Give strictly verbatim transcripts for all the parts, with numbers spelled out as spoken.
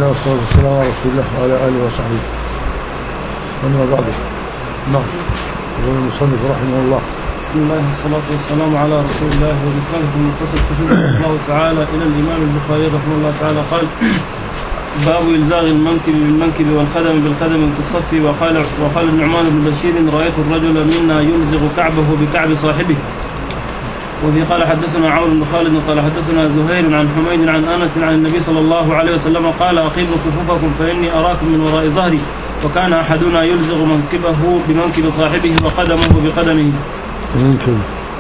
الله والصلاة والسلام على رسول الله وعلى آله وصحبه ومن بعد. نعم. يقول المصنف رحمه الله: بسم الله والصلاة والسلام على رسول الله. وبسنده المتصل رحمه الله تعالى إلى الإمام البخاري رحمه الله تعالى قال: باب إلزاغ المنكب بالمنكب والخدم بالخدم في الصف. وقال وقال النعمان بن بشير: رأيت الرجل منا يلزغ كعبه بكعب صاحبه. وفي قال حدثنا عمرو بن خالد قال حدثنا زهير عن حميد عن أنس عن النبي صلى الله عليه وسلم قال: أقيموا صفوفكم فإني أراكم من وراء ظهري. وكان أحدنا يلزغ منكبه بمنكب صاحبه وقدمه بقدمه. منكب.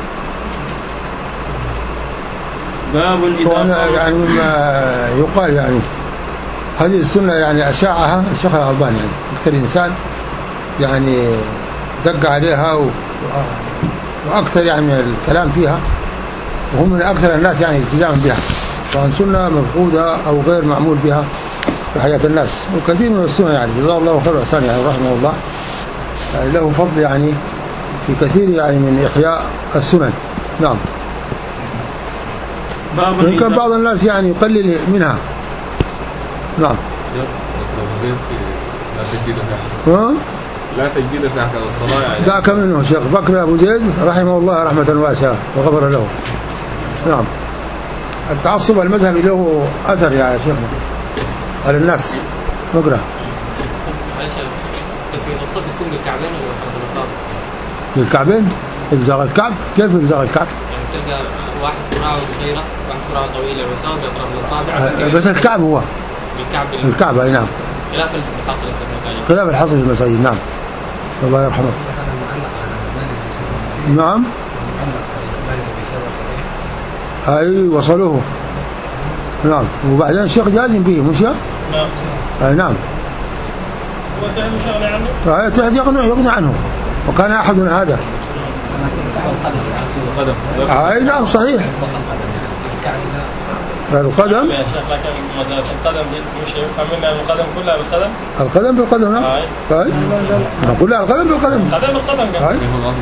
باب إذا يعني ما يقال يعني هذه السنة يعني أشاعها الشيخ الألباني، يعني أكثر إنسان يعني دق عليها و... وأكثر يعني من الكلام فيها، وهم من أكثر الناس يعني التزاما بها، سواء سنة مفقودة أو غير معمول بها في حياة الناس. وكثير من السنة يعني جزاه الله خير وإحسان يعني رحمه الله، يعني له فضل يعني في كثير يعني من إحياء السنن. نعم. يمكن بعض الناس يعني يقلل منها. نعم. ها؟ لا تجديد في أحكام الصلاة يعني. ذاك منه شيخ بكر أبو زيد رحمه الله رحمة واسعة وغفر له. نعم. التعصب المذهبي له أثر يا شيخنا على الناس. نقرأ. تسوية الصف يكون بالكعبين ولا بالأصابع؟ بالكعبين؟ إلزاغ الكعب؟ كيف إلزاغ الكعب؟ يعني تلقى واحد كراعه قصيرة واحد كراعه طويلة العصاب يضرب الأصابع. بس الكعب هو. بالكعب. الكعب أي نعم. خلاف الحصر في المساجد. خلاف الحصر في المساجد. نعم. الله يرحمه. نعم. أي وصلوه. نعم. وبعدين الشيخ جازم به مش يا؟ نعم. أي نعم. وتعد شغلة عنه؟ أي تحد يغني يغني عنه. وكان أحدنا هذا. أي نعم صحيح. القدم يا شيخ لكن مسألة القدم دي مش يفهم منها القدم كلها بالقدم؟ القدم بالقدم نعم. أي. أي. كلها القدم بالقدم. القدم بالقدم أي.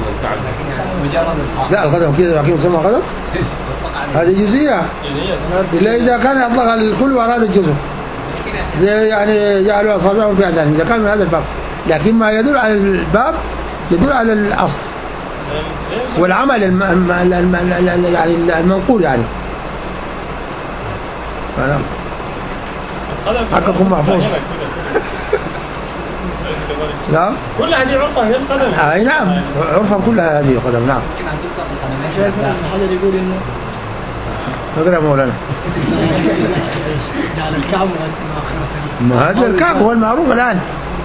لا القدم كذا لكن يسمى قدم. هذه جزئية. جزئية. إلا إذا كان أطلق الكل وأراد الجزء. زي يعني جعلوا أصابعهم في أذانهم إذا كان من هذا الباب. لكن ما يدل على الباب يدل على الأصل. والعمل الم... الم... الم... الم... يعني المنقول يعني. نعم. حقكم محفوظ. نعم. كل هذه عرفة هي القدم. أي نعم عرفة كلها هذه القدم. نعم. هذا يقول إنه. اقرأ مولانا. ما هذا الكعب هو المعروف الآن.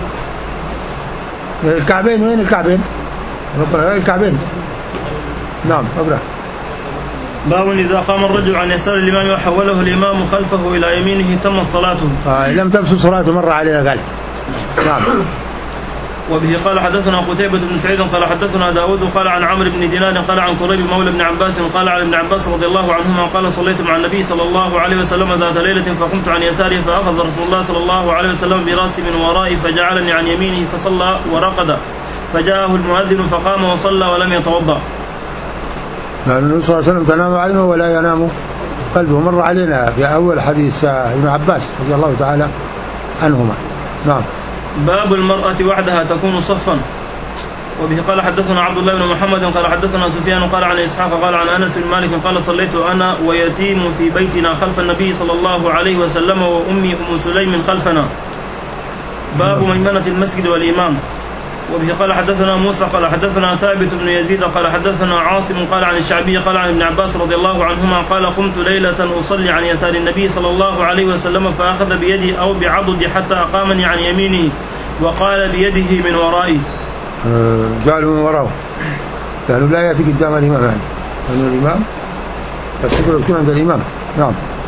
الكعبين وين الكعبين؟ الكعبين. نعم اقرأ. باب إذا قام الرجل عن يسار الإمام وحوله الإمام خلفه إلى يمينه تم صلاته. آه لم تبسط صلاته مرة علينا قال. نعم. وبه قال حدثنا قتيبة بن سعيد قال حدثنا داود قال عن عمرو بن دينار قال عن قريب مولى بن عباس قال عن ابن عباس رضي الله عنهما قال: صليت مع النبي صلى الله عليه وسلم ذات ليلة فقمت عن يساره فأخذ رسول الله صلى الله عليه وسلم برأسي من ورائي فجعلني عن يمينه فصلى ورقد فجاءه المؤذن فقام وصلى ولم يتوضأ. يعني النبي صلى الله عليه وسلم تنام عينه ولا ينام قلبه. مر علينا في أول حديث ابن عباس رضي الله تعالى عنهما. نعم. باب المرأة وحدها تكون صفا. وبه قال حدثنا عبد الله بن محمد قال حدثنا سفيان قال عن إسحاق قال عن أنس بن مالك قال: صليت أنا ويتيم في بيتنا خلف النبي صلى الله عليه وسلم وأمي أم سليم خلفنا. باب ميمنة المسجد والإمام. وبه قال حدثنا موسى قال حدثنا ثابت بن يزيد قال حدثنا عاصم قال عن الشعبي قال عن ابن عباس رضي الله عنهما قال: قمت ليلة أصلي عن يسار النبي صلى الله عليه وسلم فأخذ بيدي أو بعضدي حتى أقامني عن يمينه وقال بيده من ورائي. قالوا من وراه لأنه لا يأتي قدام الإمام يعني لأنه الإمام الفكرة تكون عند الإمام. نعم.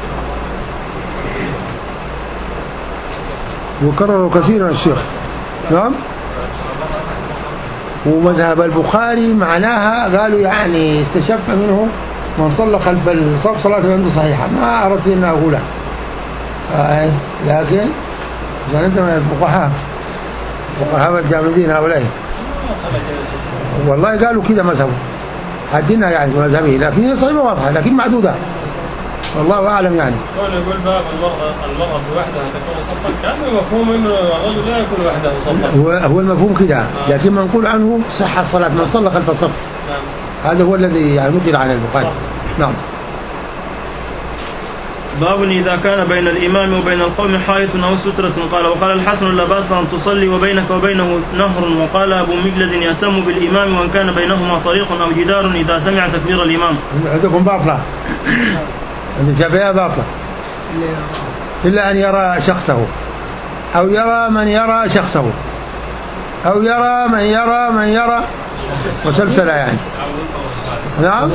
وكرروا كثيرا الشيخ. نعم. ومذهب البخاري معناها قالوا يعني استشف منه من صلى خلف الصف صلاته عنده صحيحة. ما أردت أن أقولها آه لكن إذا أنت من الفقهاء فقهاء الجامدين هؤلاء والله قالوا كذا مذهبه حدنا يعني مذهبه، لكن هي صحيحة واضحة لكن معدودة. والله أعلم يعني. كون يقول باب المرأة المرأة وحدها تكون صفا كان مفهوم إنه الرجل لا يكون وحده صفا. هو هو المفهوم كده، لكن منقول عنه صح الصلاة من صلى خلف الصف. نعم. هذا هو الذي يعني نقل عن البخاري. نعم. باب إذا كان بين الإمام وبين القوم حائط أو سترة. قال وقال الحسن لا بأس أن تصلي وبينك وبينه نهر. وقال أبو مجلد يهتم بالإمام وإن كان بينهما طريق أو جدار إذا سمع تكبير الإمام. عندكم باطلة، عند الشافعية باطلة إلا أن يرى شخصه أو يرى من يرى شخصه أو يرى من يرى من يرى مسلسلة يعني. نعم.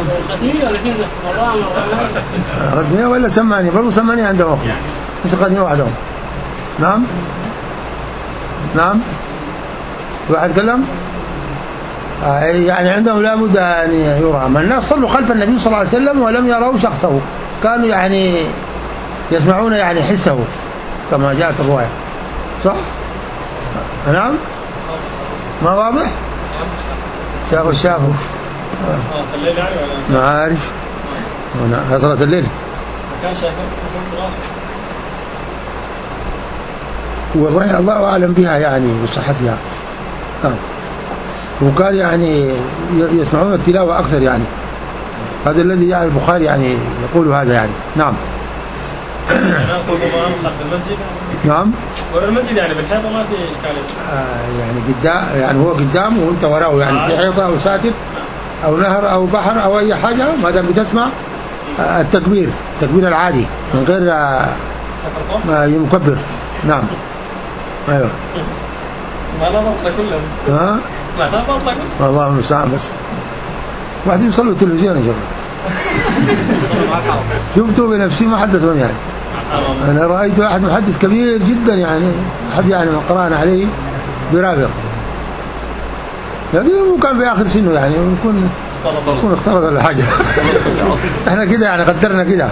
ختمية ولا سمانية؟ برضو سمانية عندهم أخرى مش ختمية وحدهم. نعم نعم. واحد كلام يعني عندهم لا بد أن يرى. من الناس صلوا خلف النبي صلى الله عليه وسلم ولم يروا شخصه، كانوا يعني يسمعون يعني حسه كما جاءت الرواية. صح؟ نعم. ما واضح؟ شافوا شافوا الليل يعني ولا؟ ما عارف. هنا صلاة الليل. كان شايفه براسه. والله الله أعلم بها يعني وصحتها. آه. وقال يعني يسمعون التلاوة أكثر يعني. هذا الذي يعني البخاري يعني يقول هذا يعني. نعم. الناس تضمان خلف المسجد. نعم. ورا المسجد يعني بالحيطة ما في إشكالية. آه يعني قدام يعني هو قدامه وأنت وراه يعني في حيطة أو ساتر أو نهر أو بحر أو أي حاجة ما دام بتسمع آه التكبير التكبير العادي من غير آه ما يكبر. نعم. أيوه. ما لا بطل كله. ها؟ ما لا بطل كله. والله المستعان. بس واحد يصلوا التلفزيون يا جماعة. شفته بنفسي ما حدثوني يعني. أنا رأيت واحد محدث كبير جدا يعني أحد يعني من قرأنا عليه برابط، لكن هو كان في آخر سنه يعني ويكون يكون اختلط ولا حاجة. احنا كده يعني قدرنا كده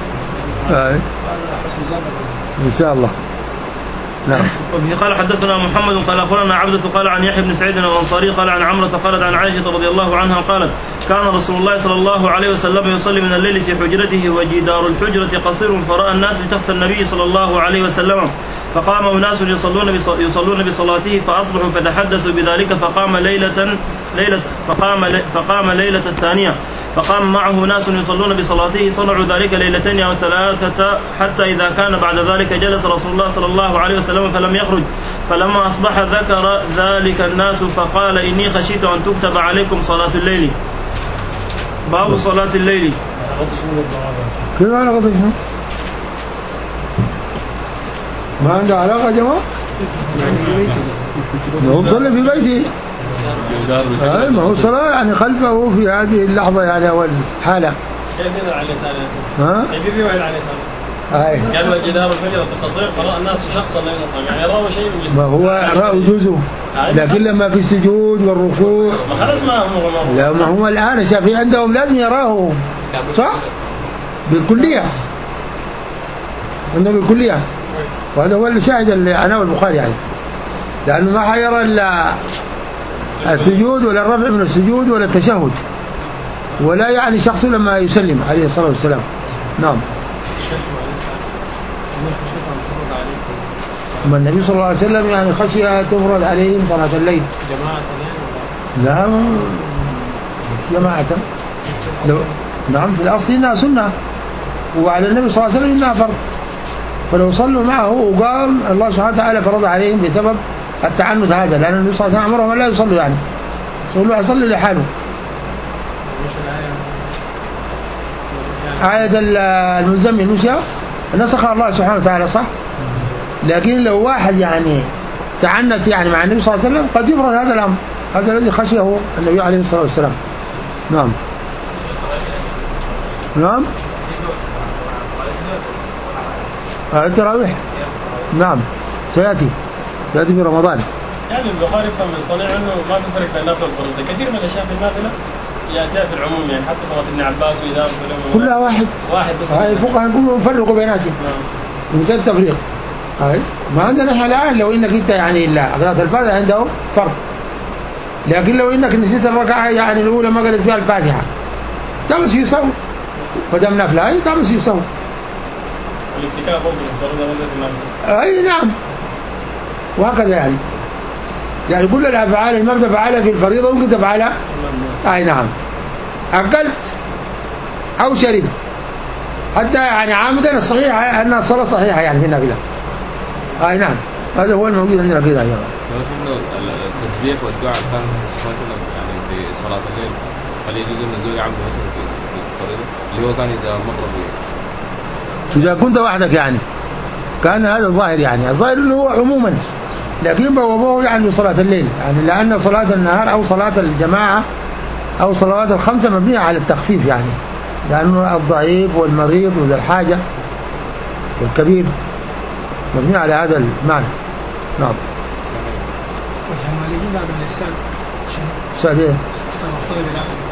إن شاء الله. نعم. وبه قال حدثنا محمد قال أخبرنا عبدة قال عن يحيى بن سعيد الأنصاري قال عن عمرة قالت عن عائشة رضي الله عنها قالت كان رسول الله صلى الله عليه وسلم يصلي من الليل في حجرته وجدار الحجرة قصير فرأى الناس بشخص النبي صلى الله عليه وسلم فقام أناس يصلون يصلون بصلاته فأصبحوا فتحدثوا بذلك فقام ليلة ليلة فقام فقام ليلة الثانية فقام معه ناس يصلون بصلاته صنعوا ذلك ليلتين أو ثلاثة حتى إذا كان بعد ذلك جلس رسول الله صلى الله عليه وسلم فلم يخرج فلما أصبح ذكر ذلك الناس فقال إني خشيت أن تكتب عليكم صلاة الليل. باب صلاة الليل. كيف معنى غضب؟ ما عنده علاقة يا جماعة؟ هو صلى في بيته. أي ما هو صلاة يعني خلفه في هذه اللحظة يعني أول حالة. كيف يدل عليه ثاني؟ ها؟ كيف يدل عليه ثاني؟ أي. قال وجدار الحجرة القصير فرأى الناس شخصا لا ينصر يعني رأوا شيء من جسمه. ما هو رأوا جزء لكن لما في السجود والركوع. ما خلص ما هم. لا ما هو الآن الشافعي عندهم لازم يراه. صح؟ بالكلية. عندهم بالكلية. وهذا هو الشاهد اللي أنا والبخاري يعني. لأنه ما حيرى إلا السجود ولا الرفع من السجود ولا التشهد ولا يعني شخص لما يسلم عليه الصلاة والسلام. نعم. أما النبي صلى الله عليه وسلم يعني خشي تفرض عليهم صلاة الليل. جماعة لا جماعة. لو نعم في الأصل إنها سنة وعلى النبي صلى الله عليه وسلم إنها فرض، فلو صلوا معه وقام الله سبحانه وتعالى فرض عليهم بسبب التعنت هذا، لأن النبي صلى الله عليه وسلم أمرهم لا يصلوا يعني يصلوا يصلي لحاله. آية المزمل مش نسخها الله سبحانه وتعالى صح، لكن لو واحد يعني تعنت يعني مع النبي صلى الله عليه وسلم قد يفرض هذا الأمر، هذا الذي خشيه النبي عليه الصلاة والسلام. نعم نعم. آه التراويح نعم سيأتي سيأتي في رمضان. يعني البخاري يفهم من صنيع انه ما في فرق بين النافله والفريضه، كثير من الاشياء في النافله ياتيها في العموم يعني حتى صلاه ابن عباس واذا كلها واحد واحد بس. هاي الفقهاء يقولوا فرقوا بيناتهم من غير تفريق. هاي ما عندنا احنا الان لو انك انت يعني الا قراءة الفاتحه عنده فرق، لكن لو انك نسيت الركعه يعني الاولى ما قرأت فيها الفاتحه ده بس يسوي ما دام نافلة أي خلاص يسوي. الاتكاء برضه الفريضة ولا النافلة؟ أي نعم، وهكذا يعني. يعني كل الأفعال اللي ما تفعلها في الفريضة ممكن تفعلها. أي نعم، أكلت أو شرب حتى يعني عامدا الصحيح أن الصلاة صحيحة يعني في النافلة. أي نعم، هذا هو الموجود عندنا كده أيضا. التسبيح والدعاء كان مثلا يعني في صلاة الليل هل يجوز أن الزوج يعمل مثلا في الفريضة اللي هو كان إذا مر به؟ إذا كنت وحدك يعني كان هذا الظاهر، يعني الظاهر إنه هو عموما، لكن بوابوه يعني صلاة الليل، يعني لأن صلاة النهار أو صلاة الجماعة أو صلوات الخمسة مبنية على التخفيف، يعني لأنه الضعيف والمريض وذا الحاجة والكبير مبنية على هذا المعنى. نعم. والحماليين بعد الإفساد إفساد إيه؟ الصلاة الصلاة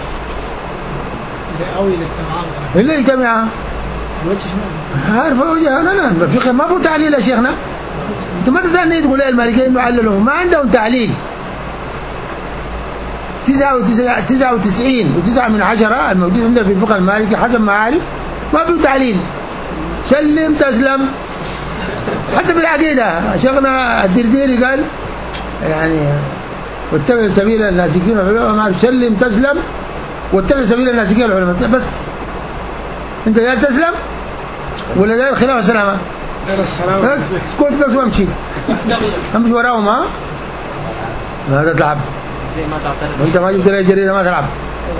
بالعقل أو إلى التمعارض اللي يجتمع الوجه شنو؟ عارف وجه لا لا الفقه ما هو تعليل يا شيخنا. أنت ما تسألني تقول إيه المالكيين إنه عللوه، ما عندهم تعليل. تسعة وتسعة تسعة وتسعين وتسعة من عشرة الموجود عندنا في الفقه المالكي حسب ما أعرف ما في تعليل. سلم تسلم. حتى في العقيدة شيخنا الدرديري قال يعني واتبع سبيل الناسكين العلماء، ما سلم تسلم واتبع سبيل الناسكين العلماء بس. انت داير تسلم ولا داير خلاف السلامة؟ داير السلامة. اسكت بس وامشي امشي وراهم. ها هذا تلعب ما تعترض وانت ما جبت لي الجريدة ما تلعب.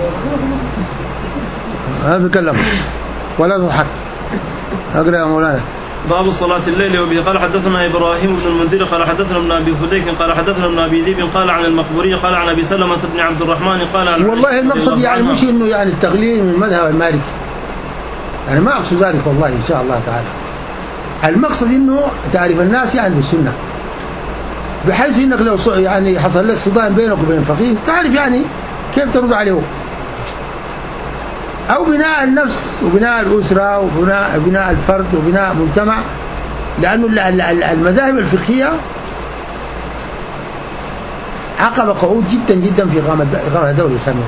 هذا تتكلم ولا تضحك. اقرأ يا مولانا. باب صلاة الليل. وبه قال حدثنا إبراهيم بن المنذر قال حدثنا ابن أبي فديك قال حدثنا ابن أبي ذئب قال عن المقبوري قال عن أبي سلمة بن عبد الرحمن قال عن والله المقصد يعني مش إنه يعني التقليل من المذهب المالكي، يعني ما أقصد ذلك والله إن شاء الله تعالى. المقصد إنه تعرف الناس يعني بالسنة، بحيث إنك لو يعني حصل لك صدام بينك وبين فقيه تعرف يعني كيف ترد عليه، أو بناء النفس وبناء الأسرة وبناء بناء الفرد وبناء مجتمع. لأنه المذاهب الفقهية عقب قعود جدا جدا في إقامة الدولة الإسلامية،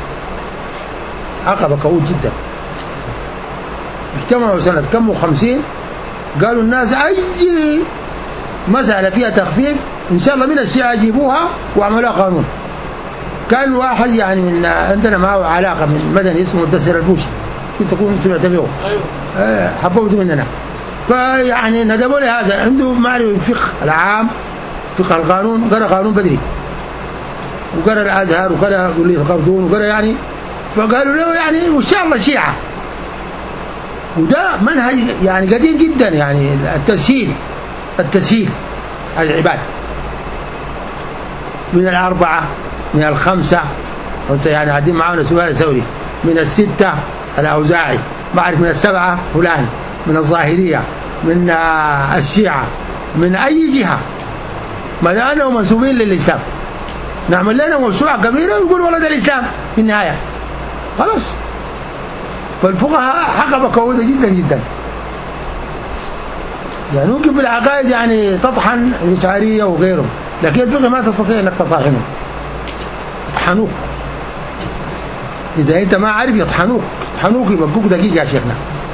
عقب قعود جدا. اجتمعوا سنة كم وخمسين قالوا الناس أي مسألة فيها تخفيف إن شاء الله من الشيعة يجيبوها وعملوها قانون. كان واحد يعني من عندنا معه علاقة من مدني اسمه مدثر البوشي، كنت تكون سمعت به. أيوه حبوته مننا، فيعني ندبوا لي هذا عنده معرفة الفقه العام فقه القانون، قرأ قانون بدري وقرأ الأزهر وقرأ كلية قرطون وقرأ يعني، فقالوا له يعني وإن شاء الله شيعة. وده منهج يعني قديم جدا، يعني التسهيل التسهيل على العباد من الأربعة من الخمسة، وانت يعني قاعدين معانا سؤال ثوري من الستة الأوزاعي، بعرف من السبعة فلان، من الظاهرية، من الشيعة، من أي جهة ما دام منسوبين للإسلام نعمل لنا موسوعة كبيرة ويقول ولد الإسلام في النهاية خلاص. فالفقهاء حقبة كودة جدا جدا، يعني ممكن بالعقائد يعني تطحن الإشعارية وغيرهم، لكن الفقه ما تستطيع أنك تطحنه، يطحنوك إذا أنت ما عارف يطحنوك يطحنوك يبقوك دقيقة يا شيخنا.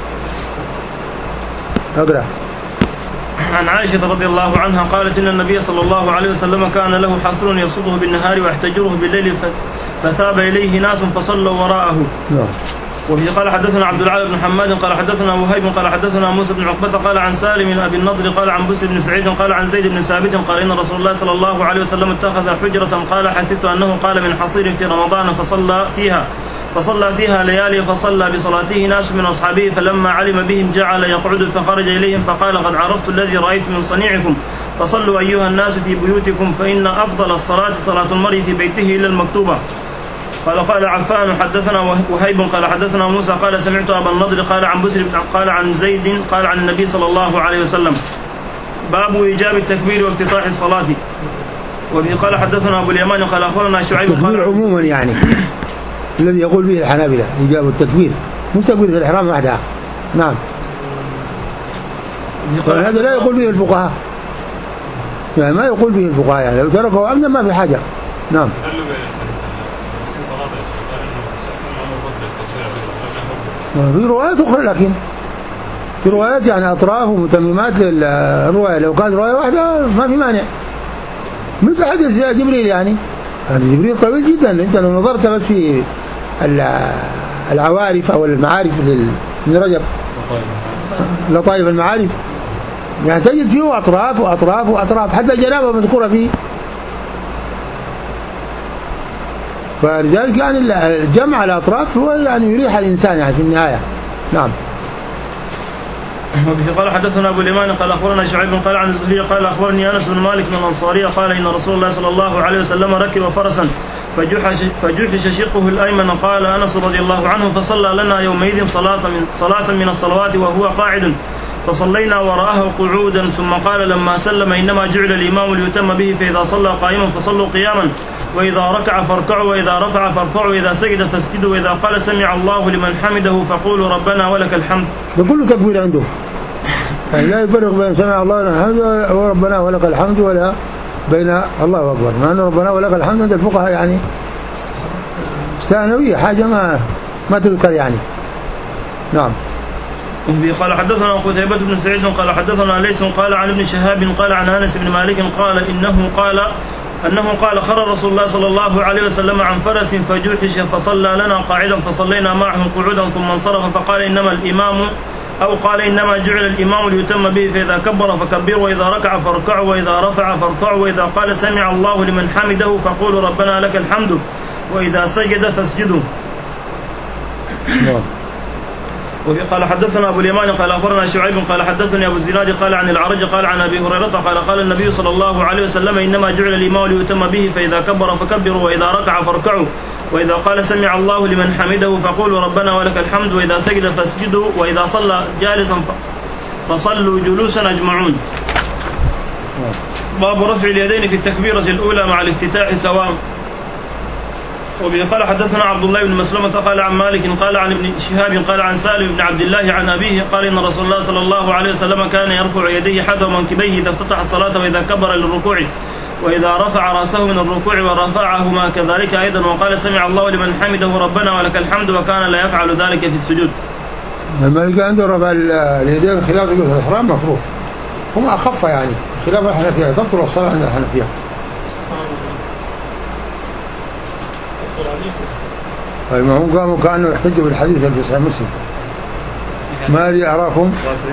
أقرأ. عن عائشة رضي الله عنها قالت إن النبي صلى الله عليه وسلم كان له حصر يبسطه بالنهار ويحتجره بالليل فثاب إليه ناس فصلوا وراءه. نعم. وفي قال حدثنا عبد العال بن حماد قال حدثنا وهيب قال حدثنا موسى بن عقبة قال عن سالم أبي النضر قال عن بس بن سعيد قال عن زيد بن ثابت قال إن رسول الله صلى الله عليه وسلم اتخذ حجرة قال حسبت أنه قال من حصير في رمضان فصلى فيها فصلى فيها ليالي فصلى بصلاته ناس من أصحابه فلما علم بهم جعل يقعد فخرج إليهم فقال قد عرفت الذي رأيت من صنيعكم فصلوا أيها الناس في بيوتكم فإن أفضل الصلاة صلاة المرء في بيته إلا المكتوبة. قال قال عفان حدثنا وهيب قال حدثنا موسى قال سمعت أبا النضر قال عن بسر قال عن زيد قال عن النبي صلى الله عليه وسلم. باب إيجاب التكبير وافتتاح الصلاة. وبه قال حدثنا أبو اليمان قال أخبرنا شعيب التكبير عموما يعني الذي يقول به الحنابلة إيجاب التكبير مش تكبير في الإحرام وحدها. نعم. هذا لا يقول به الفقهاء، يعني ما يقول به الفقهاء، يعني لو تركه عمدا ما في حاجة. نعم. في روايات أخرى، لكن في روايات يعني أطراف ومتممات للرواية. لو كانت رواية واحدة ما في مانع، مثل حديث جبريل. يعني حديث جبريل طويل جدا، أنت لو نظرت بس في العوارف أو المعارف لابن رجب، لطائف المعارف، يعني تجد فيه أطراف وأطراف وأطراف، حتى الجنابة مذكورة فيه. فلذلك يعني الجمع الأطراف هو يعني يريح الإنسان يعني في النهاية. نعم. وبه قال حدثنا أبو اليمان قال أخبرنا شعيب قال عن الزهري قال أخبرني أنس بن مالك من الأنصارية قال إن رسول الله صلى الله عليه وسلم ركب فرسا فجحش, فجحش شقه الأيمن. قال أنس رضي الله عنه فصلى لنا يومئذ صلاة من, صلاة من الصلوات وهو قاعد، فصلينا وراءه قعودا، ثم قال لما سلم إنما جعل الإمام ليتم به، فإذا صلى قائما فصلوا قياما، وإذا ركع فاركعوا، وإذا رفع فارفعوا، وإذا سجد فاسجدوا، وإذا قال سمع الله لمن حمده فقولوا ربنا ولك الحمد. ده كله تكبير عنده، يعني لا يفرق بين سمع الله لمن حمده وربنا ولك الحمد ولا بين الله أكبر، مع أن ربنا ولك الحمد عند الفقهاء يعني ثانوية، حاجة ما ما تذكر يعني. نعم. وبه قال حدثنا قتيبة بن سعيد قال حدثنا ليس قال عن ابن شهاب قال عن أنس بن مالك قال إنه قال أنه قال خر رسول الله صلى الله عليه وسلم عن فرس فجوحش فصلى لنا قاعدا فصلينا معه قعودا، ثم انصرف فقال إنما الإمام أو قال إنما جعل الإمام ليتم به، فإذا كبر فكبروا، وإذا ركع فاركعوا، وإذا رفع فارفعوا، وإذا قال سمع الله لمن حمده فقولوا ربنا لك الحمد، وإذا سجد فاسجدوا. وقال حدثنا أبو اليمان قال أخبرنا شعيب قال حدثني أبو الزناد قال عن العرج قال عن أبي هريرة قال قال النبي صلى الله عليه وسلم إنما جعل الإمام ليتم به، فإذا كبر فكبروا، وإذا ركع فاركعوا، وإذا قال سمع الله لمن حمده فقولوا ربنا ولك الحمد، وإذا سجد فاسجدوا، وإذا صلى جالسا فصلوا جلوسا أجمعون. باب رفع اليدين في التكبيرة الأولى مع الافتتاح سواء. وبه قال حدثنا عبد الله بن مسلمة قال عن مالك قال عن ابن شهاب قال عن سالم بن عبد الله عن أبيه قال إن رسول الله صلى الله عليه وسلم كان يرفع يديه حذو منكبيه إذا افتتح الصلاة وإذا كبر للركوع، وإذا رفع رأسه من الركوع ورفعهما كذلك أيضا، وقال سمع الله لمن حمده ربنا ولك الحمد، وكان لا يفعل ذلك في السجود. المالك عنده رفع اليدين خلاف الإحرام مكروه، هم أخف يعني خلاف الحنفية، تبطل الصلاة عند الحنفية. أي ما هم قاموا كأنه يحتجوا بالحديث اللي في صحيح مسلم، ما لي أراكم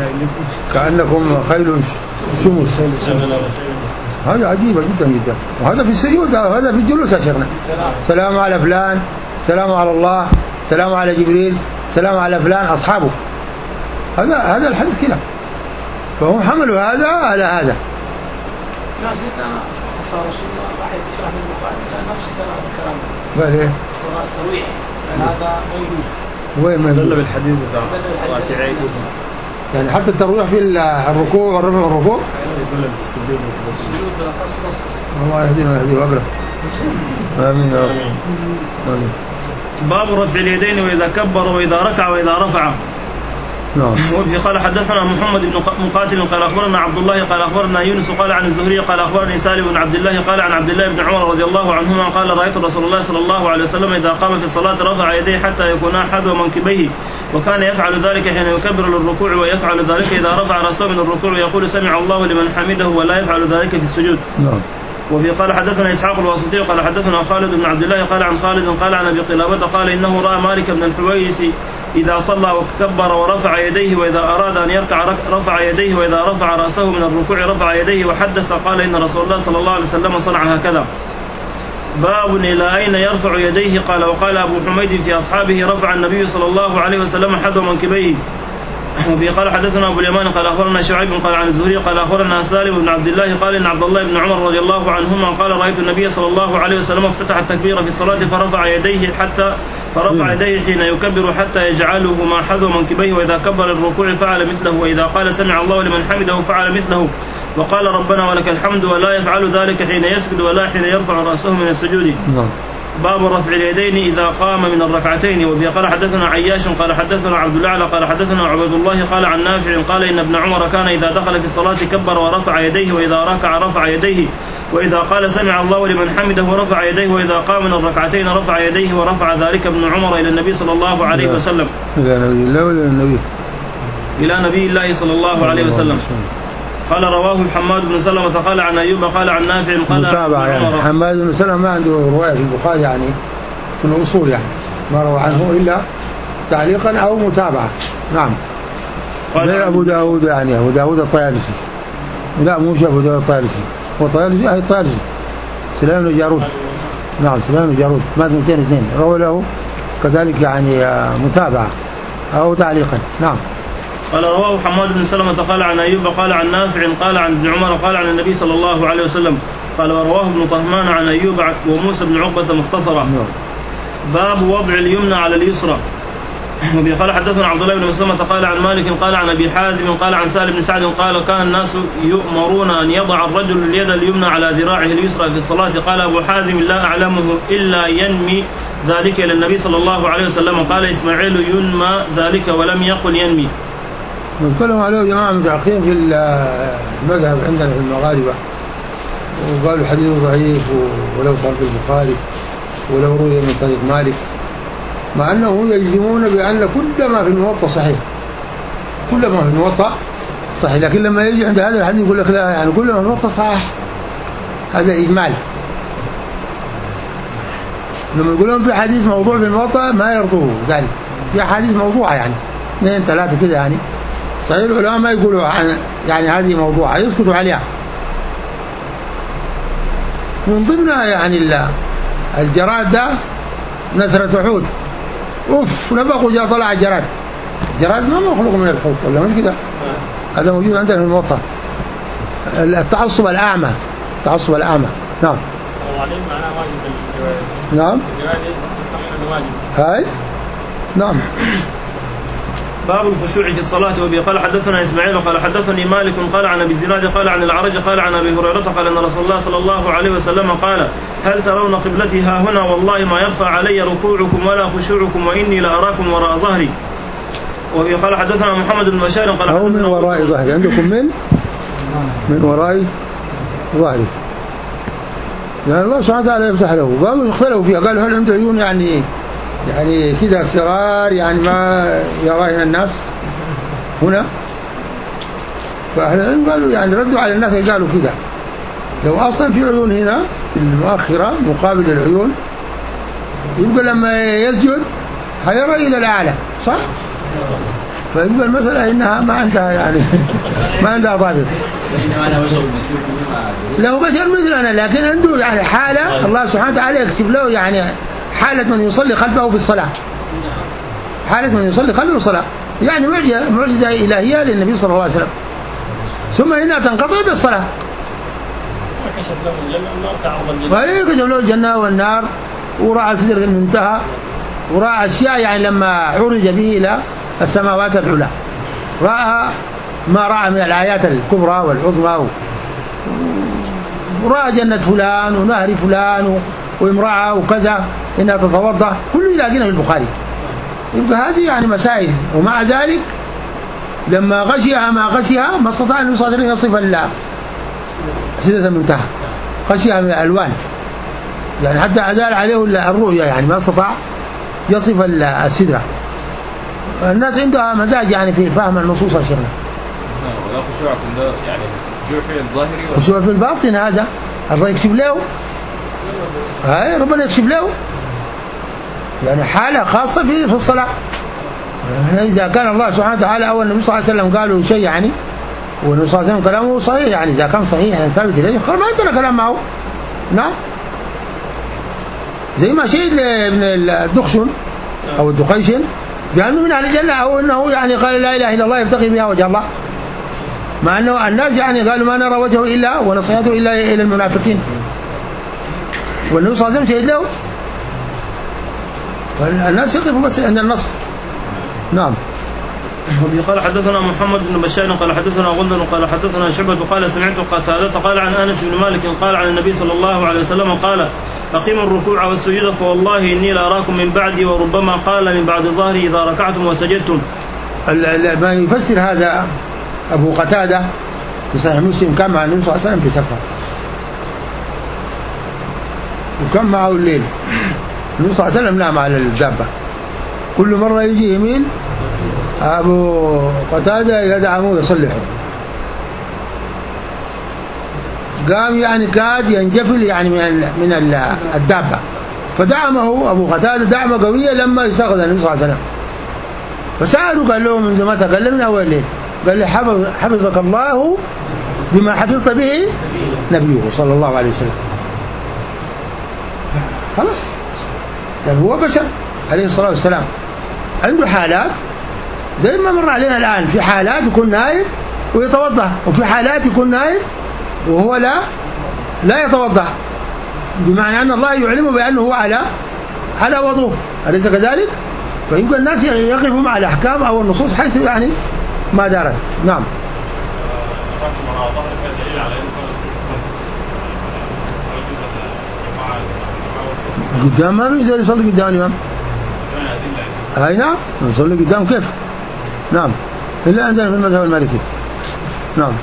كأنكم خيل شمس. هذا عجيبة جدا جدا، وهذا في السجود، هذا في الجلوس يا شيخنا. سلام على فلان، سلام على الله، سلام على جبريل، سلام على فلان أصحابه، هذا هذا الحديث كده، فهم حملوا هذا على هذا. ناس صار رسول الله واحد يشرح بالبخاري نفس الكلام. قال ايه؟ الترويح هذا ما يجوز. وين ما يدل بالحديث بتاع راكعين، يعني حتى الترويح في الركوع والرفع والركوع يدل بالسجود والسجود. الله يهدينا ويهديه وأقرب. آمين يا رب. آمين. باب رفع اليدين وإذا كبر وإذا ركع وإذا رفع. نعم. وبه قال حدثنا محمد بن مقاتل قال أخبرنا عبد الله قال أخبرنا يونس قال عن الزهري قال أخبرني سالم بن عبد الله قال عن عبد الله بن عمر رضي الله عنهما قال رأيت رسول الله صلى الله عليه وسلم إذا قام في الصلاة رفع يديه حتى يكونا حذو منكبيه، وكان يفعل ذلك حين يكبر للركوع، ويفعل ذلك إذا رفع رأسه من الركوع ويقول سمع الله لمن حمده، ولا يفعل ذلك في السجود. نعم. وفي قال حدثنا إسحاق الواسطي قال حدثنا خالد بن عبد الله قال عن خالد قال عن أبي قلابة قال إنه رأى مالك بن الحويرث إذا صلى وكبر ورفع يديه، وإذا أراد أن يركع رفع يديه، وإذا رفع رأسه من الركوع رفع يديه، وحدث قال إن رسول الله صلى الله عليه وسلم صنع هكذا. باب إلى أين يرفع يديه. قال وقال أبو حميد في أصحابه رفع النبي صلى الله عليه وسلم حذو منكبيه. وبه قال حدثنا أبو اليمان قال أخبرنا شعيب قال عن الزهري قال أخبرنا سالم بن عبد الله قال إن عبد الله بن عمر رضي الله عنهما قال رأيت النبي صلى الله عليه وسلم افتتح التكبير في الصلاة فرفع يديه حتى فرفع يديه حين يكبر حتى يجعله ما حذو منكبيه، وإذا كبر الركوع فعل مثله، وإذا قال سمع الله لمن حمده فعل مثله، وقال ربنا ولك الحمد، ولا يفعل ذلك حين يسجد ولا حين يرفع رأسه من السجود. باب رفع اليدين إذا قام من الركعتين. وبه قال حدثنا عياش قال حدثنا عبد الأعلى قال حدثنا عبد الله قال عن نافع قال إن ابن عمر كان إذا دخل في الصلاة كبر ورفع يديه، وإذا ركع رفع يديه، وإذا قال سمع الله لمن حمده ورفع يديه، وإذا قام من الركعتين رفع يديه، ورفع ذلك ابن عمر إلى النبي صلى الله عليه وسلم. إلى نبي الله ولا النبي؟ إلى نبي الله صلى الله عليه وسلم. قال رواه حماد بن سلمة قال عن أيوب قال عن نافع قال متابعة يعني. حماد بن سلمة ما عنده رواية في البخاري يعني من الأصول يعني، ما روى عنه إلا تعليقا أو متابعة. نعم. زي أبو داود يعني، أبو داود الطيالسي. لا مش أبو داود الطيالسي، هو الطيالسي هي الطيالسي سليمان بن جارود. نعم سليمان بن جارود مات مئتين واثنين، روى له كذلك يعني متابعة أو تعليقا. نعم. قال رواه حماد بن سلمة قال عن أيوب قال عن نافع قال عن ابن عمر قال عن النبي صلى الله عليه وسلم. قال ورواه ابن طهمان عن أيوب وموسى بن عقبة مختصرة. باب وضع اليمنى على اليسرى. قال حدثنا عبد الله بن مسلمة قال عن مالك قال عن أبي حازم قال عن سالم بن سعد قال كان الناس يؤمرون أن يضع الرجل اليد اليمنى على ذراعه اليسرى في الصلاة. قال أبو حازم لا أعلمه إلا ينمي ذلك إلى النبي صلى الله عليه وسلم. قال إسماعيل ينمى ذلك ولم يقل ينمي. نتكلم عليه جماعة متأخرين في المذهب عندنا في المغاربة، وقالوا حديث ضعيف ولو صار في البخاري ولو روي من طريق مالك، مع أنه يجزمون بأن كل ما في الموطأ صحيح، كل ما في الموطأ صحيح، لكن لما يجي عند هذا الحديث يقول لك لا يعني كل ما في الموطأ صحيح، هذا إجمال. لما يقولون في حديث موضوع في الموطأ ما يرضوه ذلك، في حديث موضوعة يعني اثنين ثلاثة كده يعني صحيح، العلماء ما يقولوا عن يعني هذه موضوعة، يسكتوا عليها. من ضمنها يعني الجراد ده نثرة حوت، اوف نبقوا جاء طلع الجراد، الجراد ما مخلوق من الحوت ولا مش كده؟ هذا موجود عندنا في الموطأ. التعصب الأعمى، التعصب الأعمى. نعم. نعم. هاي. نعم. باب الخشوع في الصلاة. وبه قال حدثنا إسماعيل قال حدثني مالك قال عن أبي الزناد قال عن الأعرج قال عن أبي هريرة قال أن رسول الله صلى الله عليه وسلم قال هل ترون قبلتي ها هنا والله ما يخفى علي ركوعكم ولا خشوعكم وإني لأراكم وراء ظهري. وبه قال حدثنا محمد بن بشار قال أو من وراء ظهري، عندكم من من وراء ظهري يعني الله سبحانه وتعالى يفتح له. قالوا اختلفوا فيها، قالوا هل عنده عيون يعني يعني كده صغار يعني ما يراهن الناس هنا، فأهل العلم قالوا يعني ردوا على الناس قالوا كده لو أصلا في عيون هنا في المؤخرة مقابل العيون يبقى لما يسجد هيرى إلى الأعلى صح؟ فيبقى المسألة إنها ما عندها يعني ما عندها ضابط. له بشر مثلنا لكن عنده يعني حالة الله سبحانه وتعالى يكتب له يعني حالة من يصلي خلفه في الصلاة، حالة من يصلي خلفه في الصلاة يعني معجزة معجزة إلهية للنبي صلى الله عليه وسلم، ثم إنها تنقطع بالصلاة. كشف له الجنة والنار تعرض الجنة. كشف له الجنة والنار ورأى سدرة المنتهى ورأى أشياء يعني لما عرج به إلى السماوات العلى رأى ما رأى من الآيات الكبرى والعظمى، ورأى جنة فلان ونهر فلان وامرأة وكذا إنها تتوضأ، كله يلاقينا في البخاري. يبقى هذه يعني مسائل، ومع ذلك لما غشيها ما غشيها ما استطاع النبي صلى الله عليه وسلم يصف سدرة المنتهى، غشيها من الألوان يعني حتى أزال عليه الرؤية يعني ما استطاع يصف السدرة. الناس عندها مزاج يعني في فهم النصوص الشرعية. ولا خشوعكم ده يعني خشوع في الظاهري خشوع في الباطن، هذا الله يكشف له، هاي ربنا يكشف له يعني حالة خاصة في في الصلاة. إذا كان الله سبحانه وتعالى أو النبي صلى الله عليه وسلم قالوا شيء يعني والنبي صلى الله عليه وسلم كلامه صحيح يعني إذا كان صحيح يعني ثابت إليه خلاص ما عندنا كلام معه. نعم زي ما شيء ابن الدخشن أو الدخيشن بأنه من أهل الجنة أو أنه يعني قال لا إله إلا الله يبتغي بها وجه الله، مع أنه الناس يعني قالوا ما نرى وجهه إلا ونصيحته إلا إلى المنافقين، والنبي صلى الله عليه وسلم شهد له، والناس يقفوا بس عند النص. نعم. قال حدثنا محمد بن بشار قال حدثنا غندر قال حدثنا شعبة قال سمعت قتادة قال عن أنس بن مالك قال عن النبي صلى الله عليه وسلم قال أقيموا الركوع والسجود فوالله إني لأراكم من بعدي، وربما قال من بعد ظهري إذا ركعتم وسجدتم. ما يفسر هذا أبو قتادة في صحيح مسلم كان مع النبي صلى الله عليه وسلم في سفر، وكان معه الليل. النبي صلى الله عليه وسلم نام على الدابة، كل مرة يجي يمين أبو قتادة يدعمه يصلحه، قام يعني كاد ينجفل يعني من من الدابة، فدعمه أبو قتادة دعمه قوية لما يستيقظ النبي صلى الله عليه وسلم. فسأله قال له من متى؟ قال له من أول الليل. قال له حفظ حفظك الله بما حفظت به نبيه صلى الله عليه وسلم. خلاص يعني هو بشر عليه الصلاة والسلام، عنده حالات زي ما مر علينا الآن، في حالات يكون نايم ويتوضأ، وفي حالات يكون نايم وهو لا لا يتوضأ، بمعنى أن الله يعلمه بأنه هو على على وضوء، أليس كذلك؟ فيمكن الناس يقفوا مع الأحكام أو النصوص حيث يعني ما دارت. نعم. قدام ما بيقدر يصلي قدام الإمام. أي نعم يصلي قدام كيف؟ نعم إلا عندنا في المذهب المالكي. نعم.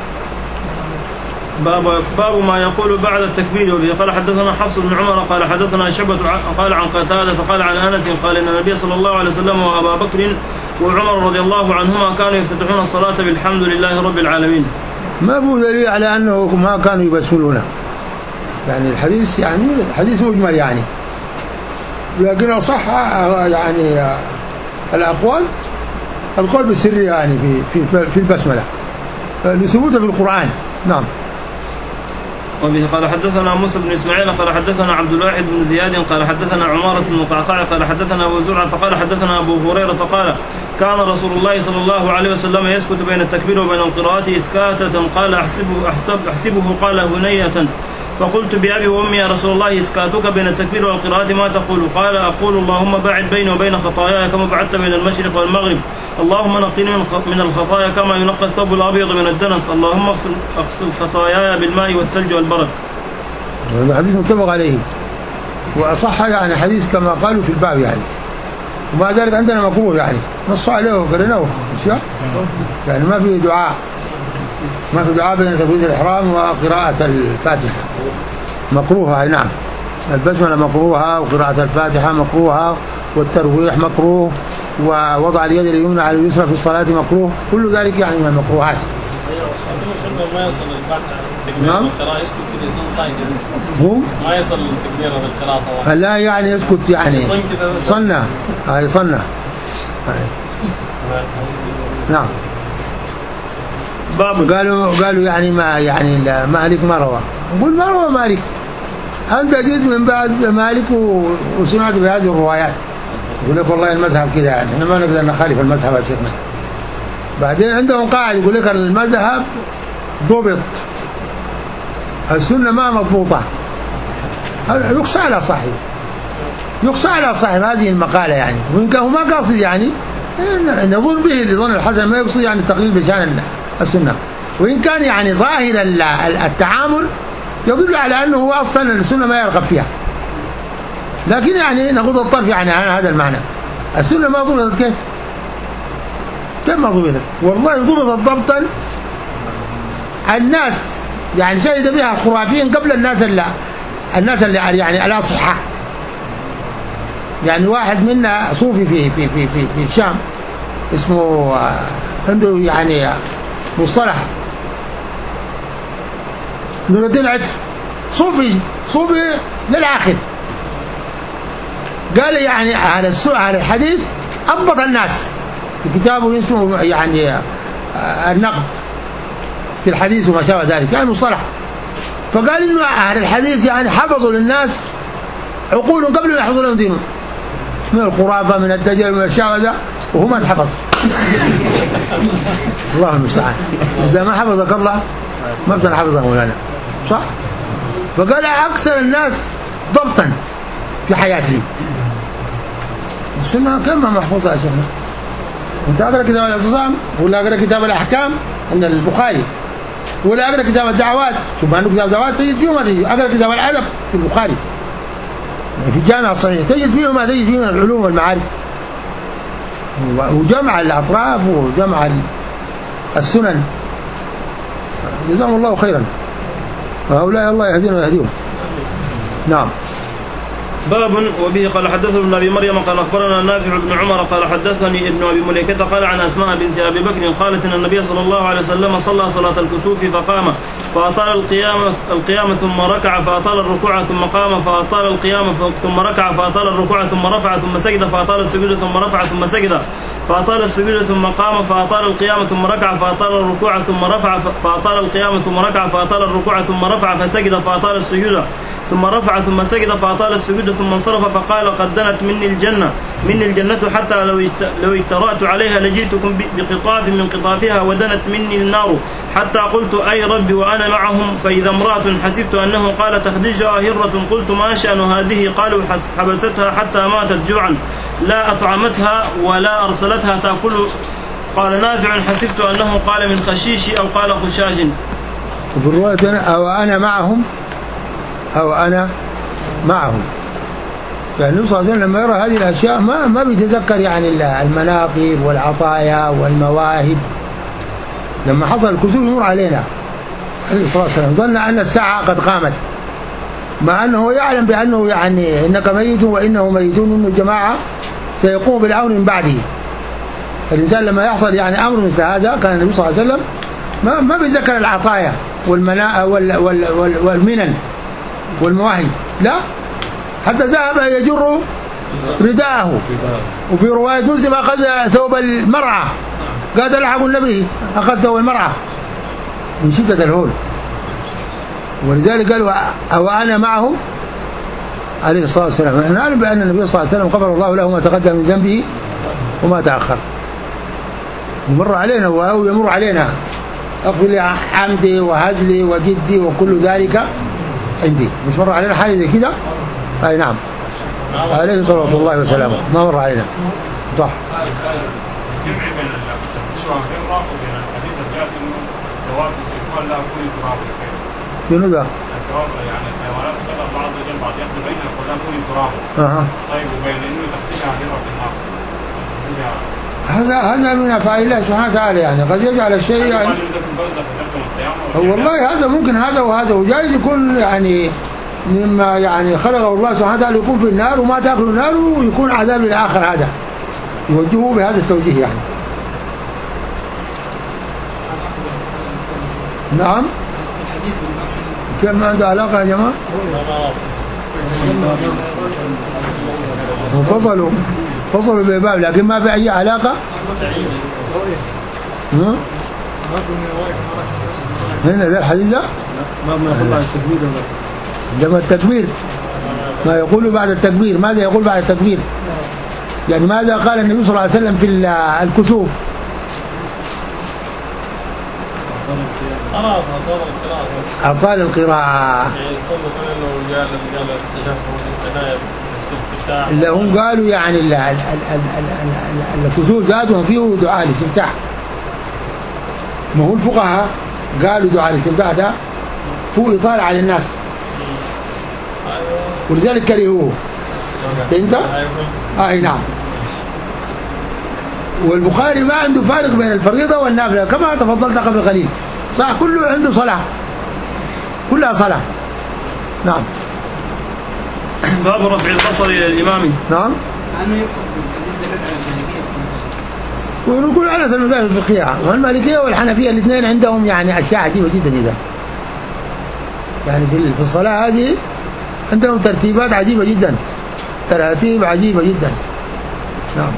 باب باب ما يقول بعد التكبير. وبه قال حدثنا حفص بن عمر قال حدثنا شعبة قال عن قتادة فقال عن أنس قال إن النبي صلى الله عليه وسلم وأبا بكر وعمر رضي الله عنهما كانوا يفتتحون الصلاة بالحمد لله رب العالمين. ما هو دليل على أنه ما كانوا يبسملون، يعني الحديث يعني حديث مجمل يعني، لكن صح يعني الأقوال القول بالسر يعني في في في البسملة لثبوته في القرآن. نعم. وبه قال حدثنا موسى بن إسماعيل قال حدثنا عبد الواحد بن زياد قال حدثنا عمارة بن القعقاع قال حدثنا أبو زرعة قال حدثنا أبو هريرة قال كان رسول الله صلى الله عليه وسلم يسكت بين التكبير وبين القراءة إسكاتة قال أحسبه, أحسب أحسبه قال هنية، فقلت بأبي وأمي يا رسول الله إسكاتك بين التكبير والقراءة ما تقول؟ قال أقول اللهم باعد بيني وبين خطاياي كما بعدت بين المشرق والمغرب، اللهم نقني من الخطايا كما ينقى الثوب الأبيض من الدنس، اللهم اغسل اغسل خطاياي بالماء والثلج والبرد. هذا حديث متفق عليه وأصح يعني حديث كما قالوا في الباب يعني، ومع ذلك عندنا مكروه يعني نص عليه وقرناه يعني ما في دعاء ما في دعاء بين تكبيرة الإحرام وقراءة الفاتحة، مكروهة. نعم البسملة مكروهة وقراءة الفاتحة مكروهة والترويح مكروه ووضع اليد اليمنى على اليسرى في الصلاة مكروه، كل ذلك يعني من المكروهات. ما يصل الفاتحة نعم القراءة يسكت الإنسان صايد هو ما يصل التكبير بالقراءة لا يعني يسكت يعني صنة هاي صنة. نعم. قالوا قالوا يعني ما يعني مالك ما روى، نقول ما روى مالك، أنت جيت من بعد مالك وسمعت بهذه الروايات، يقول لك والله المذهب كذا يعني احنا ما نقدر نخالف المذهب يا شيخنا. بعدين عندهم قاعد يقول لك المذهب ضبط، السنة ما مضبوطة، يقصى على صاحب يقصى على صاحب هذه المقالة يعني، وإن كان هو ما قاصد يعني نظن به لظن الحسن، ما يقصد يعني التقليل بشأن السنة، وإن كان يعني ظاهر التعامل يدل على أنه هو أصلا السنة ما يرغب فيها، لكن يعني نغض الطرف يعني عن هذا المعنى. السنة ما ضبطت كيف؟ كيف ما ضبطت؟ والله ضبطت ضبطا الناس يعني شهد بها الخرافيين قبل الناس اللي الناس اللي يعني الأصحاء. يعني واحد منا صوفي في في في في, في الشام اسمه عنده يعني مصطلح نور الدين عتر، صوفي صوفي للآخر، قال يعني على على الحديث أضبط الناس في كتابه اسمه يعني النقد في الحديث وما شابه ذلك يعني مصطلح، فقال إنه أهل الحديث يعني حفظوا للناس عقولهم قبل ما يحفظوا لهم دينهم من الخرافة من الدجل من الشعوذة، وهو ما تحفظ. الله المستعان، إذا ما حفظك الله ما بتن حفظه مولانا، صح؟ فقال أكثر الناس ضبطا في حياته. السنة كم محفوظة يا شيخنا؟ أنت أقرأ كتاب الاعتصام ولا أقرأ كتاب الأحكام عند البخاري، ولا أقرأ كتاب الدعوات، شوف عنده كتاب الدعوات تجد فيه ما تجد، أقرأ كتاب الأدب في البخاري في الجامع الصحيح تجد فيه ما تجد فيه من العلوم والمعارف، وجمع الأطراف وجمع السنن. جزاهم الله خيرا، وهؤلاء الله يهدينا ويهديهم. نعم. باب وبه قال حدثنا ابن ابي مريم قال اخبرنا نافع بن عمر قال حدثني ابن ابي مليكه قال عن اسماء بنت ابي بكر قالت ان النبي صلى الله عليه وسلم صلى صلاه الكسوف فقام فاطال القيام القيام ثم ركع فاطال الركوع ثم قام فاطال القيام ثم ركع فاطال الركوع ثم رفع ثم سجد فاطال السجود ثم رفع ثم سجد فاطال السجود ثم قام فاطال القيام ثم ركع فاطال الركوع ثم رفع فاطال القيام ثم ركع فاطال الركوع ثم رفع فسجد فاطال السجود ثم رفع ثم سجد فاطال السجود ثم انصرف فقال قد دنت مني الجنة مني الجنة حتى لو لو اجترأت عليها لجئتكم بقطاف من قطافها ودنت مني النار حتى قلت أي ربي وأنا معهم فإذا امرأة حسبت أنه قال تخدجها هرة قلت ما شأن هذه قالوا حبستها حتى ماتت جوعا لا أطعمتها ولا أرسلتها تأكل قال نافع حسبت أنه قال من خشيش أو قال خشاش. وبالرواية أو أنا معهم أو أنا معهم. يعني النبي صلى الله عليه وسلم لما يرى هذه الأشياء ما ما بيتذكر يعني المناقب والعطايا والمواهب. لما حصل الكسوف يمر علينا عليه الصلاة والسلام ظن أن الساعة قد قامت مع أنه يعلم بأنه يعني إنك ميت وإنه ميتون وإنه الجماعة سيقوم بالأمر من بعده. الإنسان لما يحصل يعني أمر مثل هذا كان النبي صلى الله عليه وسلم ما ما بيتذكر العطايا والمنا وال وال وال والمنن والمواهب لا حتى ذهب يجر رداءه. وفي رواية مسلم أخذ ثوب المرأة قال تلحق النبي أخذ ثوب المرأة من شدة الهول. ولذلك قالوا أو أنا معهم عليه الصلاة والسلام. نحن نعلم بأن النبي صلى الله عليه وسلم غفر الله له ما تقدم من ذنبه وما تأخر. يمر علينا وهو يمر علينا أغفر لي حمدي وهزلي وجدي وكل ذلك عندي. مش مر علينا حاجة زي كده؟ أي نعم عليه صلوات الله وسلامه ما مر علينا صح. الجمع بين الشوام الرافض بين الحديث الجاء انه جواب يقال له كل تراب شنو ذا؟ التراب يعني الحيوانات قدر الله عز وجل بعض يقضي بينها كلها كل تراب. اها طيب وبين انه تفتشها هره في النار. هذا هذا من افعال الله سبحانه وتعالى يعني قد يجعل الشيء يعني والله هذا ممكن هذا وهذا وجايز يكون يعني مما يعني خلقه الله سبحانه وتعالى يكون في النار وما تاكل النار ويكون عذاب للآخر. هذا يوجهه بهذا التوجيه يعني. نعم كيف ما عنده علاقة يا جماعة؟ انفصلوا فصلوا بباب لكن ما في أي علاقة. ها؟ هنا ذا الحديث ده؟ ما ما يقول بعد التكبير عندما التكبير ما يقول بعد التكبير. ماذا يقول بعد التكبير؟ يعني ماذا قال النبي صلى الله عليه وسلم في الكسوف؟ أطال القراءة. اللي هم قالوا يعني الكسوف زادهم فيه دعاء الاستفتاح. ما هو الفقهاء قالوا دعاء الاستفتاح ده فوق إطالة على الناس ولذلك كرهوه. انت؟ اي نعم. والبخاري ما عنده فارق بين الفريضة والنافلة كما تفضلت قبل قليل صح. كله عنده صلاة كلها صلاة. نعم. باب رفع البصر إلى الإمام. نعم. أنه يقصد بالحديث الرد على الجانبية. ونقول على المذاهب الفقهية والمالكية والحنفية الاثنين عندهم يعني أشياء عجيبة جدا جدا. يعني في الصلاة هذه عندهم ترتيبات عجيبة جدا تراتيب عجيبة جدا. نعم.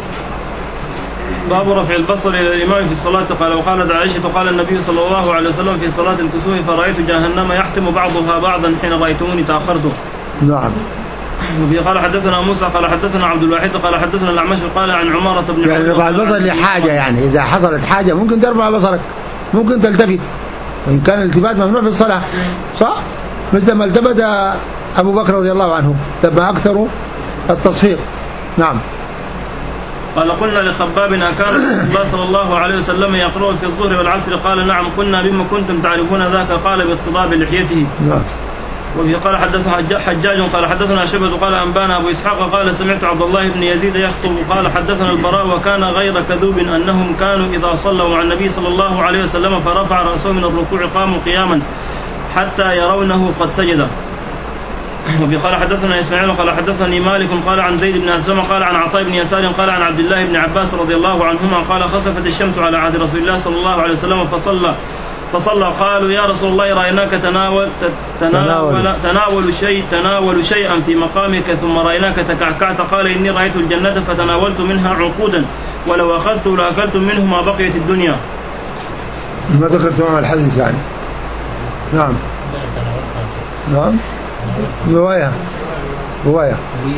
باب رفع البصر إلى الإمام في الصلاة. قال وقالت عائشة قال النبي صلى الله عليه وسلم في صلاة الكسوف فرأيت جهنم يحتم بعضها بعضا حين رأيتوني تأخرت. نعم. قال حدثنا موسى قال حدثنا عبد الواحد قال حدثنا الأعمش قال عن عمارة بن يعني رفع البصر لحاجة يعني إذا حصلت حاجة ممكن ترفع بصرك ممكن تلتفت وإن كان الالتفات ممنوع في الصلاة صح؟ مثل ما التفت أبو بكر رضي الله عنه لما أكثروا التصفيق. نعم. قال قلنا لخباب أكان الله صلى الله عليه وسلم يقرأ في الظهر والعصر قال نعم قلنا بما كنتم تعرفون ذاك قال باضطراب لحيته. نعم. وفي قال حدثنا حجاج قال حدثنا شبة قال أنبانا أبو إسحاق قال سمعت عبد الله بن يزيد يخطب قال حدثنا البراء وكان غير كذوب أنهم كانوا إذا صلوا مع النبي صلى الله عليه وسلم فرفع رأسه من الركوع قاموا قياما حتى يرونه قد سجد. وبه قال حدثنا إسماعيل قال حدثني مالك قال عن زيد بن أسلم قال عن عطاء بن يسار قال عن عبد الله بن عباس رضي الله عنهما قال خسفت الشمس على عهد رسول الله صلى الله عليه وسلم فصلى فصلى قالوا يا رسول الله رأيناك تناول تناول تناول شيء تناول شيئا في مقامك ثم رأيناك تكعكعت قال إني رأيت الجنة فتناولت منها عقودا ولو أخذت لأكلت منه ما بقيت الدنيا. ما ذكرت معه الحديث يعني. نعم نعم رواية رواية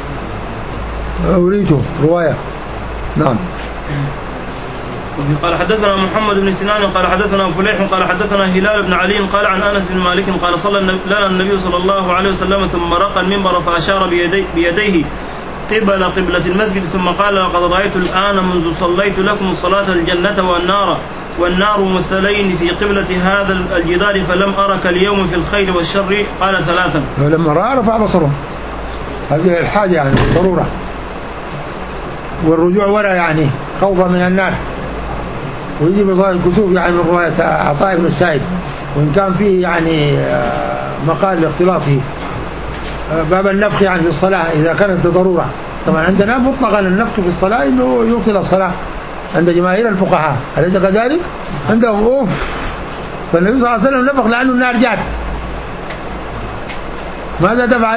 أريته رواية. نعم. قال حدثنا محمد بن سنان قال حدثنا فليح قال حدثنا هلال بن علي قال عن أنس بن مالك قال صلى لنا النبي صلى الله عليه وسلم ثم رقى المنبر فأشار بيدي بيديه قبل قبلة المسجد ثم قال لقد رأيت الآن منذ صليت لكم الصلاة الجنة والنار والنار مثلين في قبلة هذا الجدار فلم أرك اليوم في الخير والشر قال ثلاثا. لما رأى رفع بصره. هذه الحاجة يعني ضرورة والرجوع وراء يعني خوفا من النار. ويجي بضاء الكسوف يعني من رواية عطاء بن السائب وإن كان فيه يعني مقال لاختلاطه باب النفخ يعني في الصلاة إذا كانت ضرورة. طبعا عندنا مطلقا النفخ في الصلاة إنه يبطل الصلاة عند جماهير الفقهاء أليس كذلك؟ عندهم أوف. فالنبي صلى الله عليه وسلم نفخ لأنه النار جات ماذا تفعل؟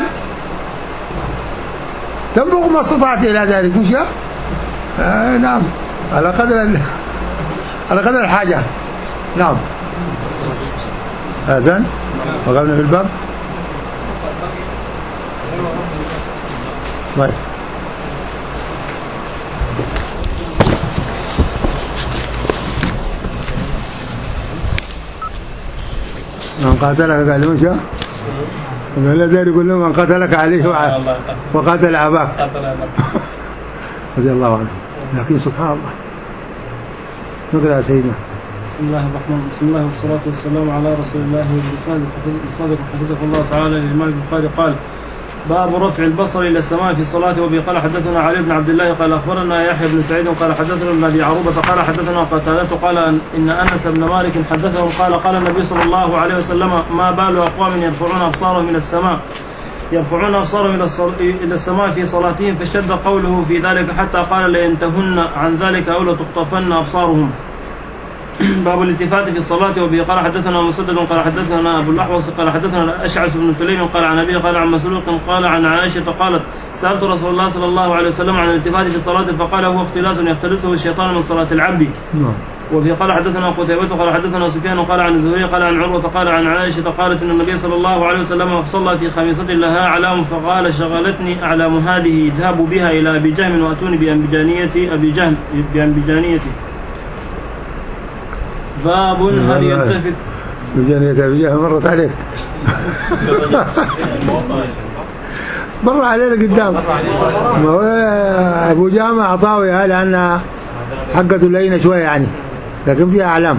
تنبغ ما استطعت إلى ذلك مش آه نعم على قدر على قدر الحاجة. نعم. أذن وقفنا في الباب. طيب من قاتلك قال له شاء قال له يقول له من قتلك عليه وقاتل أباك رضي الله عنه. لكن سبحان الله نقرأ سيدنا. بسم الله الرحمن بسم الله والصلاة والسلام على رسول الله وبسناد حفظه الله تعالى. الإمام البخاري قال باب رفع البصر إلى السماء في الصلاة. وبه قال حدثنا علي بن عبد الله قال أخبرنا يحيى بن سعيد قال حدثنا ابن أبي عروبة قال حدثنا قتادة قال إن أنس بن مالك حدثهم قال قال النبي صلى الله عليه وسلم ما بال أقوام يرفعون أبصارهم إلى السماء يرفعون أبصارهم إلى السماء في صلاتهم فاشتد قوله في ذلك حتى قال لينتهن عن ذلك أو لتخطفن أبصارهم. باب الالتفات في الصلاة. وبه قال حدثنا مسدد قال حدثنا أبو الأحوص قال حدثنا الأشعث بن سليم قال عن أبي قال عن مسروق قال عن عائشة قالت سألت رسول الله صلى الله عليه وسلم عن الالتفات في الصلاة فقال هو اختلاس يختلسه الشيطان من صلاة العبد. وبه قال حدثنا قتيبة قال حدثنا سفيان قال عن الزهري قال عن عروة قال عن عائشة قالت إن النبي صلى الله عليه وسلم صلى في خميصة لها أعلام فقال شغلتني أعلام هذه اذهبوا بها إلى أبي جهم وأتوني بأنبجانية أبي جهم بأنبجانيته. باب هل يلتفت بجانية أبي جهم مرت عليك مر علينا قدام. ما هو أبو جهم عطاوية لأنها حقته لينة شوية يعني لكن فيها أعلام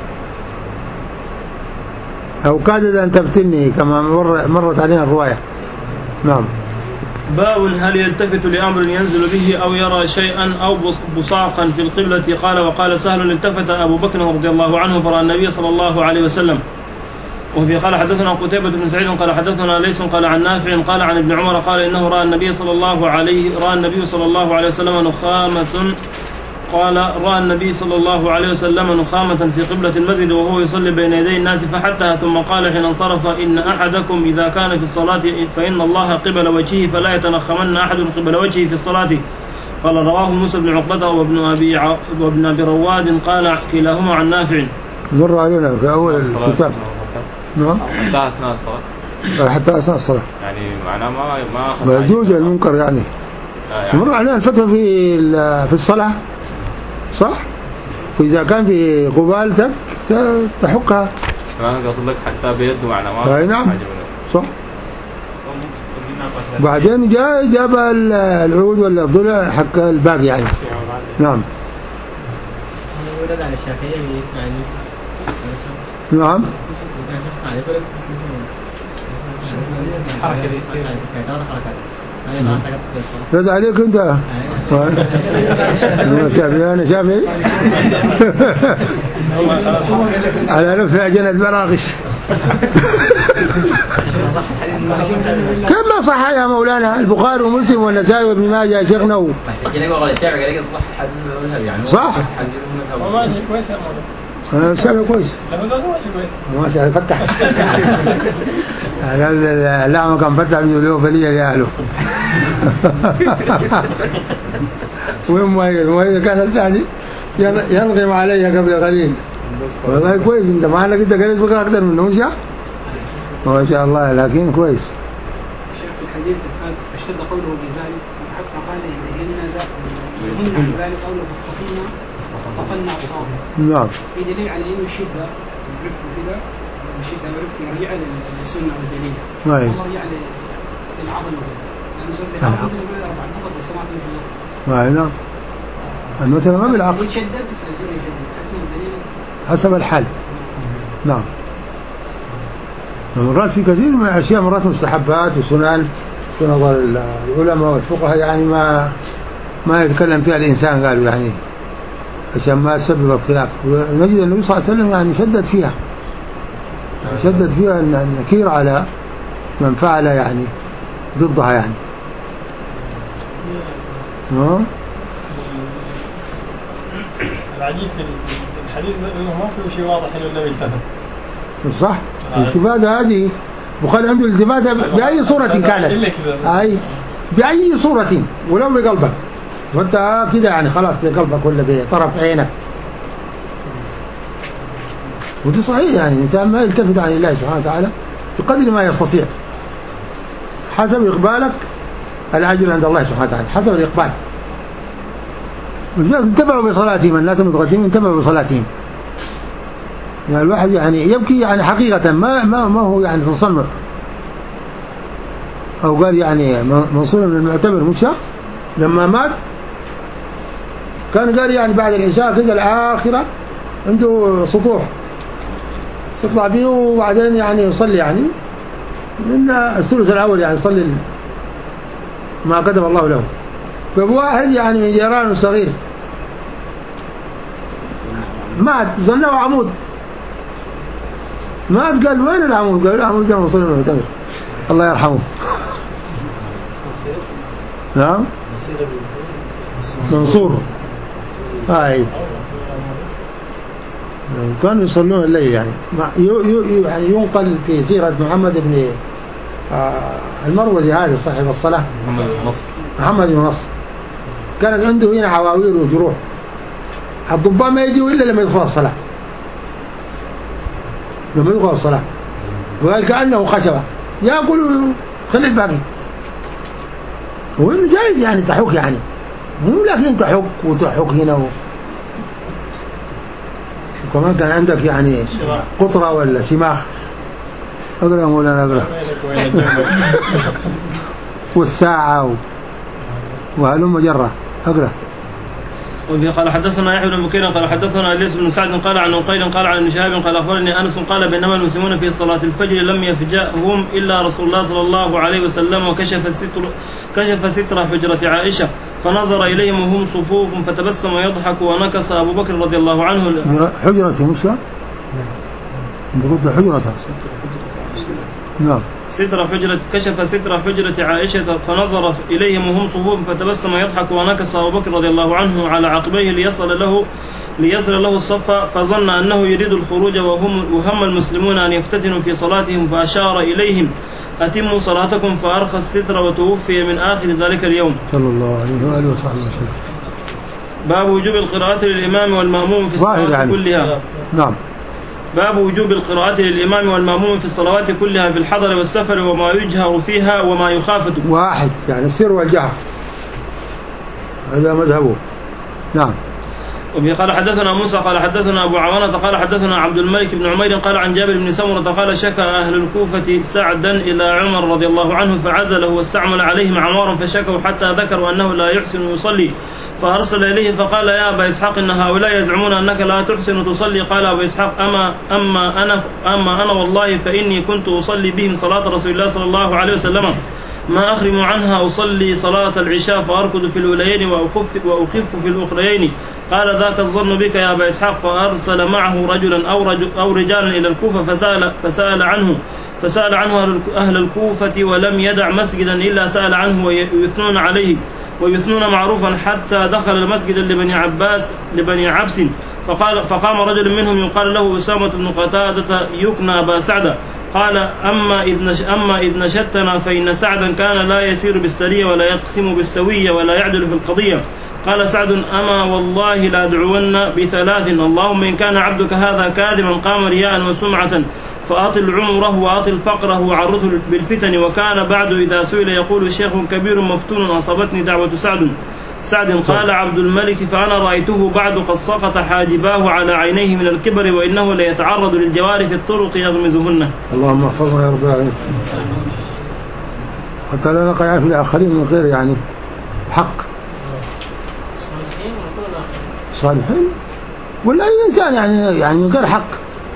أو كادت أن تفتني كما مرت علينا الرواية. نعم. باب هل يلتفت لأمر ينزل به أو يرى شيئا أو بصاقا في القبلة. قال وقال سهل التفت أبو بكر رضي الله عنه فرأى النبي صلى الله عليه وسلم. وفي قال حدثنا قتيبة بن سعيد قال حدثنا ليس قال عن نافع قال عن ابن عمر قال إنه رأى النبي صلى الله عليه رأى النبي صلى الله عليه وسلم نخامة قال رأى النبي صلى الله عليه وسلم نخامة في قبلة المسجد وهو يصلي بين يدي الناس فحتى ثم قال حين انصرف إن أحدكم إذا كان في الصلاة فإن الله قبل وجهه فلا يتنخمن أحد قبل وجهه في الصلاة. قال رواه موسى بن عقبة وابن أبي ع... وابن أبي رواد قال كلاهما عن نافع. مر علينا في أول الكتاب. نعم. حتى أثناء الصلاة. حتى أثناء الصلاة. يعني معناه ما ما ما يجوز المنكر يعني. يعني. مر علينا الفتوى في في الصلاة. صح؟ وإذا كان في قبالتك تحكها. أنا قصد لك حتى بيده معناه ما. أي نعم. صح. بعدين جاء جاب العود ولا الضلع حق الباقي يعني. نعم. ولد على الشافعية بيسمع نعم. رد عليك انت انا شافعي انا شافعي على نفس عجنة براغش كم ما ما صح يا مولانا، البخاري ومسلم والنسائي وابن ماجه يا شيخنا. صح. الشافعي كويس. ما شاء الله فتح. لا ما كان فتح بيقولوا بليه لاهله. وين مؤيد؟ مؤيد كان الثاني ينغم علي قبل قليل. والله كويس انت معنا كده قليل بقى اكثر منه مش ما شاء الله، لكن كويس. شيخ الحديث اشتد قوله بذلك حتى قال إن عن ذلك قوله فقفنا وقفلنا أبصارنا. نعم. في دليل على إنه الشدة الرفق كده، الشدة والرفق مرجعة للسنة والدليل. نعم. مرجعة للعظمة لأنه زود العظمة ما يرفع النصب والسماء في الجنة. نعم. المثل ما بالعقل. يشدد فالزول يشدد حسب الدليل. حسب الحال. نعم. مرات في كثير من الأشياء مرات مستحبات وسنن في نظر العلماء والفقهاء يعني ما ما يتكلم فيها الإنسان، قالوا يعني عشان ما تسبب اختلاف. ونجد النبي صلى الله عليه وسلم يعني شدد فيها، يعني شدد فيها أن نكير على من فعل يعني ضدها يعني. ها؟ العجيب في الحديث انه ما فيه شيء واضح انه النبي التفت. صح. الالتفات هذه بخاري عنده الالتفات بأي صورة كانت، أي بأي صورة ولو بقلبك، وانت كده يعني خلاص بقلبك ولا بطرف عينك. ودي صحيح يعني الإنسان ما يلتفت عن الله سبحانه وتعالى بقدر ما يستطيع، حسب إقبالك الأجر عند الله سبحانه وتعالى، حسب الإقبال. ولذلك انتبهوا بصلاتهم، الناس المتقدمين انتبهوا بصلاتهم. يعني الواحد يعني يبكي يعني حقيقة ما ما ما هو يعني تصنع. أو قال يعني منصور بن المعتبر مش لما مات كان قال يعني بعد العشاء كذا الآخرة عنده سطوح يطلع فيه وبعدين يعني يصلي يعني من الثلث الأول يعني يصلي ما كتب الله له. فواحد يعني من جيرانه صغير مات ظنه عمود، مات قال وين العمود؟ قال العمود ده منصور بن المعتبر الله يرحمه. نعم منصور. هاي كانوا يصلون الليل يعني. يعني ينقل في سيرة محمد بن المروزي هذا صاحب الصلاة، محمد بن نصر محمد بن نصر كانت عنده هنا عواوير وجروح، الضباء ما يجوا إلا لما يدخل الصلاة، لما يدخل الصلاة وقال كأنه خشبة يأكل خلي الباقي. وإنه جائز يعني تحك يعني مو لكن تحك وتحك هنا و... وكمان كان عندك يعني قطرة ولا سماخ. اقرأ مولانا اقرأ. والساعة و... وهلم جرة اقرأ. وفي قال حدثنا يحيى بن بكير قال حدثنا الياس بن سعد قال عن عقيل قال عن ابن شهاب قال اخبرني انس قال بينما المسلمون في صلاه الفجر لم يفجأهم الا رسول الله صلى الله عليه وسلم وكشف الستر كشف ستر حجره عائشه فنظر اليهم وهم صفوف فتبسم يضحك ونكص ابو بكر رضي الله عنه. حجرته مش انت قلت حجرته. نعم. ستر حجرة كشف ستر حجرة عائشة فنظر إليهم وهم صفوف فتبسم يضحك ونكص أبو بكر رضي الله عنه على عقبيه ليصل له ليصل له الصف فظن أنه يريد الخروج وهم وهم المسلمون أن يفتتنوا في صلاتهم فأشار إليهم أتموا صلاتكم فأرخى الستر وتوفي من آخر ذلك اليوم. صلى الله عليه وآله وصحبه وسلم. باب وجوب القراءة للإمام والمأموم في الصلاة يعني. كلها. نعم. باب وجوب القراءة للإمام والمأموم في الصلوات كلها في الحضر والسفر وما يجهر فيها وما يخافت. واحد يعني السر والجهر هذا مذهبه. نعم. وبه قال حدثنا موسى قال حدثنا أبو عوانة قال حدثنا عبد الملك بن عمير قال عن جابر بن سمرة قال شكى أهل الكوفة سعدا إلى عمر رضي الله عنه فعزله واستعمل عليهم عمارا فشكوا حتى ذكروا أنه لا يحسن يصلي فأرسل إليه فقال يا أبا إسحاق إن هؤلاء يزعمون أنك لا تحسن تصلي. قال أبو إسحاق أما, أما, أنا أما أنا والله فإني كنت أصلي بهم صلاة رسول الله صلى الله عليه وسلم ما أخرم عنها أصلي صلاة العشاء فأركض في الأوليين وأخف, وأخف في الأخريين. قال ذاك الظن بك يا أبا إسحاق فأرسل معه رجلا أو, رجل أو رجالا إلى الكوفة فسأل, فسأل عنه فسأل عنه أهل الكوفة ولم يدع مسجدا إلا سأل عنه ويثنون عليه ويثنون معروفا حتى دخل المسجد لبني عباس لبني عبس فقال فقام رجل منهم يقال له أسامة بن قتادة يكنى أبا سعدة قال أما إذ نش أما إذ نشدتنا فإن سعدا كان لا يسير بالسرية ولا يقسم بالسوية ولا يعدل في القضية. قال سعد أما والله لا أدعون بثلاث اللهم إن كان عبدك هذا كاذبا قام رياء وسمعة فأطل عمره وأطل فقره وعرضه بالفتن. وكان بعد إذا سئل يقول شيخ كبير مفتون أصابتني دعوة سعد سعد قال عبد الملك فأنا رأيته بعد قد سقط حاجباه على عينيه من الكبر وإنه ليتعرض للجوار في الطرق يغمزهن. اللهم احفظنا يا رب العالمين حتى لا نقع في الآخرين من غير يعني حق. صالحين ولا أي إنسان يعني يعني من غير حق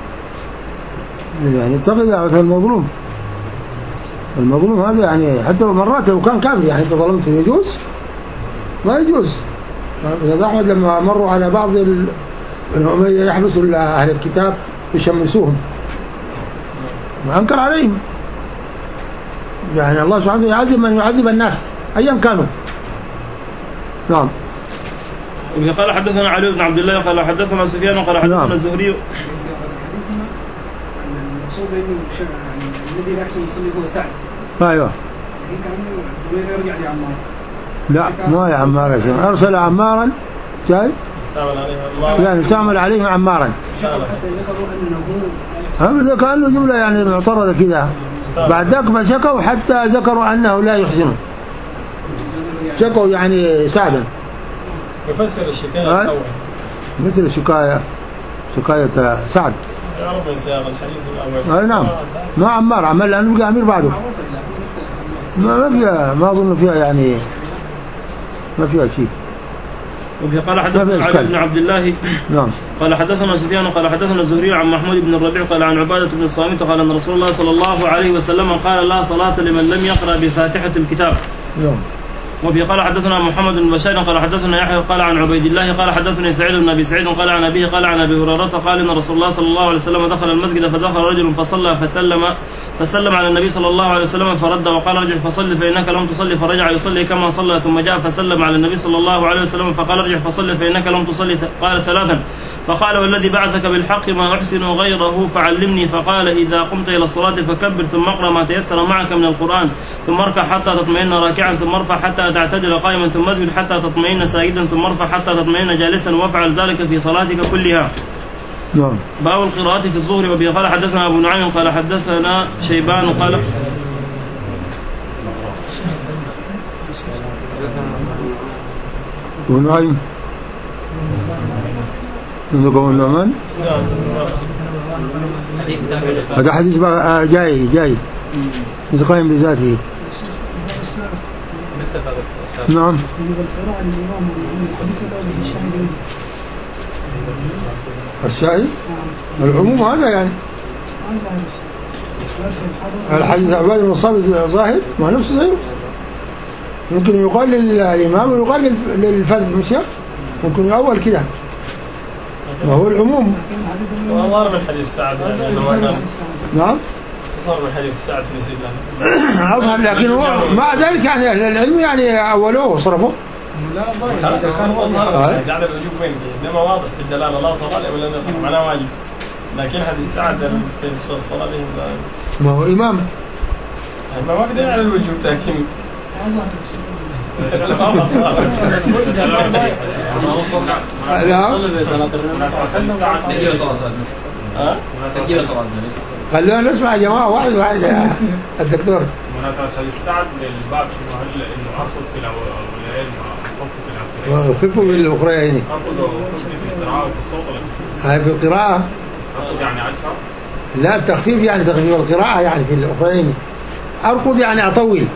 يعني اتقي دعوة المظلوم. المظلوم هذا يعني حتى مرات لو كان كافر يعني أنت ظلمته يجوز ما يجوز. أستاذ أحمد لما مروا على بعض الأمية يحبسوا أهل الكتاب ويشمسوهم ما أنكر عليهم يعني الله سبحانه يعذب من يعذب الناس أيا كانوا. نعم. قال حدثنا علي بن عبد الله قال حدثنا سفيان قال حدثنا الزهري. المقصود انه الذي لا يحسن يصلي هو سعد. ايوه. كانه يرجع لعمار. لا ما يا عمار ارسل عمارا جاي يعني استعمل عليهم عمارا. هذا كانه جمله يعني معترضه كذا. بعد ذاك فشكوا حتى ذكروا انه لا يحسن. شكوا يعني سعدا. يفسر الشكاية الأول مثل الشكاية شكاية سعد يا رب سياق الحديث الأول. أي نعم ما عمار عمل لأنه بقى أمير بعده ما ما فيها ما أظن فيها يعني ما فيها شيء. قال حدثنا علي بن عبد الله نعم قال حدثنا سفيان قال حدثنا الزهري عن محمود بن الربيع قال عن عبادة بن الصامت قال أن رسول الله صلى الله عليه وسلم قال لا صلاة لمن لم يقرأ بفاتحة الكتاب. نعم. وفي قال حدثنا محمد بن بشار قال حدثنا يحيى قال عن عبيد الله قال حدثني سعيد بن ابي سعيد قال عن ابيه قال عن ابي هريره قال ان رسول الله صلى الله عليه وسلم دخل المسجد فدخل رجل فصلى فسلم فسلم على النبي صلى الله عليه وسلم فرد وقال ارجع فصل فانك لم تصلي فرجع يصلي كما صلى ثم جاء فسلم على النبي صلى الله عليه وسلم فقال ارجع فصل فانك لم تصلي قال ثلاثا فقال والذي بعثك بالحق ما احسن غيره فعلمني فقال اذا قمت الى الصلاه فكبر ثم اقرا ما تيسر معك من القران ثم اركع حتى تطمئن راكعا ثم ارفع حتى تعتدل قائما ثم اسجد حتى تطمئن ساجدا ثم ارفع حتى تطمئن جالسا وافعل ذلك في صلاتك كلها. نعم. باب القراءة في الظهر. وبه قال حدثنا أبو نعيم قال حدثنا شيبان قال أبو نعيم عندكم النعمان هذا حديث بقى جاي جاي إذا قائم بذاته. نعم. الشاهد العموم هذا يعني الحديث عباد بن الصامت ظاهر ما نفسه زيه ممكن يقال للإمام ويقال للفذ مش ممكن يأول كده ما هو العموم. وأظهر من حديث سعد نعم أظهر من حديث سعد في نسيب الله أظهر لكن هو مع ذلك يعني أهل العلم يعني أولوه وصرفوه. لا ضايع إذا كان هو أظهر حديث عدد الوجوب وين إنما واضح في الدلالة لا صلاة ولا نفع معناه واجب لكن حديث سعد في الصلاة بهم ما هو إمام ما واخدين على الوجوب لكن خلونا نسمع يا جماعة واحد واحد يا الدكتور. مناسبة حديث سعد للباب شنو هل إنه أخذ في الأولين ما أخذ في وخفوا بالأخرين أخذ في القراءة وفي الصوت هاي في القراءة أخذ يعني أكثر لا التخفيف يعني تخفيف القراءة يعني في الأخرين. أركض يعني أطول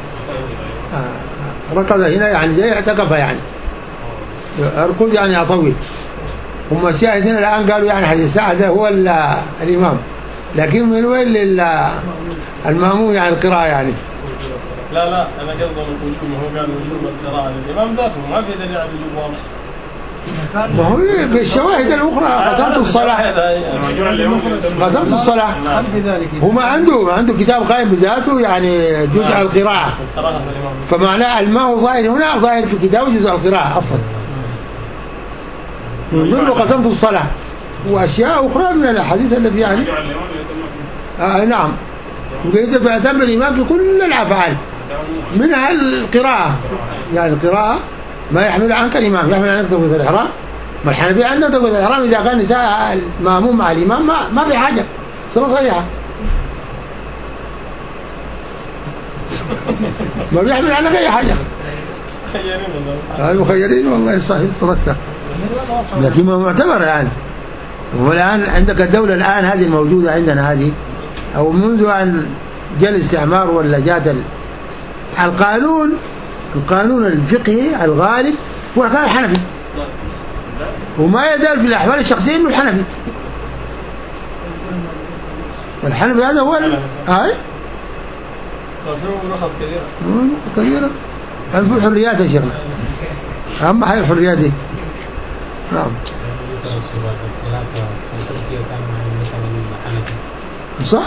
ركض هنا يعني زي اعتكف يعني أركض يعني أطول. هم الشاهدين الآن قالوا يعني حديث سعد هو الإمام لكن من وين المأموم يعني القراءة يعني لا لا أنا قصدي الوجوب هو قال وجوب القراءة للإمام ذاته ما في دليل على الوجوب واضح وهو بالشواهد الأخرى قسمت الصلاة قسمت الصلاة هو ما عنده ما عنده كتاب قائم بذاته يعني جزء القراءة فمعناه ما هو ظاهر هنا ظاهر في كتابه جزء القراءة أصلا من ضمنه قسمت الصلاة وأشياء أخرى من الأحاديث التي يعني آه نعم ويجب يعتبر الإمام في كل الأفعال منها القراءة يعني القراءة ما يحمل عنك الإمام يحمل عنك تكبيرة الإحرام ما الحنفية عندهم تكبيرة الإحرام إذا كان نساء المأموم مع الإمام ما ما في حاجة صلاة صحيحة ما بيحمل عنك أي حاجة المخيرين والله صحيح صدقت لكن ما معتبر الآن والآن عندك الدولة الآن هذه الموجودة عندنا هذه أو منذ أن جاء الاستعمار ولا جاءت القانون القانون الفقهي الغالب هو القانون الحنفي وما يزال في الأحوال الشخصية إنه الحنفي الحنفي هذا هو هاي رخص كثيرة كثيرة في حريات يا شيخنا أهم حاجة الحريات دي نعم صح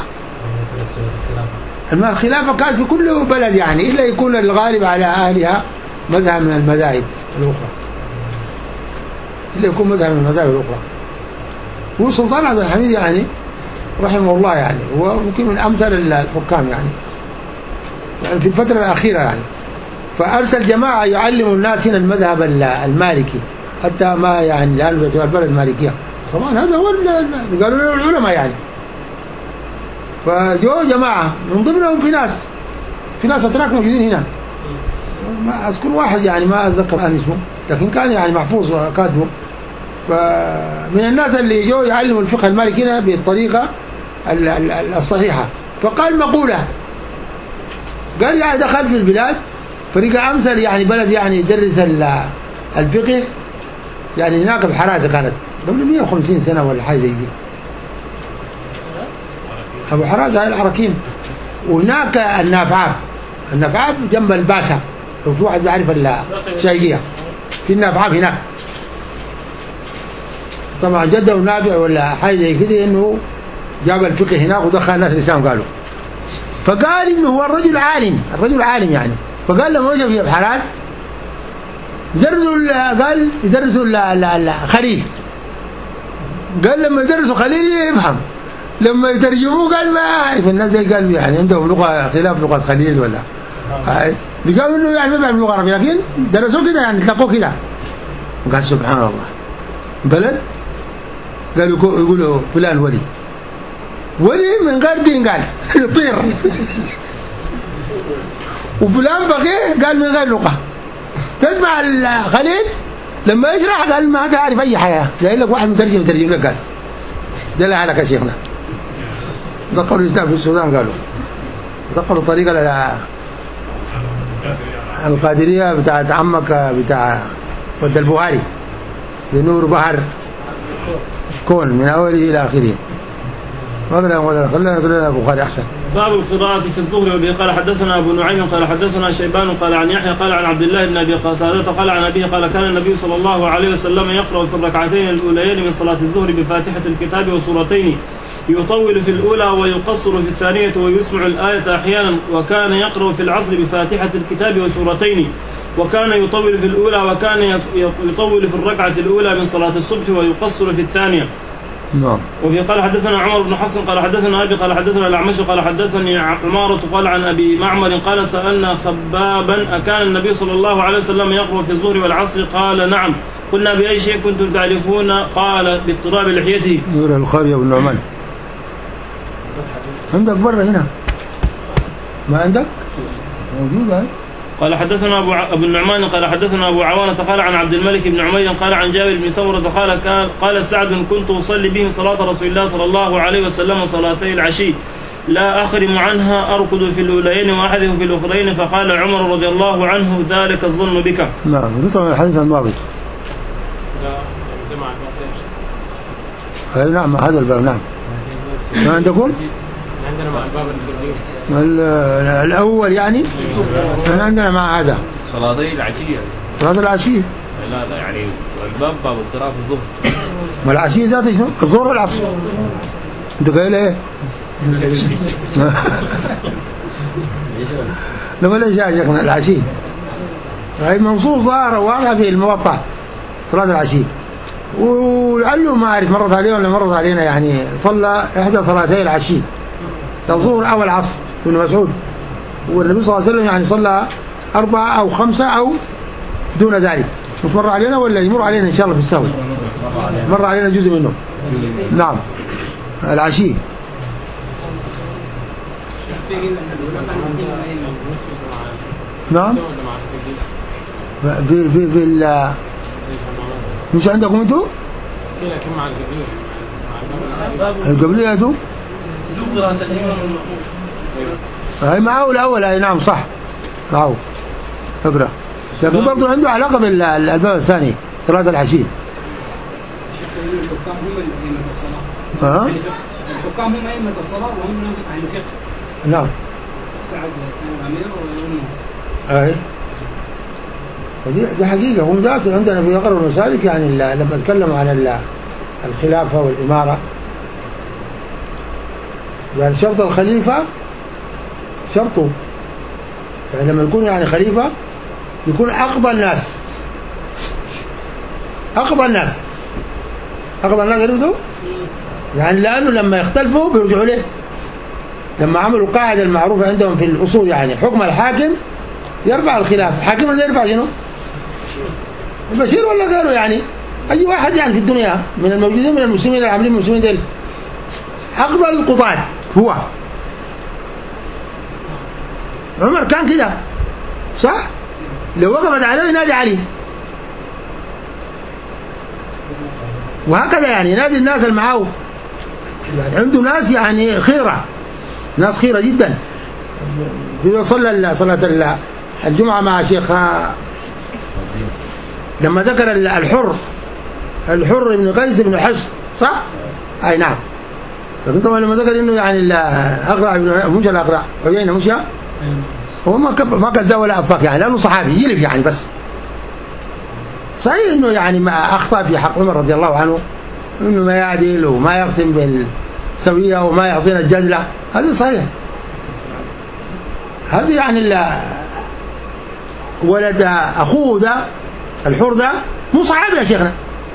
الخلافة كانت في كل بلد يعني إلا يكون الغالب على أهلها مذهب من المذاهب الأخرى إلا يكون مذهب من المذاهب الأخرى هو سلطان عبد الحميد يعني رحمه الله يعني هو ممكن من أمثل الحكام يعني يعني في الفترة الأخيرة يعني فأرسل جماعة يعلموا الناس هنا المذهب المالكي حتى ما يعني الآن البلد مالكية طبعا هذا هو اللي قالوا له العلماء يعني فجو جماعة من ضمنهم في ناس في ناس أتراك موجودين هنا ما أذكر واحد يعني ما أتذكر الآن اسمه لكن كان يعني محفوظ وكاتبه فمن الناس اللي جو يعلموا الفقه المالكي هنا بالطريقة الصحيحة فقال مقولة قال يعني دخل في البلاد فريق أمثل يعني بلد يعني يدرس الفقه يعني هناك بحراسة كانت قبل مئة وخمسين سنة ولا حاجة زي دي أبو حراسة العراكين وهناك النافعاب النافعاب جنب الباسة لو في واحد بيعرف الشايقية في النافعاب هناك طبعا جده نافع ولا حاجة زي كده إنه جاب الفقه هناك ودخل الناس الإسلام قالوا فقال إنه هو الرجل عالم الرجل عالم يعني فقال لما وجد في بحراس يدرسوا قال يدرسوا خليل قال لما يدرسوا خليل يفهم لما يترجموه قال ما أعرف الناس زي قال يعني عندهم لغة خلاف لغة خليل ولا هاي قالوا إنه يعني ما بيعرف لغة عربية لكن درسوه كده يعني تلقوه كده قال سبحان الله بلد قالوا يقولوا فلان ولي ولي من غير دين قال يطير وفلان بقي قال من غير لغة تسمع الخليل لما يشرح قال ما تعرف أي حياة جاي لك واحد مترجم يترجم لك قال ده لا عليك يا شيخنا ذكروا الإسلام في السودان قالوا ذكروا طريقة القادرية بتاعت عمك بتاع ود البوهاري بنور بحر كون من أوله إلى آخره ولا ولا خلينا نقول لنا البخاري أحسن. باب القراءة في الظهر وبه قال حدثنا أبو نعيم قال حدثنا شيبان قال عن يحيى قال عن عبد الله بن أبي قتادة قال عن أبيه قال كان النبي صلى الله عليه وسلم يقرأ في الركعتين الأوليين من صلاة الظهر بفاتحة الكتاب وسورتين يطول في الأولى ويقصر في الثانية ويسمع الآية أحيانا وكان يقرأ في العصر بفاتحة الكتاب وسورتين وكان يطول في الأولى وكان يطول في الركعة الأولى من صلاة الصبح ويقصر في الثانية. نعم. وفي قال حدثنا عمر بن حفص قال حدثنا أبي قال حدثنا الأعمش قال حدثني عمارة قال عن أبي معمر قال سألنا خبابا أكان النبي صلى الله عليه وسلم يقرأ في الظهر والعصر قال نعم قلنا بأي شيء كنتم تعرفون قال باضطراب لحيته. نور الخارية بن نعمان عندك برا هنا ما عندك موجود هاي. قال حدثنا أبو, ع... أبو النعمان قال حدثنا أبو عوانة قال عن عبد الملك بن عمير قال عن جابر بن سمرة قال كان قال سعد كنت أصلي بهم صلاة رسول الله صلى الله عليه وسلم صلاتي العشي لا أخرم عنها أركض في الأولين وأحدث في الأخرين فقال عمر رضي الله عنه ذلك الظن بك. نعم ذكر من الحديث الماضي. أي نعم هذا الباب نعم. ما عندكم؟ عندنا مع الباب الأول يعني احنا عندنا مع هذا صلاتي العشية صلاة العشية لا لا يعني الباب باب اقتراف الظهر. ما العشية ذاتها شنو؟ الظهر والعصر. أنت قايل إيه؟ لما ليش يا شيخنا العشية؟ هي منصوص ظاهرة واضحة في الموطأ صلاة العشية. ولعله ما أعرف مرت عليه ولا مرت علينا يعني صلى إحدى صلاتي العشية الظهر أو العصر ابن مسعود، والنبي صلى الله عليه وسلم يعني صلى أربعة أو خمسة أو دون ذلك. مش مر علينا ولا يمر علينا إن شاء الله في الساوي؟ مر علينا جزء منه. نعم العشية. نعم في في في ال مش عندكم انتوا؟ القبلية انتوا؟ هاي معه الأول. هاي نعم صح معه اقرأ، لكن برضو عنده علاقة بالباب الثاني صلاة العشية. الحكام هم أئمة الصلاة. ها؟ الحكام هم أئمة الصلاة وهم أهل الفقه. نعم. سعد كان أمير وأمه. أي. ودي دي حقيقة هم ذاته عندنا في أقرب المسالك يعني لما تكلموا عن الخلافة والإمارة يعني شرط الخليفة شرطه يعني لما يكون يعني خليفة يكون أقضى الناس أقضى الناس أقضى الناس يرفضوا يعني لأنه لما يختلفوا بيرجعوا ليه. لما عملوا قاعدة المعروفة عندهم في الأصول يعني حكم الحاكم يرفع الخلاف. الحاكم اللي يرفع شنو؟ البشير ولا غيره يعني أي واحد يعني في الدنيا من الموجودين من المسلمين العاملين المسلمين دول أقضى القضاة هو. عمر كان كده صح؟ لو وقفت عليه ينادي علي وهكذا يعني ينادي الناس اللي معاه يعني عنده ناس يعني خيرة ناس خيرة جدا. صلى صلاة الجمعة مع شيخ لما ذكر الحر الحر بن قيس بن حصن صح؟ أي نعم. لكن طبعا لما ذكر إنه يعني الأقرع مش الأقرع عيينة مش هو ما كب ما كذا ولا أفاك يعني لأنه صحابي يلف يعني بس صحيح إنه يعني ما أخطأ في حق عمر رضي الله عنه إنه ما يعدل وما يقسم بالسوية وما يعطينا الجزلة هذا صحيح. هذا يعني ولد أخوه ده الحر ده مو صحابي يا شيخنا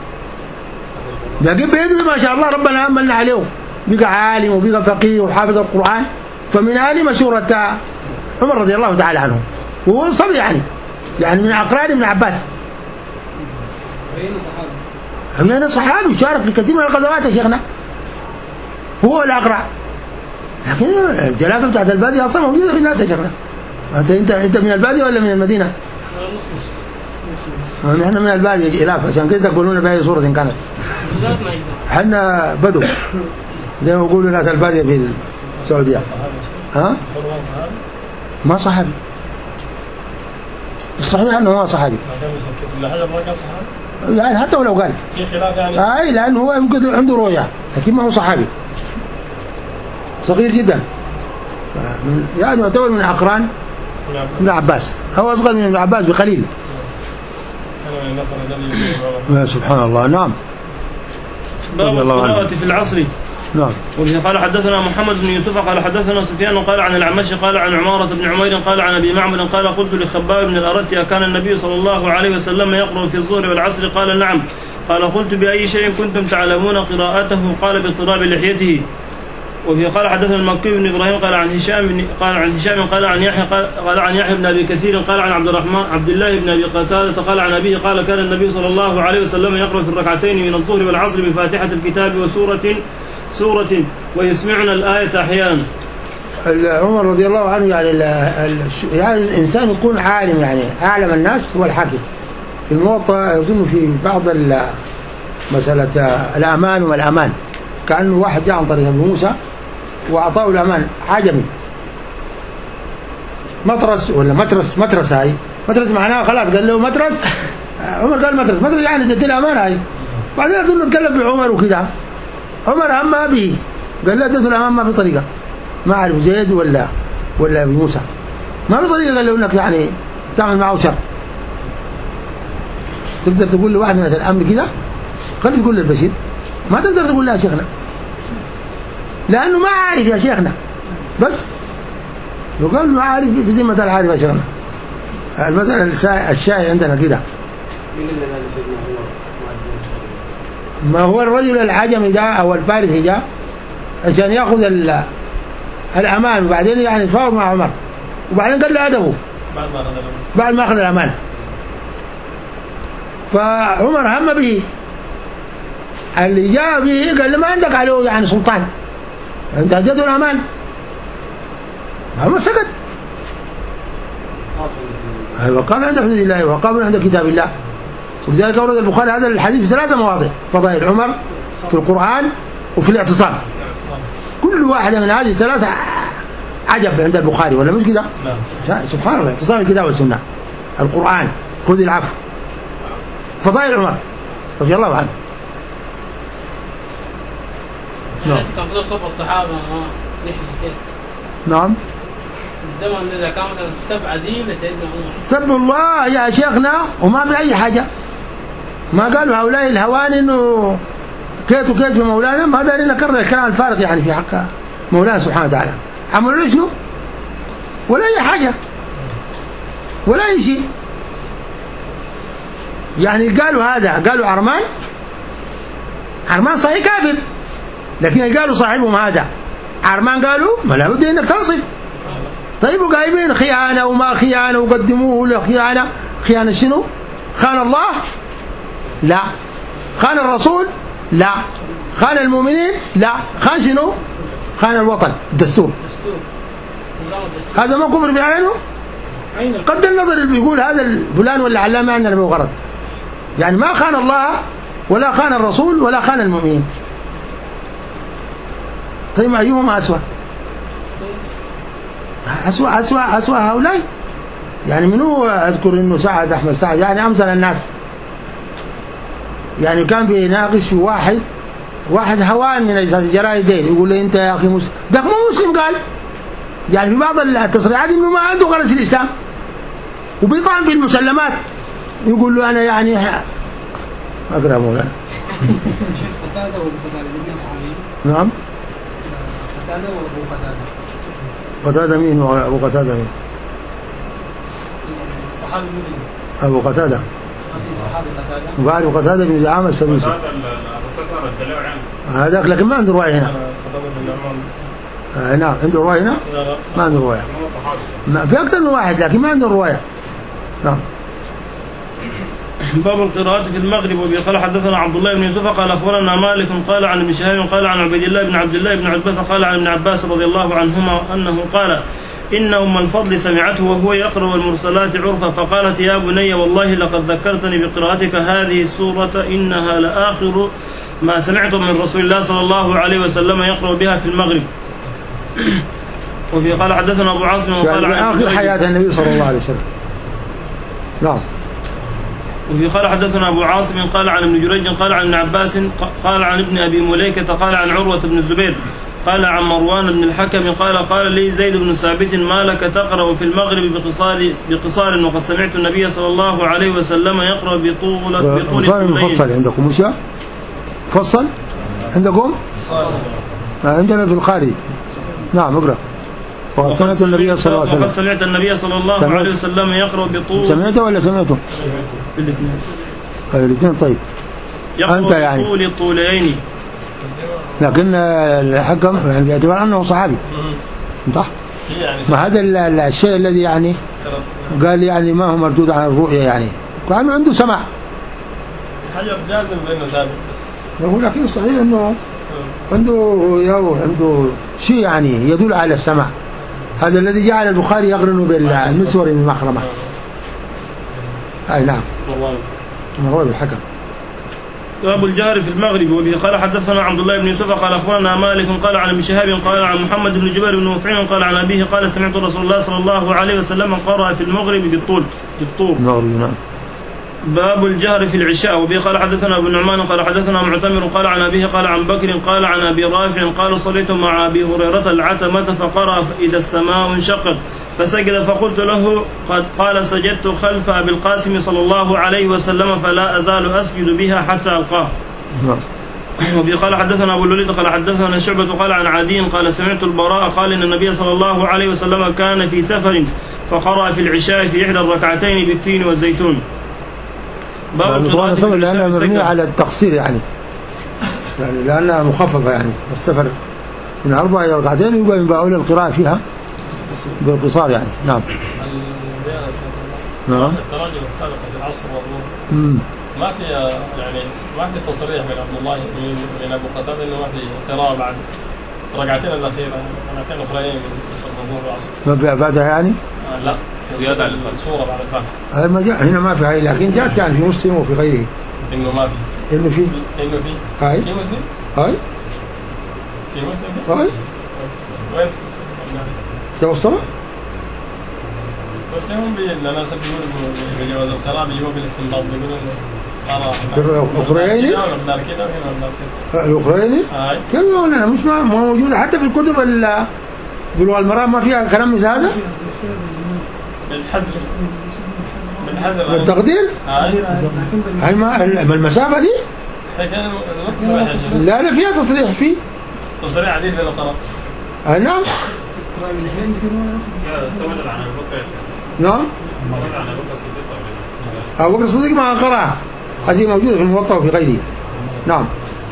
لكن بيده ما شاء الله ربنا أمنا عليه بقى عالم وبقى فقيه وحافظ القرآن فمن آل مشورة عمر رضي الله تعالى عنه وهو صبي يعني يعني من أقران ابن عباس. هنا صحابي شارك في كثير من الغزوات يا شيخنا هو الأقرع لكن الجلابة بتاعت البادية أصلا موجودة في الناس يا شيخنا. أنت أنت من البادية ولا من المدينة؟ نحن من البادية إلاف عشان كده تقولون بأي صورة كانت احنا بدو زي ما يقولوا ناس البادية في السعودية. ها؟ ما صحابي الصحيح أنه هو صحابي يعني حتى ولو قال أي لأنه هو يمكن عنده رؤية لكن ما هو صحابي صغير جدا يعني يعتبر من أقران ابن عباس هو أصغر من ابن عباس بقليل. يا سبحان الله. نعم. باب القراءة في العصر. نعم. وفي قال حدثنا محمد بن يوسف قال حدثنا سفيان قال عن الأعمش قال عن عمارة بن عمير قال عن أبي معمر قال قلت لخباب بن الأرت كان النبي صلى الله عليه وسلم يقرأ في الظهر والعصر قال نعم قال قلت بأي شيء كنتم تعلمون قراءته قال باضطراب لحيته. وفي قال حدثنا المكي بن ابراهيم قال عن هشام بن قال عن هشام قال عن يحيى قال, قال عن يحيى بن ابي كثير قال عن عبد الرحمن عبد الله بن ابي قتاده قال عن ابيه قال كان النبي صلى الله عليه وسلم يقرأ في الركعتين من الظهر والعصر بفاتحه الكتاب وسوره سوره ويسمعنا الايه احيانا. عمر رضي الله عنه يعني يعني الانسان يكون عالم يعني اعلم الناس هو الحاكم. في الموطأ يظن في بعض مساله الامان وما الامان كانه واحد جاء عن طريق ابو موسى وأعطاه الأمان عجمي مطرس ولا مترس مترس هاي مترس معناها خلاص قال له مترس عمر قال مترس مترس يعني جدي الأمان هاي بعدين أظن نتكلم بعمر وكذا عمر هم أبي قال له اديته الأمان ما في طريقة ما أعرف زيد ولا ولا أبي موسى ما في طريقة قال له إنك يعني تعمل معه شر تقدر تقول لواحد من الأمن كده خلي تقول للبشير، ما تقدر تقول لها شيخنا لأنه ما عارف يا شيخنا. بس لو قال له عارف بذمة العارف يا شيخنا. المثل الشائع عندنا كده، ما هو الرجل العجمي ده أو الفارسي جاء عشان يأخذ الأمان وبعدين يعني يتفاوض مع عمر، وبعدين قال له أدبه بعد ما أخذ الأمان. فعمر هم به، اللي جاء به قال له ما عندك عليه يعني سلطان، أنت أديته الأمان. عمر سكت. وقام عند حدود الله وقام عند كتاب الله. ولذلك أورد البخاري هذا الحديث في ثلاثة مواضع: فضائل عمر، في القرآن، وفي الاعتصام. كل واحدة من هذه الثلاثة عجب عند البخاري، ولا مش كده؟ سبحان الله. اعتصام الكتاب والسنة، القرآن، خذ العفو، فضائل عمر رضي الله عنه. نعم. كان في صف الصحابة نعم. الزمن إذا كانت السب عديمة سيدنا عمر. سب الله يا شيخنا وما في أي حاجة. ما قالوا هؤلاء الهوان إنه كيت وكيت في مولانا، ما داري نكرر الكلام الفارغ يعني في حق مولانا سبحانه وتعالى. عملوا له شنو؟ ولا أي حاجة ولا أي شيء. يعني قالوا هذا، قالوا عرمان، عرمان صحيح كافر، لكن قالوا صاحبهم هذا عرمان، قالوا ما لابد انك تنصف. طيب وقايمين خيانه وما خيانه وقدموه لخيانه. خيانه شنو؟ خان الله؟ لا. خان الرسول؟ لا. خان المؤمنين؟ لا. خان شنو؟ خان الوطن، الدستور. هذا ما كفر بعينه؟ قد النظر اللي بيقول هذا فلان ولا علامه عندنا به غرض. يعني ما خان الله ولا خان الرسول ولا خان المؤمنين. طيب أيهما أسوأ؟ أسوأ أسوأ أسوأ هؤلاء. يعني منو أذكر إنه سعد أحمد سعد يعني أمثل الناس، يعني كان بيناقش في واحد واحد هوان من الجرائد دين، يقول له أنت يا أخي مسلم، ده مو مسلم. قال يعني في بعض التصريحات إنه ما عنده غرض في الإسلام، وبيطعن في المسلمات، يقول له أنا يعني أقرأ مولانا. نعم. قتادة وأبو قتادة. قتادة مين وأبو قتادة مين؟ الصحابي المدني. أبو قتادة. صحابي قتادة. وبعرف قتادة بن زعامة السدوسي. هذاك لكن ما عنده رواية هنا. آه نعم عنده رواية هنا؟ ما عنده رواية. في أكثر من واحد لكن ما عنده رواية. نعم. باب القراءة في المغرب. وبه قال حدثنا عبد الله بن يوسف قال أخبرنا مالك قال عن ابن شهاب قال عن عبيد الله بن عبد الله بن عتبة قال عن ابن عباس رضي الله عنهما أنه قال إن أم الفضل سمعته وهو يقرأ المرسلات عرفا فقالت يا بني والله لقد ذكرتني بقراءتك هذه السورة إنها لآخر ما سمعت من رسول الله صلى الله عليه وسلم يقرأ بها في المغرب. وفي قال حدثنا أبو عاصم وقال يعني عن آخر حياة النبي صلى الله عليه وسلم. نعم. وفي قال حدثنا أبو عاصم قال عن ابن جريج قال عن ابن عباس قال عن ابن أبي مليكة قال عن عروة بن الزبير قال عن مروان بن الحكم قال قال لي زيد بن ثابت ما لك تقرأ في المغرب بقصار بقصار وقد سمعت النبي صلى الله عليه وسلم يقرأ بطول بطول مفصل عندكم مش مفصل عندكم؟ عندنا في الخارج. نعم اقرأ. وقد سمعت النبي صلى الله عليه وسلم وقد سمعت النبي صلى الله سمعت. عليه وسلم يقرأ بطول. سمعته ولا سمعته؟ الاثنين. الاثنين طيب. أنت يعني طول الطولين. لكن الحكم يعني باعتبار أنه صحابي. صح؟ ما هذا الشيء الذي يعني قال يعني ما هو مردود عن الرؤية يعني كان عنده سمع. حجر جازم بأنه ثابت بس. يقول لكن صحيح أنه عنده رؤية وعنده شيء يعني يدل على السمع. هذا الذي جعل البخاري يقرن بالمسور المخرمة. أي نعم. مروي بالحكم. باب الجهر في المغرب. وبه قال حدثنا عبد الله بن يوسف قال أخبرنا مالك قال عن ابن شهاب قال عن محمد بن جبير بن مطعم قال عن أبيه قال سمعت رسول الله صلى الله عليه وسلم قرأ في المغرب بالطول بالطور. نعم. باب الجهر في العشاء. وبه قال حدثنا ابو النعمان قال حدثنا معتمر قال عن أبيه قال عن بكر قال عن أبي رافع قال صليت مع أبي هريرة العتمة فقرأ إذا السماء انشقت فسجد فقلت له قد قال سجدت خلف أبي القاسم صلى الله عليه وسلم فلا أزال أسجد بها حتى ألقاه. وبي قال حدثنا أبو الوليد قال حدثنا شعبة قال عن عدي قال سمعت البراء قال إن النبي صلى الله عليه وسلم كان في سفر فقرأ في العشاء في إحدى الركعتين بالتين والزيتون. باب القراءة لأنها مبنية على التقصير يعني يعني لأنها مخففة يعني السفر من أربع إلى ركعتين يبقى من باب القراءة فيها بالقصار يعني. نعم. نعم. التراجم السابقة في العصر والظهر ما في يعني ما في تصريح من عبد الله من أبو قتادة إنه ما في قراءة بعد ركعتين الأخيرة ركعتين أخرين من صلاة الظهر والعصر. ما في بعدها يعني؟ آه لا. زيادة على السورة بعد الفاتحة. هذا ما جاء هنا ما في هاي لكن جاءت يعني في مسلم وفي غيره. إنه ما في. إنه في. إنه في. هاي. في مسلم. هاي. في مسلم. هاي. وين في مسلم؟ توصله؟ مسلمون بيقول الناس بيقولوا بجواز القراءة بيجوا بالاستنباط بيقولوا إنه الأخرين؟ الأخرين؟ كيف أنا مش موجودة حتى في الكتب بلوغ المرام ما فيها كلام مثل هذا؟ بالحذر بالحذر بالتقدير؟ هاي ما المسافة دي؟ لا لا فيها تصريح فيه تصريح عديد للقراءة. أي نعم. نعم. أبو بكر الصديق ما قرأ هذه موجودة في الموطأ وفي غيره. نعم.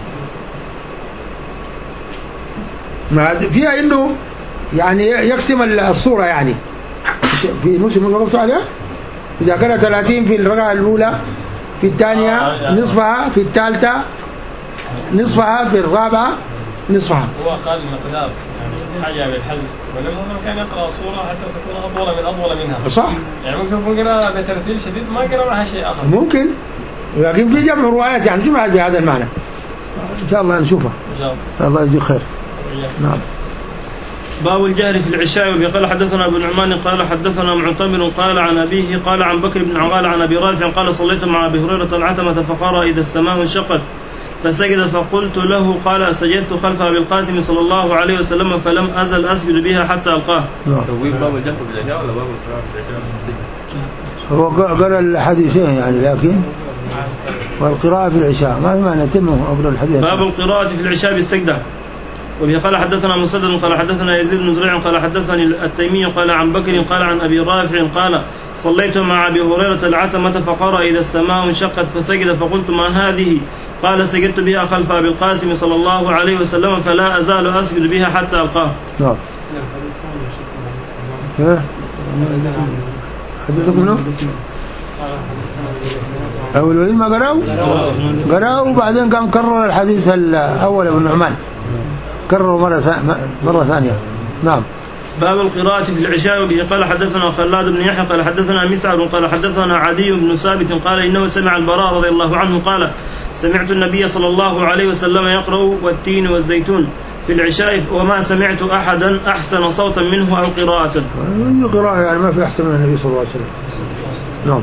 ما فيها إنه يعني يقسم الصورة يعني في مسلم وقفت عليها إذا كان ثلاثين في الركعة الأولى في الثانية نصفها في الثالثة نصفها في الرابعة نصفها. هو قال المقدار يعني حاجة بالحزم والنبي صلى الله عليه وسلم كان يقرأ الصورة حتى تكون أطول من أطول منها. صح. يعني ممكن يكون قراءة بترتيل شديد ما قرأ معها شيء آخر. ممكن لكن في جمع روايات يعني جمعت بهذا المعنى. إن شاء الله نشوفها. إن شاء الله. الله يجزيك خير. نعم. باب الجهر في العشاء. وقال حدثنا ابو نعمان قال حدثنا معتمر قال عن أبيه قال عن بكر بن عقال عن أبي رافع قال صليت مع أبي هريرة العتمة فقرأ إذا السماء انشقت فسجد فقلت له قال سجدت خلف أبي القاسم صلى الله عليه وسلم فلم أزل أسجد بها حتى ألقاه. باب الجهر في العشاء ولا باب القراءة في العشاء؟ هو قرأ الحديثين يعني لكن والقراءة في العشاء ما هي معنى تمه أقرأ الحديث. باب القراءة في العشاء بالسجدة. وبه قال حدثنا مسدد قال حدثنا يزيد بن زريع قال حدثني التيمي قال عن بكر قال عن أبي رافع قال صليت مع أبي هريرة العتمة فقرأ إذا السماء انشقت فسجد فقلت ما هذه قال سجدت بها خلف أبي القاسم صلى الله عليه وسلم فلا أزال أسجد بها حتى ألقاه. نعم. حدثك منه؟ أو الوليد ما قرأوا؟ قرأوا وبعدين قام كرر الحديث الأول ابن نعمان كرروا مرة مرة ثانية. نعم. باب القراءة في العشاء. وبه قال حدثنا خلاد بن يحيى قال حدثنا مسعر قال حدثنا عدي بن ثابت قال إنه سمع البراء رضي الله عنه قال سمعت النبي صلى الله عليه وسلم يقرأ والتين والزيتون في العشاء وما سمعت أحدا أحسن صوتا منه أو قراءة. أي قراءة يعني ما في أحسن من النبي صلى الله عليه وسلم. نعم.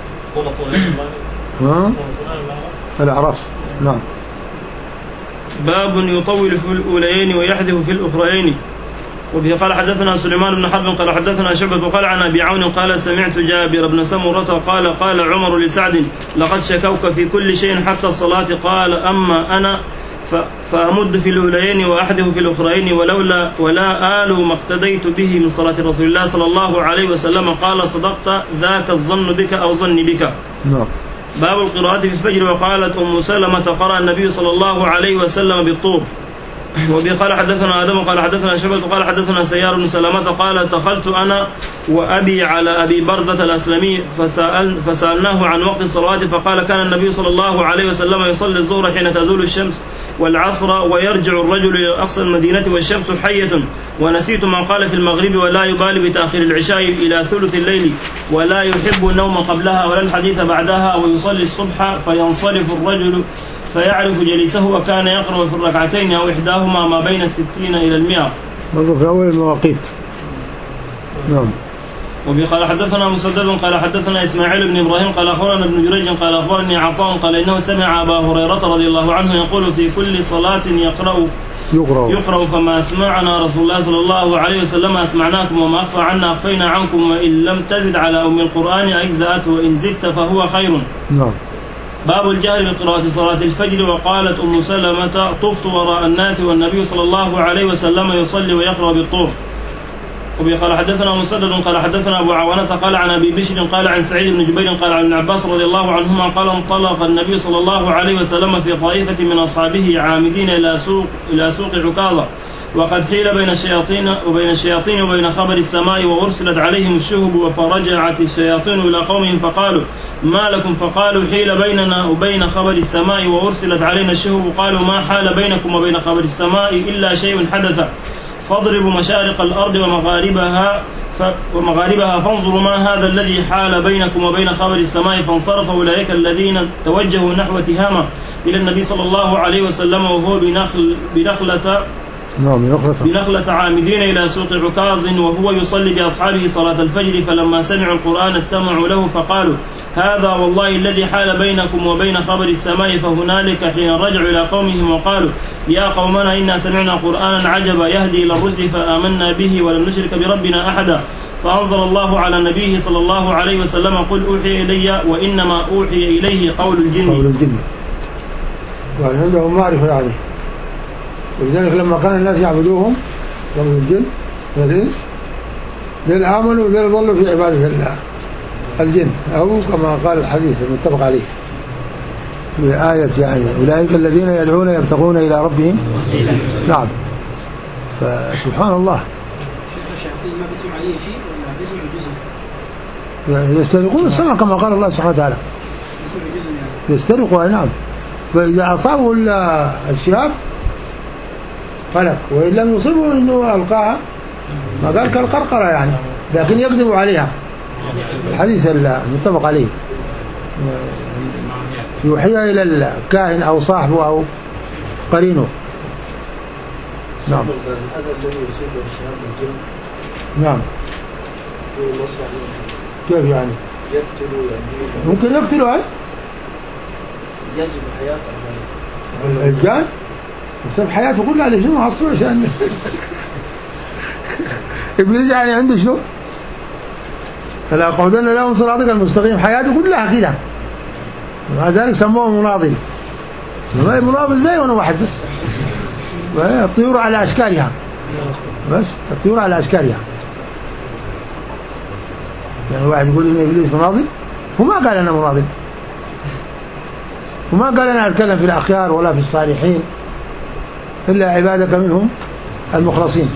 ها؟ الأعراف. نعم. باب يطول في الأوليين ويحذف في الأخرين. وبه قال حدثنا سليمان بن حرب قال حدثنا شعبة قال عن أبي عون قال سمعت جابر بن سمرة قال قال عمر لسعد لقد شكوك في كل شيء حتى الصلاة قال أما أنا فأمد في الأوليين وأحذف في الأخرين ولولا ولا آل ما اقتديت به من صلاة رسول الله صلى الله عليه وسلم قال صدقت ذاك الظن بك أو ظني بك. نعم. باب القراءة في الفجر. وقالت أم سلمة قرأ النبي صلى الله عليه وسلم بالطور. وبه قال حدثنا آدم قال حدثنا شعبة قال حدثنا سيار بن سلمة قال دخلت أنا وأبي على أبي برزة الأسلمي فسأل فسألناه عن وقت الصلاة فقال كان النبي صلى الله عليه وسلم يصلي الظهر حين تزول الشمس والعصر ويرجع الرجل إلى أقصى المدينة والشمس حية ونسيت ما قال في المغرب ولا يبالي بتأخير العشاء إلى ثلث الليل ولا يحب النوم قبلها ولا الحديث بعدها ويصلي الصبح فينصرف الرجل فيعرف جليسه وكان يقرأ في الركعتين أو إحداهما ما بين الستين إلى المئة. مرة في أول المواقيت. نعم. وبه قال حدثنا مسدد قال حدثنا إسماعيل بن إبراهيم قال أخبرنا ابن جريج قال أخبرني عطاء قال إنه سمع أبا هريرة رضي الله عنه يقول في كل صلاة يقرأ يقرأ يقرأ فما أسمعنا رسول الله صلى الله عليه وسلم أسمعناكم وما أخفى عنا أخفينا عنكم وإن لم تزد على أم القرآن أجزأت وإن زدت فهو خير. نعم. باب الجهر بقراءة صلاة الفجر. وقالت أم سلمة طفت وراء الناس والنبي صلى الله عليه وسلم يصلي ويقرأ بالطور. وبه قال حدثنا مسدد قال حدثنا أبو عوانة قال عن أبي بشر قال عن سعيد بن جبير قال عن ابن عباس رضي الله عنهما قال انطلق النبي صلى الله عليه وسلم في طائفة من أصحابه عامدين إلى سوق إلى سوق عكاظة وقد حيل بين الشياطين وبين الشياطين وبين خبر السماء وأرسلت عليهم الشهب فرجعت الشياطين إلى قومهم فقالوا ما لكم فقالوا حيل بيننا وبين خبر السماء وأرسلت علينا الشهب قالوا ما حال بينكم وبين خبر السماء إلا شيء حدث فاضربوا مشارق الأرض ومغاربها ف... ومغاربها فانظروا ما هذا الذي حال بينكم وبين خبر السماء. فانصرف أولئك الذين توجهوا نحو تهامة إلى النبي صلى الله عليه وسلم وهو بنخل بنخلة بنخلة بنخلة عامدين إلى سوق عكاظ وهو يصلي بأصحابه صلاة الفجر. فلما سمعوا القرآن استمعوا له فقالوا هذا والله الذي حال بينكم وبين خبر السماء. فهنالك حين رجعوا إلى قومهم وقالوا يا قومنا إنا سمعنا قرآنا عجبا يهدي إلى الرشد فآمنا به ولن نشرك بربنا أحدا. فأنزل الله على نبيه صلى الله عليه وسلم قل أوحي إلي وإنما أوحي إليه قول الجن. قول الجن يعني عندهم معرفة يعني. ولذلك لما كان الناس يعبدوهم يعبدوا الجن والإنس ذل آمنوا وذل ظلوا في عبادة الله الجن أو كما قال الحديث المتفق عليه في آية يعني أولئك الذين يدعون يبتغون إلى ربهم. نعم. فسبحان الله الشياطين ما بيسمع عليه شيء ولا بيسمع جزء يعني يسترقون السمع كما قال الله سبحانه وتعالى بيسمع جزء يعني يسترقوا. نعم. فإذا أصابوا الشهاب فلك وإن لم يصيبوا إنه ألقاها ما قال كالقرقرة يعني لكن يكذبوا عليها. الحديث المتفق عليه يوحيها إلى الكاهن أو صاحبه أو قرينه. نعم. هذا الذي يصيب الشهاب الجن. نعم. كيف يعني؟ يقتلوا يعني ممكن يقتلوا هاي يجب حياته الجان بسبب حياته كلها على شنو حصله عشان إبليس يعني عنده شنو فلا قعدنا لهم صراطك المستقيم حياته كلها كده وذلك سموه مناضل. مناضل زي وانا واحد بس الطيور على أشكالها بس الطيور على أشكالها. يعني واحد يقول إن إبليس مناضل وما قال أنا مناضل وما قال أنا أتكلم في الأخيار ولا في الصالحين إلا عبادك منهم المخلصين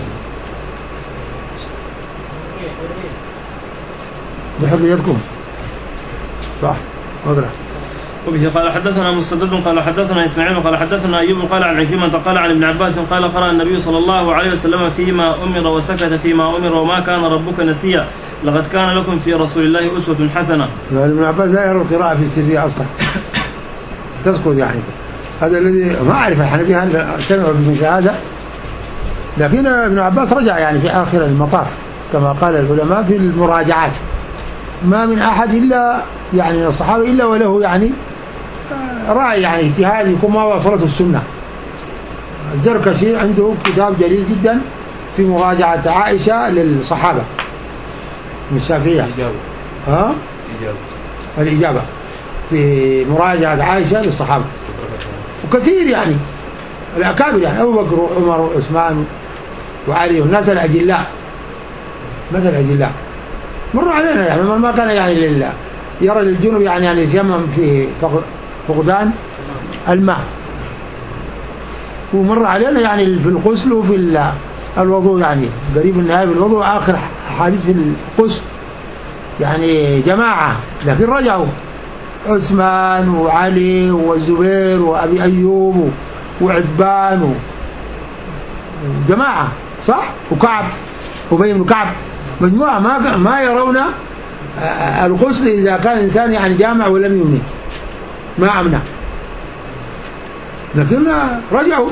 بحريتكم. صح. اقرأ. وبه قال حدثنا مسدد قال حدثنا إسماعيل قال حدثنا أيوب قال عن عكرمة قال عن ابن عباس قال قرأ النبي صلى الله عليه وسلم فيما أمر وسكت فيما أمر وما كان ربك نسيا لقد كان لكم في رسول الله أسوة حسنة. يعني ابن عباس لا يرى القراءة في السرية أصلا تسقط يعني. هذا الذي ما أعرف الحنفية هل سمعوا بالمشاهدة لكن ابن عباس رجع يعني في آخر المطاف كما قال العلماء في المراجعات ما من أحد إلا يعني من الصحابة إلا وله يعني رأي يعني اجتهاد يكون ما وصلته السنة. الزركشي عنده كتاب جليل جدا في مراجعة عائشة للصحابة من الشافعية. ها؟ الإجابة في مراجعة عائشة للصحابة وكثير يعني الأكابر يعني أبو بكر وعمر وعثمان وعلي والناس الأجلاء الناس الأجلاء مروا علينا يعني ما كان يعني لله يرى للجنوب يعني يعني يتيمم في فقدان الماء ومر علينا يعني في الغسل وفي الوضوء يعني قريب النهاية في الوضوء آخر حديث في الغسل يعني جماعة لكن رجعوا عثمان وعلي والزبير وأبي أيوب وعتبان وجماعة صح وكعب وبي بن كعب مجموعة ما ما يرون الغسل إذا كان الإنسان يعني جامع ولم يمني ما أمنع لكن رجعوا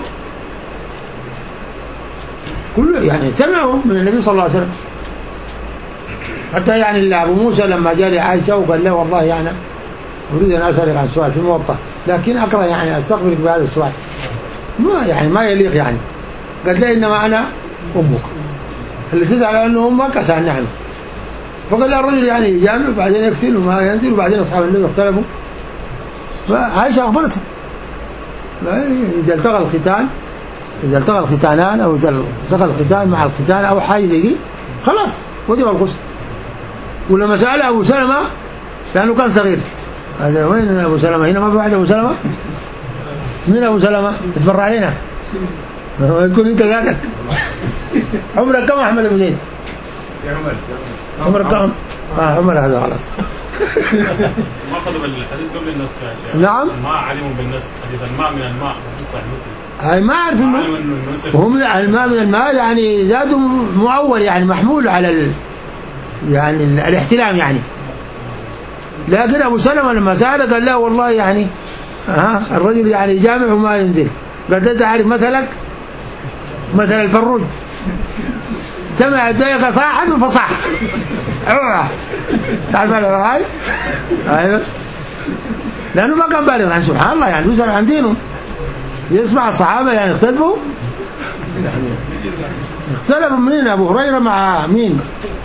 كل يعني سمعوا من النبي صلى الله عليه وسلم حتى يعني أبو موسى لما جاء لعائشة وقال له والله يعني أريد أن أسألك عن سؤال في الموطأ لكن أكره يعني أستقبلك بهذا السؤال ما يعني ما يليق يعني قال لي إنما أنا أمك، اللي تزعل أنه أمك عشان نحن. فقال له الرجل يعني يجامع وبعدين يكسل وما ينزل، وبعدين أصحاب النبي اختلفوا. فعائشة أخبرته إذا التقى الختان، إذا التقى الختانان أو إذا التقى الختان مع الختان أو حاجة زي دي خلاص وجب الغسل. ولما سأل أبو سلمة لأنه كان صغير، هذا وين أبو سلمة؟ هنا ما في واحد أبو سلمة؟ مين أبو سلمة؟ اتبرع علينا يكون أنت ذاتك. عمرك كم أحمد أبو زيد؟ يا عمر عمرك كم؟ آه عمر هذا خلاص. ما أخذوا بالحديث قبل النسخ يا شيخ. نعم. ما علموا بالنسخ، حديث الماء من الماء في صحيح مسلم. أي ما أعرف إنه هم الماء من الماء يعني زادوا مؤول يعني محمول على ال يعني الاحتلام يعني. لكن أبو سلمة لما سأله قال لا والله يعني ها الرجل يعني جامع وما ينزل. قد أنت تعرف مثلك مثل الفروج، سمع الدقيقة صاحت وفصح اوعى تعرف هاي هاي بس لأنه ما كان بالغ يعني سبحان الله يعني بيسأل عن دينه. يسمع الصحابة يعني اختلفوا يعني اختلفوا مين؟ أبو هريرة مع مين؟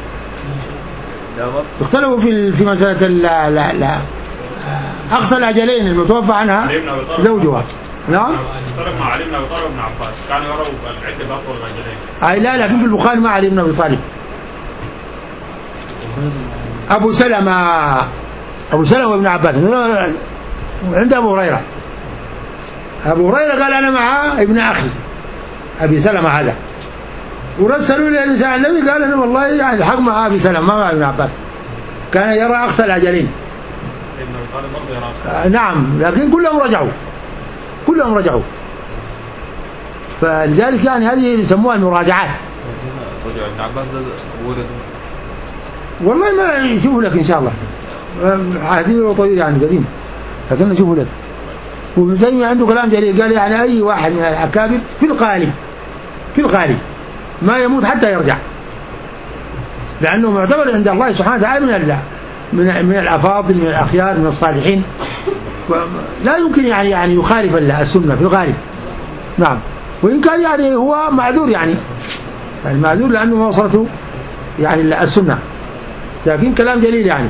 اختلفوا في في مسألة لا لا لا أقصى الأجلين المتوفى عنها زوجها. نعم. اختلف مع علي بن أبي طالب وابن عباس، كانوا يروا العدة بأطول الأجلين. أي لا لكن في البخاري مع علي بن أبي طالب. أبو سلمة أبو سلمة وابن عباس عند أبو هريرة. أبو هريرة قال أنا مع ابن أخي أبي سلمة هذا، ورسلوا إلى نساء النبي قال أنا والله يعني الحق مع أبي سلمة ما مع ابن عباس، كان يرى أقصى الأجلين. ابن أبي طالب برضه يرى أقصى. نعم لكن كلهم رجعوا كلهم رجعوا فلذلك يعني هذه يسموها المراجعات. رجع ابن عباس ولد والله ما يشوفوا لك إن شاء الله عهدي طويل يعني قديم لكن نشوفه لك. وابن تيمية عنده كلام جليل قال يعني أي واحد من الأكابر في الغالب في الغالب ما يموت حتى يرجع، لأنه معتبر عند الله سبحانه وتعالى من الله من من الأفاضل من الأخيار من الصالحين، لا يمكن يعني يعني يخالف السنة في الغالب. نعم وإن كان يعني هو معذور يعني يعني معذور لأنه ما وصلته يعني السنة، لكن كلام جليل يعني.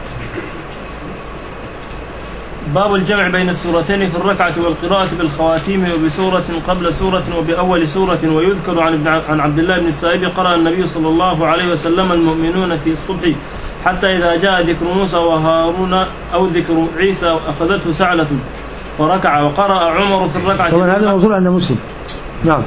باب الجمع بين السورتين في الركعة والقراءة بالخواتيم وبسورة قبل سورة وبأول سورة. ويذكر عن ابن عن عبد الله بن السائب قرأ النبي صلى الله عليه وسلم المؤمنون في الصبح حتى إذا جاء ذكر موسى وهارون أو ذكر عيسى أخذته سعلة فركع. وقرأ عمر في الركعة طبعا هذا موصول عند مسلم. نعم.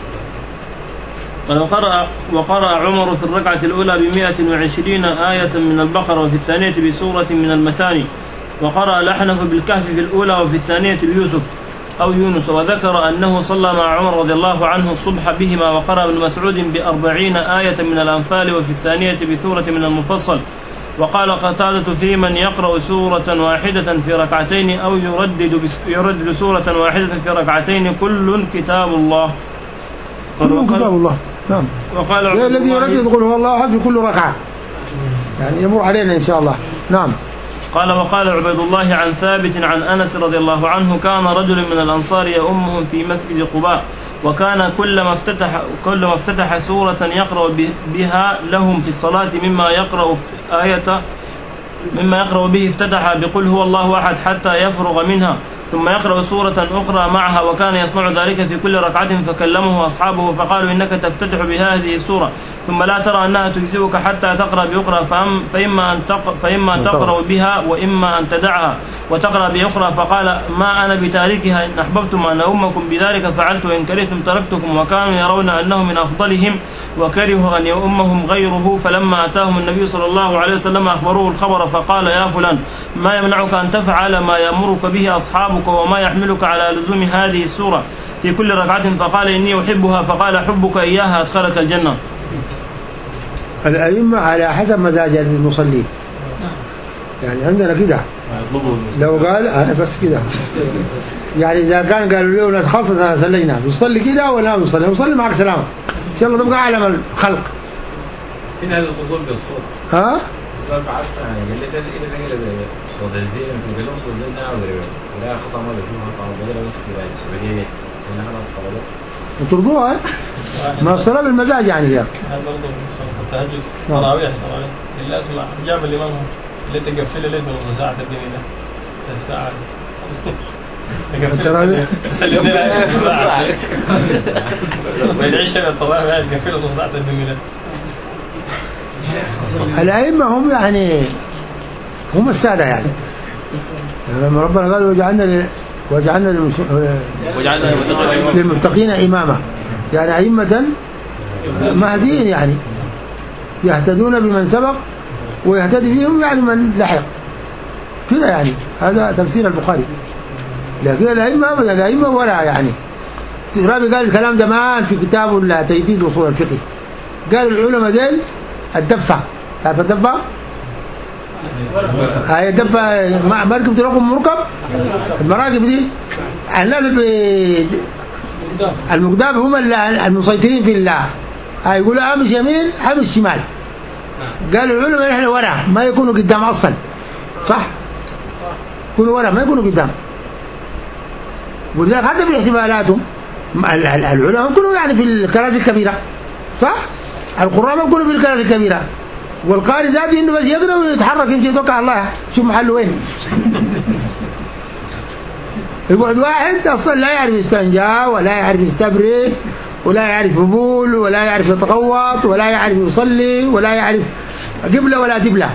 وقرأ وقرأ عمر في الركعة الأولى بمئة وعشرين آية من البقرة وفي الثانية بسورة من المثاني. وقرأ الأحنف بالكهف في الأولى وفي الثانية بيوسف أو يونس. وذكر أنه صلى مع عمر رضي الله عنه الصبح بهما. وقرأ ابن مسعود بأربعين آية من الأنفال وفي الثانية بسورة من المفصل. وقال قتادة في من يقرأ سورة واحدة في ركعتين أو يردد يردد سورة واحدة في ركعتين كل كتاب الله. كل كتاب الله. نعم. وقال الذي يردد قل هو الله أحد في كل ركعة يعني يمر علينا إن شاء الله. نعم. قال وقال عبيد الله عن ثابت عن أنس رضي الله عنه كان رجل من الأنصار يؤمهم في مسجد قباء وكان كلما افتتح كلما افتتح سورة يقرأ بها لهم في الصلاة مما يقرأ آية مما يقرأ به افتتح بقل هو الله أحد حتى يفرغ منها ثم يقرأ سورة أخرى معها وكان يصنع ذلك في كل ركعة. فكلمه أصحابه فقالوا إنك تفتتح بهذه السورة ثم لا ترى أنها تجزئك حتى تقرأ بأخرى فإما أن تقرأ, فإما تقرأ بها وإما أن تدعها وتقرأ بأخرى. فقال ما أنا بتاركها إن أحببتم أن أؤمكم بذلك فعلت وإن كرهتم تركتكم. وكانوا يرون أنه من أفضلهم وكرهوا أن يؤمهم غيره. فلما أتاهم النبي صلى الله عليه وسلم أخبروه الخبر فقال يا فلان ما يمنعك أن تفعل ما يأمرك به أصحابك وما يحملك على لزوم هذه السورة في كل ركعة؟ فقال إني أحبها. فقال حبك إياها أدخلك الجنة. الأئمة على حسب مزاج المصلين يعني عندنا كده لو قال آه بس كده يعني إذا كان قالوا له ناس خاصة سلينا بيصلي كده ولا بيصلي بيصلي معك سلامة إن شاء الله تبقى أعلم الخلق. هنا هذا الخضور بالصوت ها؟ صار بعرفنا يعني اللي ده اللي ده كده صوت الزين في اللي صوت الزين ده ولا ولا خطأ ما بشوف خطأ ولا بس كده السعودية هنا خلاص خلاص وترضوها ما الصلاة بالمزاج يعني يا هذا برضه صلاة التهجد تراويح تراويح اللي اسمع جاب الإمام اللي تقفل لي في نص ساعة تديني له الساعة التراويح ويعيش هنا التراويح تقفل نص ساعة تديني له. الأئمة هم يعني هم السادة يعني لما ربنا قال وجعلنا وجعلنا للمتقين إماما يعني أئمة مهديين يعني يهتدون بمن سبق ويهتدي بهم يعني من لحق كذا يعني هذا تفسير البخاري. لكن الأئمة أبدا الأئمة ولا يعني رابي قال الكلام زمان في كتابه تجديد أصول الفقه قال العلماء ذيل الدفة تعرف الدفة؟ هاي الدفة ما ركبت رقم مركب المراكب دي الناس المقدام هم المسيطرين في الله هاي يقولوا امش يمين امش شمال. قالوا العلماء نحن ورا ما يكونوا قدام اصلا صح؟ يكونوا ورا ما يكونوا قدام. ولذلك حتى في احتمالاتهم العلماء يكونوا يعني في الكراسي الكبيرة صح؟ القراء ما يكونوا في الكراسي الكبيرة والقارئ ذاته انه بس يقرأ ويتحرك يمشي يتوكل على الله شوف محله وين. يقعد واحد اصلا لا يعرف يستنجى ولا يعرف يستبرد ولا يعرف يبول ولا يعرف يتغوط ولا يعرف يصلي ولا يعرف قبلة ولا دبلة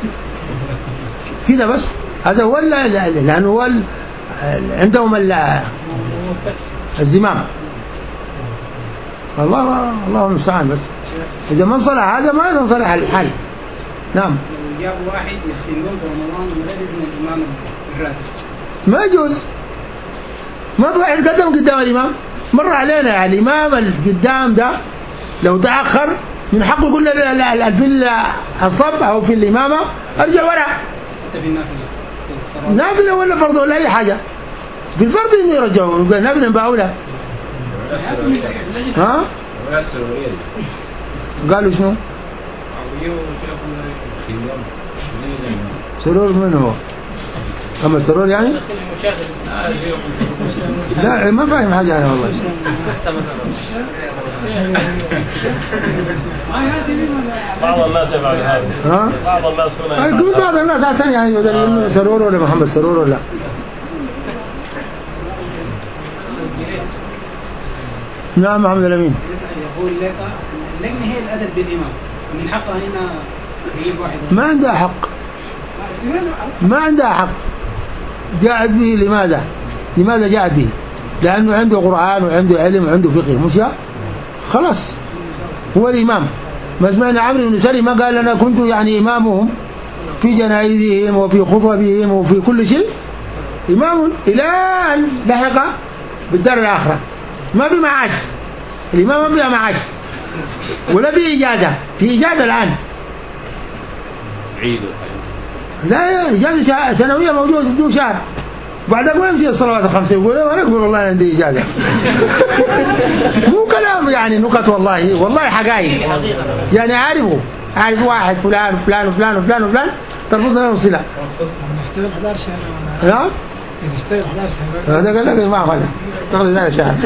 كده بس. هذا هو لأنه هو عندهم الزمام. الله الله المستعان. بس إذا ما انصلح هذا ما تنصلح الحال. نعم. جابوا واحد يختمون في رمضان ولا إذن الإمام الراتب ما يجوز. ما في واحد قدم قدام الإمام مر علينا يعني الإمام القدام ده لو تأخر من حقه يقول في الصف أو في الإمامة أرجع ورا. نافلة ولا فرض ولا أي حاجة. في الفرض إنه يرجعوا يقول نافلة بأولى. ها؟ قالوا شنو؟ سرور من هو؟ أما السرور يعني؟ لا ما فاهم حاجة أنا والله. بعض الناس يفعل هذا. ها؟ بعض الناس هنا. يقول بعض الناس أحسن يعني يقول سرور ولا محمد سرور ولا. نعم محمد الأمين. يقول لك اللجنة هي الأدب بالإمام من حقها هنا يجيب واحد. ما عندها حق. ما عندها حق. جاءت به لماذا؟ لماذا جاءت به؟ لأنه عنده قرآن وعنده علم وعنده فقه مش خلاص هو الإمام. ما سمعنا عمرو بن سلمة ما قال لنا كنت يعني إمامهم في جنائزهم وفي خطبهم وفي كل شيء إمام إلى أن لحق بالدار الآخرة ما في معاش. الإمام ما فيها معاش ولا في إجازة. في إجازة الآن عيد لا إجازة سنوية موجودة تدو شهر بعدك ما يمشي الصلوات الخمسة يقول أنا أقول والله أنا عندي إجازة. مو كلام يعني نكت والله والله حقائق يعني عارفه عارف واحد فلان وفلان وفلان وفلان وفلان تربطنا يوم صلة. نشتغل أحد عشر شهر. نعم نشتغل أحد عشر شهر. هذا قال لك ما هذا تقول ذلك شهر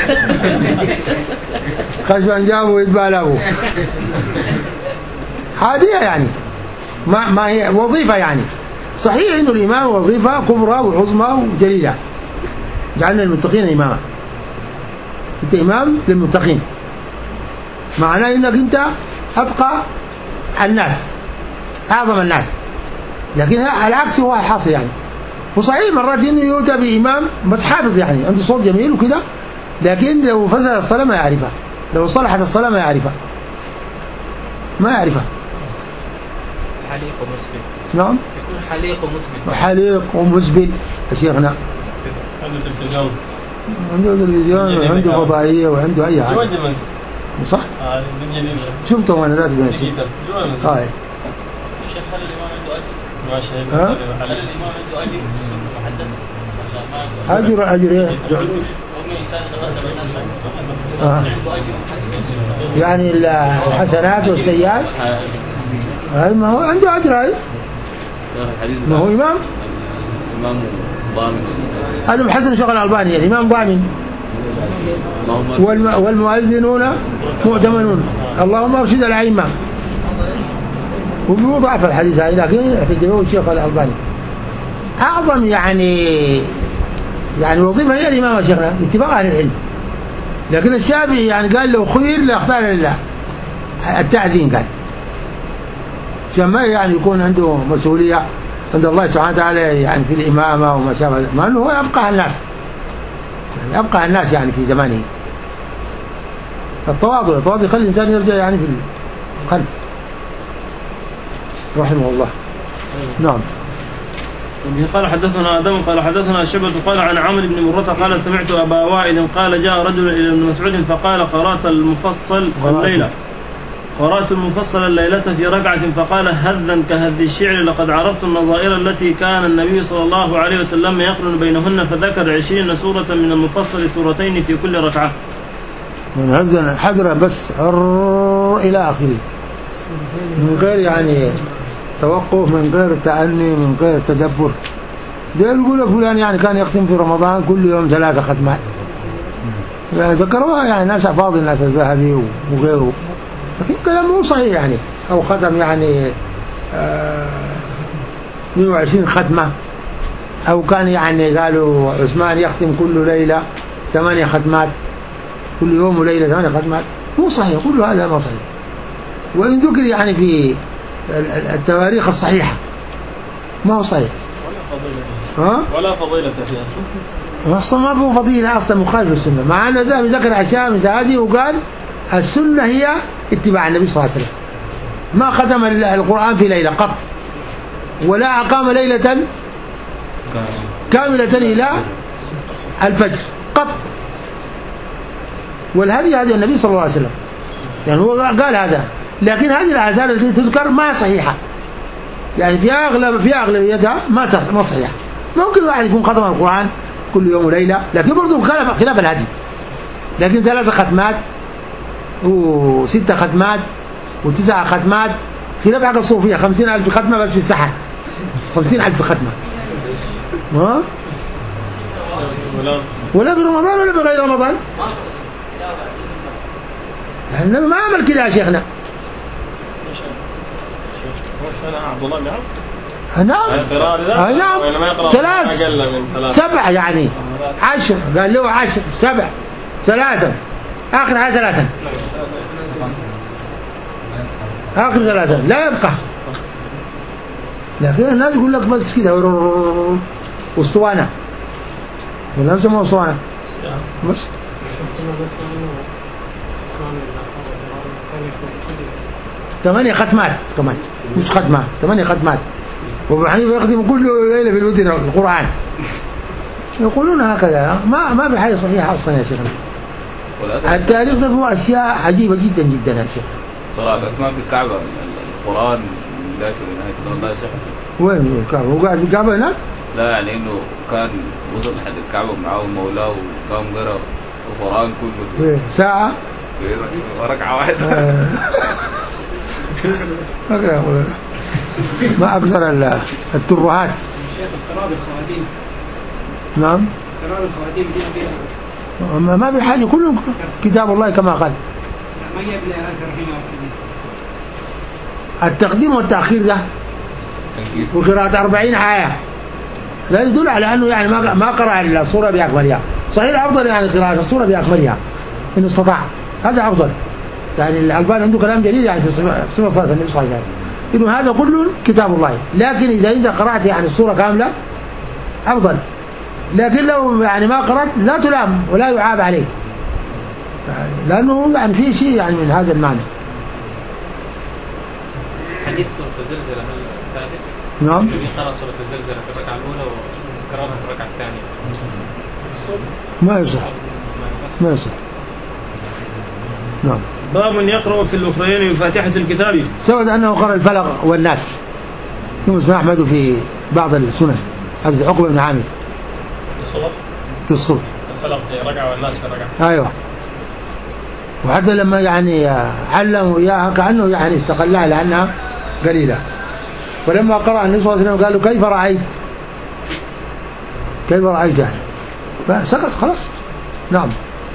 خشبا جابوا ويتبال أبوه عادية يعني ما ما هي وظيفة يعني. صحيح إنه الإمام وظيفة كبرى وعظمى وجليلة. جعلنا المتقين إماما. أنت إمام للمتقين معناه إنك أنت أتقى الناس أعظم الناس. لكن العكس هو الحاصل يعني. وصحيح مرات إنه يؤتى بإمام بس حافظ يعني عنده صوت جميل وكذا لكن لو فسد الصلاة ما يعرفها. لو صلحت الصلاة ما يعرفها ما يعرفها. حليق ومسبل. نعم يكون حليق ومسبل. حليق ومسبل يا شيخنا. عنده تلفزيون. عنده تلفزيون وعنده فضائية وعنده أي حاجة. صح؟ آه جديد. شفته أنا ذات بنفسي. هاي. الشيخ هل الإمام عنده أجر؟ ما شيء. ها؟ هل الإمام عنده أجر محدد؟ ولا ما أجر أجر إيه؟ آه. يعني الحسنات والسيئات. هاي ما هو عنده أجر هاي. ما هو إمام. إمام ضامن. هذا الحسن شغل الألباني يعني إمام ضامن. والم- والمؤذنون مؤتمنون اللهم ارشد الأئمة. وفي ضعف الحديث هذا لكن احتجبه الشيخ الألباني. أعظم يعني يعني وظيفة هي الإمامة شيخنا باتفاق أهل العلم. لكن الشافعي يعني قال لو خير لاختار لله التأذين، قال عشان ما يعني يكون عنده مسؤولية عند الله سبحانه وتعالى يعني في الإمامة وما شابه، ما أنه هو يبقى الناس يعني يبقى الناس يعني في زمانه. التواضع التواضع يخلي الإنسان يرجع يعني في القلب رحمه الله. نعم. قال حدثنا آدم قال حدثنا شعبة قال عن عمرو بن مرة قال سمعت أبا وائل قال جاء رجل إلى ابن مسعود فقال قرأت المفصل الليلة قرأت المفصل الليلة في ركعة فقال هذا كهذ الشعر لقد عرفت النظائر التي كان النبي صلى الله عليه وسلم يقرن بينهن فذكر عشرين سورة من المفصل سورتين في كل ركعة. من هذا حذر بس إلى آخره من غير يعني توقف، من غير تأني، من غير تدبر. زي يقول لك فلان يعني كان يختم في رمضان كل يوم ثلاثة ختمات، يعني ذكروها يعني ناس فاضل الناس الذهبي وغيره، لكن كلام مو صحيح يعني. أو ختم يعني مئة وعشرين ختمة، أو كان يعني قالوا عثمان يختم كل ليلة ثمانية ختمات، كل يوم وليلة ثمانية ختمات، مو صحيح، كل هذا ما صحيح. وإن ذكر يعني في التواريخ الصحيحة ما هو صحيح. ولا فضيلة ها؟ ولا فضيلة فيها أصلا. أصلا ما فيه فضيلة أصلا، مخالف للسنة. مع أن ذهب ذكر أشياء مثل هذه وقال السنة هي اتباع النبي صلى الله عليه وسلم. ما ختم القرآن في ليلة قط، ولا أقام ليلة كاملة إلى الفجر قط. والهدي هذا النبي صلى الله عليه وسلم، يعني هو قال هذا. لكن هذه الآثار التي تذكر ما صحيحة، يعني في أغلب في أغلبيتها ما ما صحيحة. ممكن واحد يكون ختم القرآن كل يوم وليلة، لكن برضه خلاف خلاف الهدي. لكن ثلاثة ختمات وستة ختمات وتسعة ختمات خلاف حق الصوفية. خمسين ألف ختمة بس في السحر، خمسين ألف ختمة، ها؟ ولا في رمضان ولا في غير رمضان. يعني ما عمل كده يا شيخنا. عبد الله نعم. نعم. أي نعم. ثلاث سبع يعني عشر، قال له عشر سبع ثلاثة آخر حاجة ثلاثة آخر ثلاثة لا يبقى. لكن الناس يقول لك بس كده اسطوانة، ولا يسمى اسطوانة بس. ثمانية ختمات كمان، مش ختمة، ثمانية ختمات. وابو حنيفه يختم كل ليلة في الوتر القرآن. يقولون هكذا، ما ما بحاجة صحيحة أصلا يا شيخنا. التاريخ ده هو أشياء عجيبة جدا جدا يا شيخ. صراحة ما في الكعبة القرآن من بدايته لنهايته والله يا شيخ. وين الكعبة؟ هو قاعد في الكعبة هناك؟ لا يعني إنه كان وصل لحد الكعبة معاه مولاه وقام قرأ القرآن كله. ساعة؟ ركعة واحدة. أقرأ ولا ما أكثر الترهات. شيخ اضطراب الخواتيم. نعم. اضطراب الخواتيم دي بيها. ما ما في حاجة، كله كتاب الله كما قال. ما هي بلا أثر هنا التقديم والتأخير ده وقراءة أربعين آية لا يدل على أنه يعني ما ما قرأ السورة بأكملها. صحيح أفضل يعني قراءة السورة بأكملها إن استطاع، هذا أفضل. يعني الألباني عنده كلام جليل يعني في صفة صلاة النبي صلى الله عليه وسلم، إنه هذا كله كتاب الله. لكن إذا أنت قرأت يعني السورة كاملة أفضل. لكن لو يعني ما قرأت لا تلام ولا يعاب عليه، لأنه يعني في شيء يعني من هذا المعنى. حديث سورة الزلزلة هل ثابت؟ نعم. النبي قرأ سورة الزلزلة في الركعة الأولى وكررها في الركعة الثانية. ما يصح، ما يصح. نعم. باب يقرأ في الأخرين بفاتحة الكتاب. سبب أنه قرأ الفلق والناس يوم أحمد في بعض السنن، هذا عقبة بن عامر في الصبح. في الصبح الفلق في ركعة والناس في ركعة. أيوة. وحتى لما يعني علموا إياها كأنه يعني استقلها لأنها قليلة. فلما قرأ النبي صلى الله عليه وسلم قال له كيف رأيت؟ كيف رأيت يعني؟ فسكت خلاص. نعم.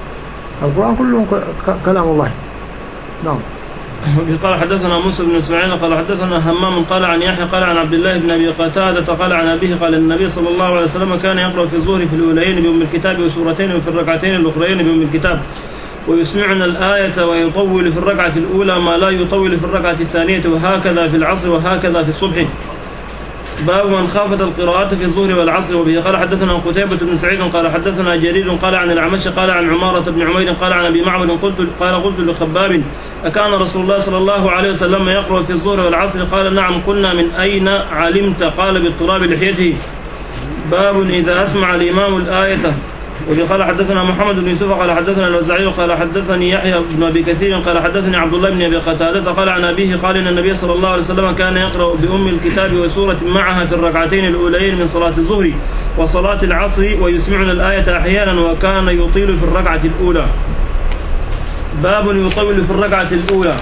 القرآن كله كلام الله. نعم. قال حدثنا موسى بن اسماعيل قال حدثنا همام قال عن يحيى قال عن عبد الله بن ابي قتادة قال عن ابيه قال النبي صلى الله عليه وسلم كان يقرأ في الظهر في الاوليين بأم الكتاب وسورتين وفي الركعتين الاخرين بأم الكتاب ويسمعنا الآية ويطول في الركعة الأولى ما لا يطول في الركعة الثانية وهكذا في العصر وهكذا في الصبح. باب من خافت القراءة في الظهر والعصر. وبه قال حدثنا قتيبة بن سعيد قال حدثنا جرير قال عن الأعمش قال عن عمارة بن عمير قال عن أبي معبد قلت قال قلت لخباب أكان رسول الله صلى الله عليه وسلم يقرأ في الظهر والعصر؟ قال نعم. قلنا من أين علمت؟ قال باضطراب لحيته. باب إذا أسمع الإمام الآية. وبه قال حدثنا محمد بن يوسف قال حدثنا الوزاعي قال حدثني يحيى بن ابي كثير قال حدثني عبد الله بن ابي قتادة قال عن ابيه قال ان النبي صلى الله عليه وسلم كان يقرأ بأم الكتاب وسورة معها في الركعتين الاوليين من صلاة الظهر وصلاة العصر ويسمعنا الآية احيانا وكان يطيل في الركعة الاولى. باب يطول في الركعة الاولى.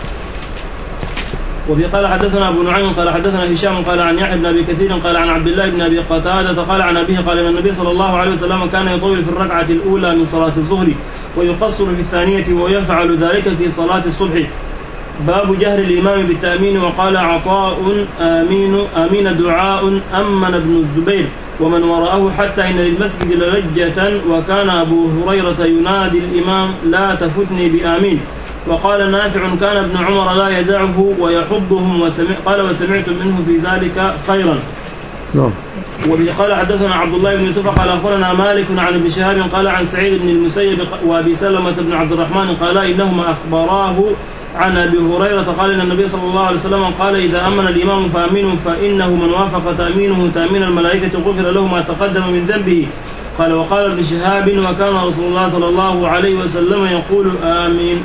وفي قال حدثنا أبو نعيم قال حدثنا هشام قال عن يحيى بن أبي كثير قال عن عبد الله بن أبي قتادة قال عن أبيه قال إن النبي صلى الله عليه وسلم كان يطول في الركعة الأولى من صلاة الظهر ويقصر في الثانية ويفعل ذلك في صلاة الصبح. باب جهر الإمام بالتأمين. وقال عطاء آمين آمين دعاء أمن ابن الزبير ومن وراءه حتى إن للمسجد لرجة وكان أبو هريرة ينادي الإمام لا تفتني بآمين. وقال نافع كان ابن عمر لا يدعه ويحضهم وسمع قال وسمعت منه في ذلك خيرا. نعم. وبه قال حدثنا عبد الله بن يوسف قال أخبرنا مالك عن ابن شهاب قال عن سعيد بن المسيب وأبي سلمة بن عبد الرحمن قال إنهما أخبراه عن أبي هريرة قال إن النبي صلى الله عليه وسلم قال إذا أمن الإمام فأمنوا فإنه من وافق تأمينه تأمين الملائكة غفر له ما تقدم من ذنبه. قال وقال ابن شهاب وكان رسول الله صلى الله عليه وسلم يقول آمين.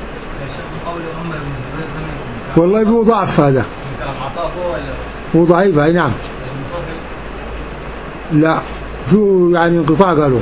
والله هو ضعف هذا، هو ضعيف. أي نعم. لا شو يعني انقطاع قالوا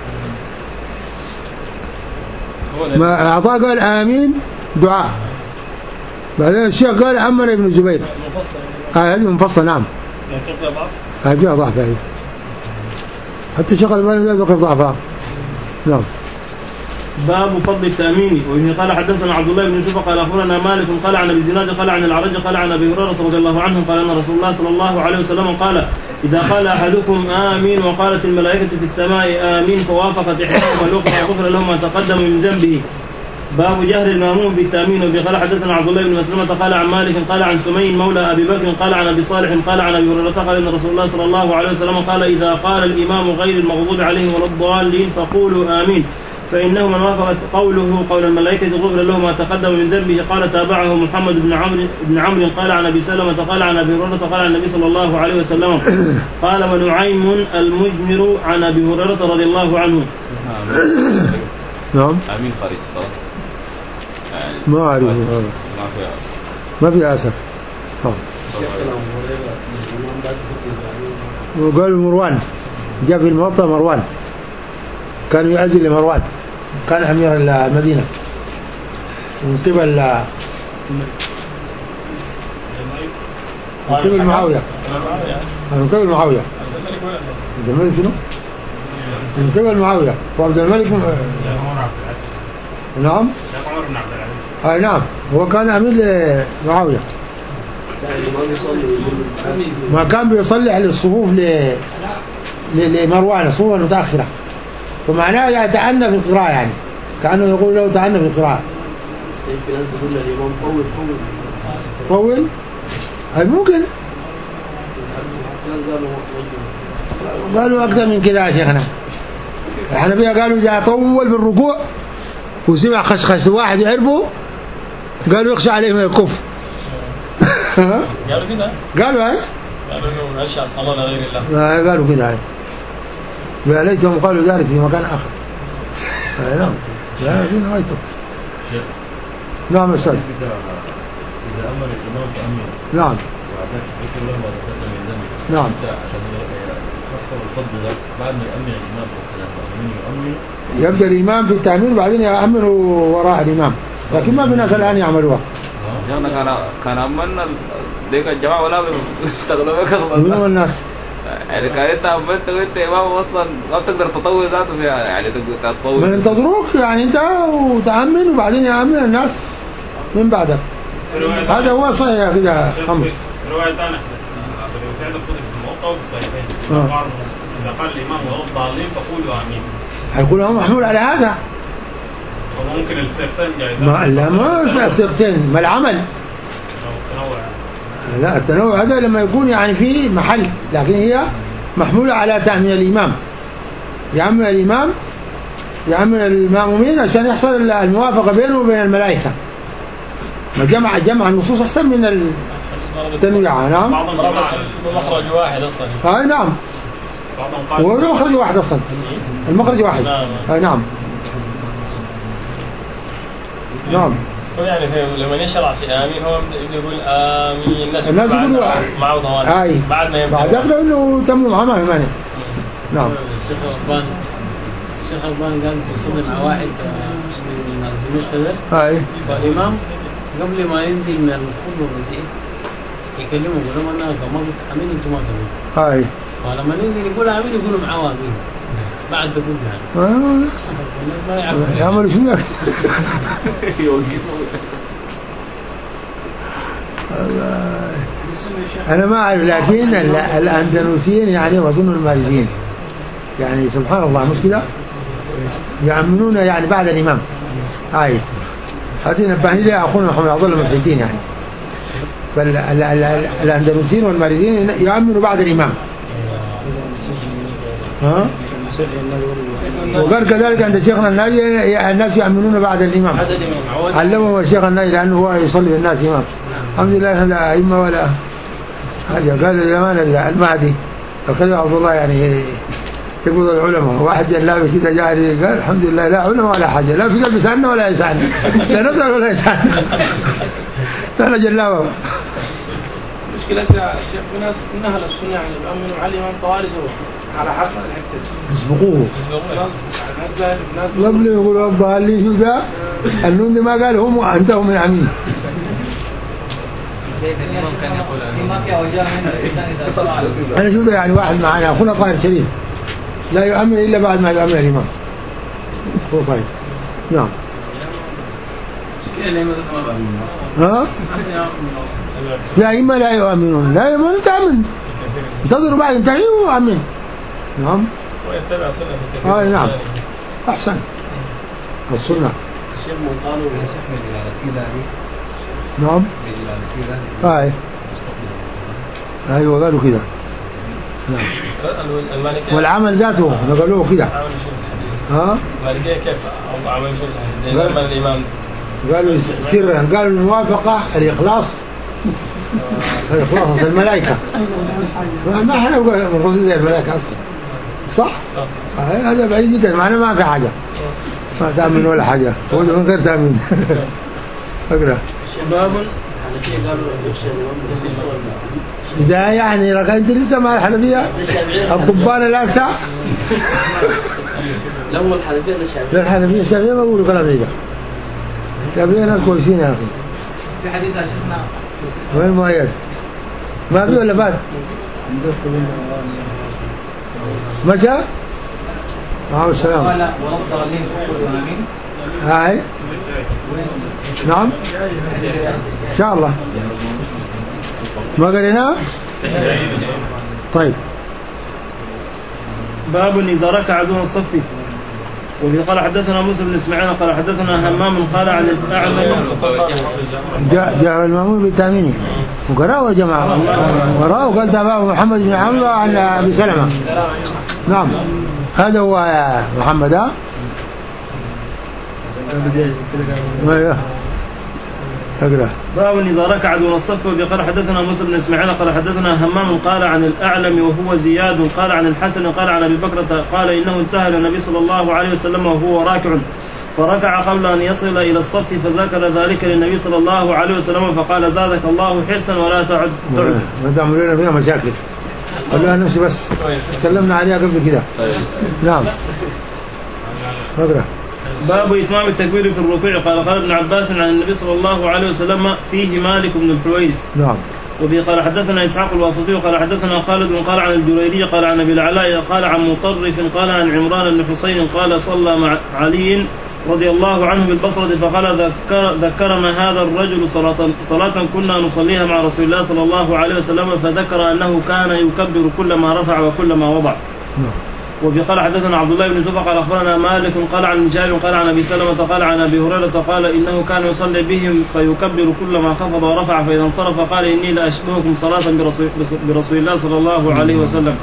ما عطاء قال آمين دعاء بعدين الشيخ قال أمن ابن الزبير. هذه منفصلة. نعم. هذه فيها ضعف. هذه حتى الشيخ الألباني ذكر ضعفها. نعم. باب فضل التأمين. وبه قال حدثنا عبد الله بن يوسف قال أخبرنا مالك قال عن أبي زناد قال عن الأعرج قال عن أبي هريرة رضي الله عنه قال أن رسول الله صلى الله عليه وسلم قال إذا قال أحدكم آمين وقالت الملائكة في السماء آمين فوافقت إحداهما الأخرى غفر له ما تقدم من ذنبه. باب جهر المأموم بالتأمين. وبه قال حدثنا عبد الله بن مسلمة قال عن مالك قال عن سمي مولى أبي بكر قال عن أبي صالح قال عن أبي هريرة قال إن رسول الله صلى الله عليه وسلم قال إذا قال الإمام غير المغضوب عليهم ولا الضالين فقولوا آمين فإنه من وافقت قوله قول الملائكة غفر له ما تقدم من ذنبه. قال تابعه محمد بن عمرو بن عمرو قال عن أبي سلمة قال عن أبي هريرة قال عن النبي صلى الله عليه وسلم قال ونعيم المجمر عن أبي هريرة رضي الله عنه. نعم. آمين خارج الصلاة ما أعرف ما في أثر. وقالوا مروان جاء في الموطأ مروان كان يؤذن لمروان كان أمير المدينة من قبل من قبل معاوية من قبل معاوية عبد الملك شنو؟ من قبل معاوية وعبد الملك م... نعم. أي نعم هو كان أمير لمعاوية ما كان بيصلح للصفوف ل... لمروان الصفوف المتأخرة فمعناه يتعنى في القراءة يعني كأنه يقول له تعنى في القراءة. طول أي ممكن قالوا أكثر من كذا يا شيخنا. الحنفية قالوا إذا طول بالركوع وسمع خشخش واحد يعرفه قالوا يخشى عليه ما يكف. قالوا كده قالوا هاي قالوا إنه ماشي على الصلاة لغير الله. قالوا كده هاي يا ليتهم قالوا ذلك في مكان آخر. آه نعم لا في نوايته. نعم أستاذ. إذا أمر الإمام تأمين نعم وعدت ذكر له ما تقدم من ذنبه. نعم. عشان يخسر الفضل ده بعد ما يأمن الإمام يأمن يبدأ الإمام في التأمين وبعدين يأمن وراء الإمام لكن ما في ناس الآن يعملوها. يعني كان كان أمنا ديك الجماعة ولا بيستغلوا كذا. منو الناس؟ يعني كان انت عملت وانت امام اصلا ما بتقدر تطول ذاته فيها يعني تطول ما ينتظروك يعني انت وتأمن وبعدين يأمن الناس من بعدك. هذا هو صحيح كده امر. رواية ثانية أبو سعيد الخدري في الموقع وفي الصحيحين إذا قال الإمام ولا الضالين فقولوا آمين. هيقول هو محمول على هذا. وممكن الصيغتين جايزين. ما لا ما الصيغتين ما العمل. التنوع. لا التنوع هذا لما يكون يعني في محل، لكن هي محمولة على تأمين الإمام. يأمن الإمام يأمن المأمومين عشان يحصل الموافقة بينه وبين الملائكة. ما جمع جمع النصوص أحسن من التنويع. نعم. مخرج واحد أصلا. آه نعم. هو مخرج واحد أصلا. المخرج واحد. آه نعم. نعم. هو يعني لما يشرع في آمين هو يقول آمين الناس الناس يقولوا معه طوال. آي. بعد ما يبدأ. بعد يقولوا إنه تم معه ما في مانع. نعم. الشيخ الألباني الشيخ الألباني قال بيصلي مع واحد من الناس دمشق ده. آي. والإمام قبل ما ينزل من الخطبة بتاعه يكلمه يقول لهم أنا كمان أمين أنتم ما تقولوا. آي. ولما ننزل يقول آمين يقولوا معاه آمين. بعد بقول يعني. آه. الناس ما يعرفوا. يعملوا شنو؟ أنا ما أعرف، لكن الأندلسيين يعني وأظن الماليزيين يعني سبحان الله مش كده يأمنون يعني بعد الإمام. هاي هذه نبهني لها أخونا محمد عبد الله المحيدين يعني. فالأندلسيين والماليزيين يأمنوا بعد الإمام. ها؟ وقال كذلك عند شيخنا الناجي الناس يأمنون بعد الإمام. علمه الشيخ الناجي لأنه هو يصلي بالناس إمام. الحمد لله لا أئمة ولا حاجة. قال زمان المهدي الخليفة عبد الله يعني يقبض العلماء، واحد جلابي كده جاري قال الحمد لله لا علماء ولا حاجة، لا في قلب يسعنا ولا يسعنا، لا نسأل ولا يسعنا، لا جلابة. مشكلة يا شيخ في ناس من أهل السنة يعني بيؤمنوا على الإمام طوالي على حق الحتة يسبقوه قبل يقولوا الضالين شو ده النون دي ما قال هم أنتهوا من أمين. أنا شو ده يعني واحد معنا أخونا طاهر شريف لا يؤمن إلا بعد ما يؤمن الإمام. هو طيب. نعم. ها؟ لا إما لا يؤمنون لا يؤمنون تأمن انتظروا بعد انتهي وأمن. نعم. ويتبع سنة آه نعم أحسن السنة. الشيخ من قالوا نعم. آه أيوة قالوا كده. نعم. والعمل ذاته نقولوه كده. ها؟ المالكية كيف عملوا شو زي الإمام؟ قالوا سرا قالوا الموافقة الإخلاص الإخلاص الملائكة ما احنا نقول زي الملائكة أصلا صح؟ صح. هذا بعيد جدا معنا ما في حاجة ما تأمن ولا حاجة هو من غير تأمين. اقرأ. باب إذا يعني رقا أنت لسه مع الحنفية الضبان الأسع لا هو الحنفية ولا الشافعية؟ لا الحنفية الشافعية ما بيقولوا كلام زي ده. الشافعية ناس كويسين يا أخي. في حديث شيخنا وين مؤيد؟ ما في ولا فات؟ متى؟ عليه السلام. ولا والضالين فقولوا آمين. هاي. نعم. إن شاء الله. ما قريناه؟ طيب. باب إذا ركع دون الصف. وفي قال حدثنا موسى بن اسماعيل قال حدثنا همام قال عن الأعلم جاء جاء المأمون بالتأمين وقرأه يا جماعة قرأه وقال تابعه محمد بن عمرو عن أبي سلمة. نعم هذا هو يا محمد. ها ايوه اقرأ. باب إذا ركع دون الصف. وفي قال حدثنا موسى بن اسماعيل قال حدثنا همام قال عن الأعلم وهو زياد قال عن الحسن قال عن أبي بكرة قال إنه انتهى للنبي صلى الله عليه وسلم وهو راكع فركع قبل أن يصل إلى الصف فذكر ذلك للنبي صلى الله عليه وسلم فقال زادك الله حرصا ولا تعد تعد. ما تعملوا لنا فيها مشاكل خلوها نفسي بس تكلمنا عليها قبل كده. نعم اقرأ. باب إتمام التكبير في الركوع. قال قال ابن عباس عن النبي صلى الله عليه وسلم فيه مالك بن الحويرث. نعم. وبه قال حدثنا إسحاق الواسطي قال حدثنا خالد قال عن الجريري قال عن أبي العلاء قال عن مطرف قال عن عمران بن حسين قال صلى مع علي رضي الله عنه بالبصرة فقال ذكر ذكرنا هذا الرجل صلاة, صلاة كنا نصليها مع رسول الله صلى الله عليه وسلم فذكر أنه كان يكبر كلما رفع وكلما وضع. وبه قال حدثنا عبد الله بن يوسف قال أخبرنا مالك قال عن شهاب قال عن أبي سلمة قال عن أبي هريرة قال إنه كان يصلي بهم فيكبر كلما خفض ورفع فإذا انصرف قال إني لأشبهكم صلاة برسول, برسول الله صلى الله عليه وسلم.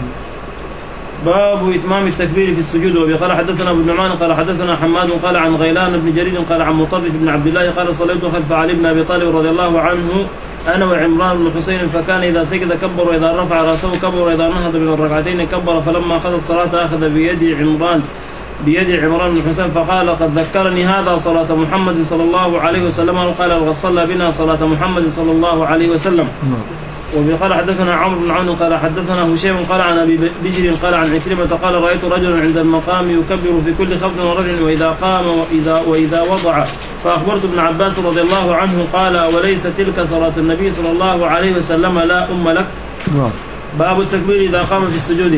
باب إتمام التكبير في السجود. وبه قال حدثنا ابن نعمان قال حدثنا حماد قال عن غيلان بن جرير قال عن مطرف بن عبد الله قال صليت خلف علي بن أبي طالب رضي الله عنه أنا وعمران بن حسين فكان إذا سجد كبر وإذا رفع رأسه كبر وإذا نهض من الركعتين كبر فلما أخذ الصلاة أخذ بيد عمران بيد عمران بن حسين فقال قد ذكرني هذا صلاة محمد صلى الله عليه وسلم وقال وقد صلى بنا صلاة محمد صلى الله عليه وسلم. وقال حدثنا عمرو بن عون قال حدثنا هشام قال عن أبي بجر قال عن عكرمة قال رأيت رجلا عند المقام يكبر في كل خفض ورفع وإذا قام وإذا, وإذا وضع فأخبرت ابن عباس رضي الله عنه قال وليس تلك صلاة النبي صلى الله عليه وسلم لا أم لك. باب التكبير إذا قام في السجود.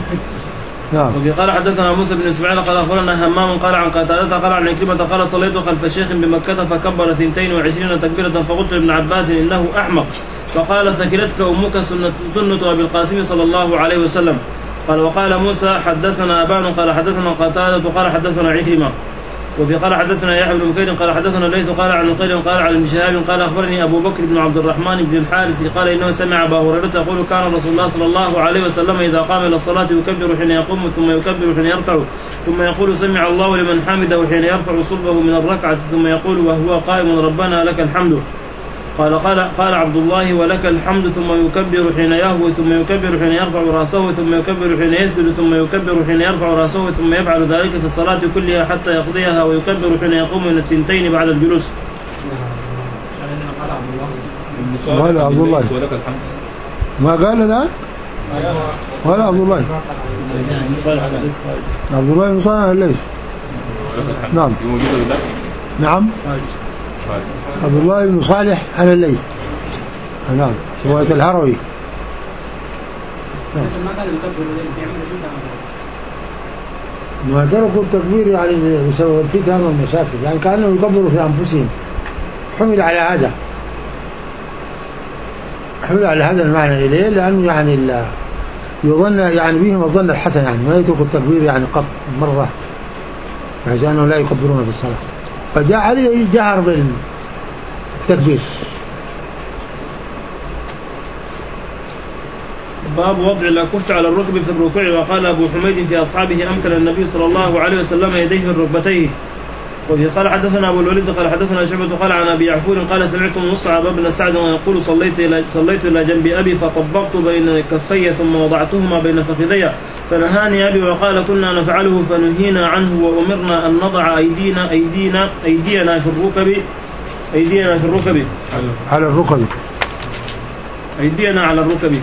وفي قال حدثنا موسى بن اسماعيل قال اخبرنا همام قال عن قتادة قال عن عكرمة قال صليت خلف شيخ بمكة فكبر اثنتين وعشرين تكبيرة فقلت لابن عباس انه احمق فقال ثكلتك امك سنة, سنة ابي القاسم صلى الله عليه وسلم. قال وقال موسى حدثنا ابان قال حدثنا قتادة قال حدثنا عكرمة. وفي قال حدثنا يحيى بن بكير قال حدثنا الليث قال عن نقيل قال عن ابن شهاب قال اخبرني ابو بكر بن عبد الرحمن بن الحارث قال انه سمع ابا هريره يقول كان رسول الله صلى الله عليه وسلم اذا قام الى الصلاه يكبر حين يقوم ثم يكبر حين يركع ثم يقول سمع الله لمن حمده حين يرفع صلبه من الركعه ثم يقول وهو قائم ربنا لك الحمد. قال قال قال عبد الله ولك الحمد ثم يكبر حين يهوي ثم يكبر حين يرفع راسه ثم يكبر حين يسجد ثم يكبر حين يرفع راسه ثم يفعل ذلك في الصلاة كلها حتى يقضيها ويكبر حين يقوم من الثنتين بعد الجلوس. قال عبد الله ما قال الآن؟ قال عبد الله عبد الله بن صالح الليث. نعم نعم عبد الله بن صالح على الليث. نعم رواية الهروي. نعم. ما تركوا التكبير يعني بسبب الفتن والمشاكل يعني كأنه يكبروا في أنفسهم حمل على هذا حمل على هذا المعنى إليه لأنه يعني يظن يعني بهم الظن الحسن يعني ما يتركوا التكبير يعني قط مرة عشان لا يكبرون في الصلاة فجاء عليه جهر بالتكبير. باب وضع الأكف على الركب في الركوع. وقال أبو حميد في أصحابه أمكن النبي صلى الله عليه وسلم يديه من ركبتيه. وفي قال حدثنا أبو الوليد قال حدثنا شعبة قال عن أبي عفور قال سمعت مصعب بن سعد ويقول صليت إلى صليت إلى جنب أبي فطبقت بين كفي ثم وضعتهما بين فخذي فنهاني أبي وقال كنا نفعله فنهينا عنه وأمرنا أن نضع أيدينا أيدينا أيدينا في الركب أيدينا في الركب على الركب أيدينا على الركب.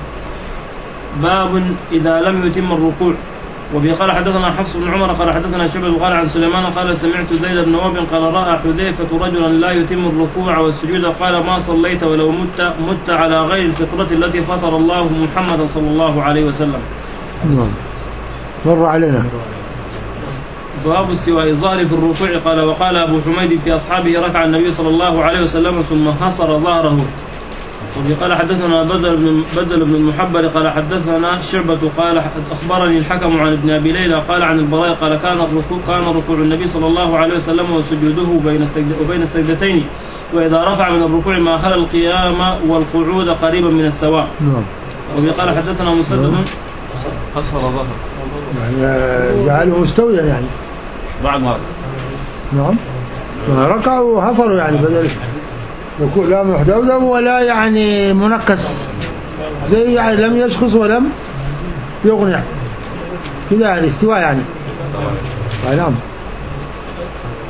باب إذا لم يتم الركوع. وبه قال حدثنا حفص بن عمر قال حدثنا شعبة قال عن سليمان قال سمعت زيد بن وهب قال رأى حذيفة رجلا لا يتم الركوع والسجود قال ما صليت ولو مت مت على غير الفطرة التي فطر الله محمدا صلى الله عليه وسلم. نعم مر علينا. باب استواء الظهر في الركوع. قال وقال أبو حميد في أصحابه ركع النبي صلى الله عليه وسلم ثم حصر ظهره. وبه قال حدثنا بدل بن بدل بن المحبر قال حدثنا شعبة قال أخبرني الحكم عن ابن أبي ليلى قال عن البراء قال كان الركوع كان ركوع النبي صلى الله عليه وسلم وسجوده بين السجد وبين السجدتين وإذا رفع من الركوع ما خلا القيام والقعود قريبا من السواء. نعم. وبه قال حدثنا مسدد حصر ظهر يعني جعله مستويا يعني بعد ما نعم ما ركعوا وحصروا يعني بدل يكون لا محدودة ولا يعني منكس زي يعني لم يشخص ولم يغني كذا يعني استواء يعني. نعم.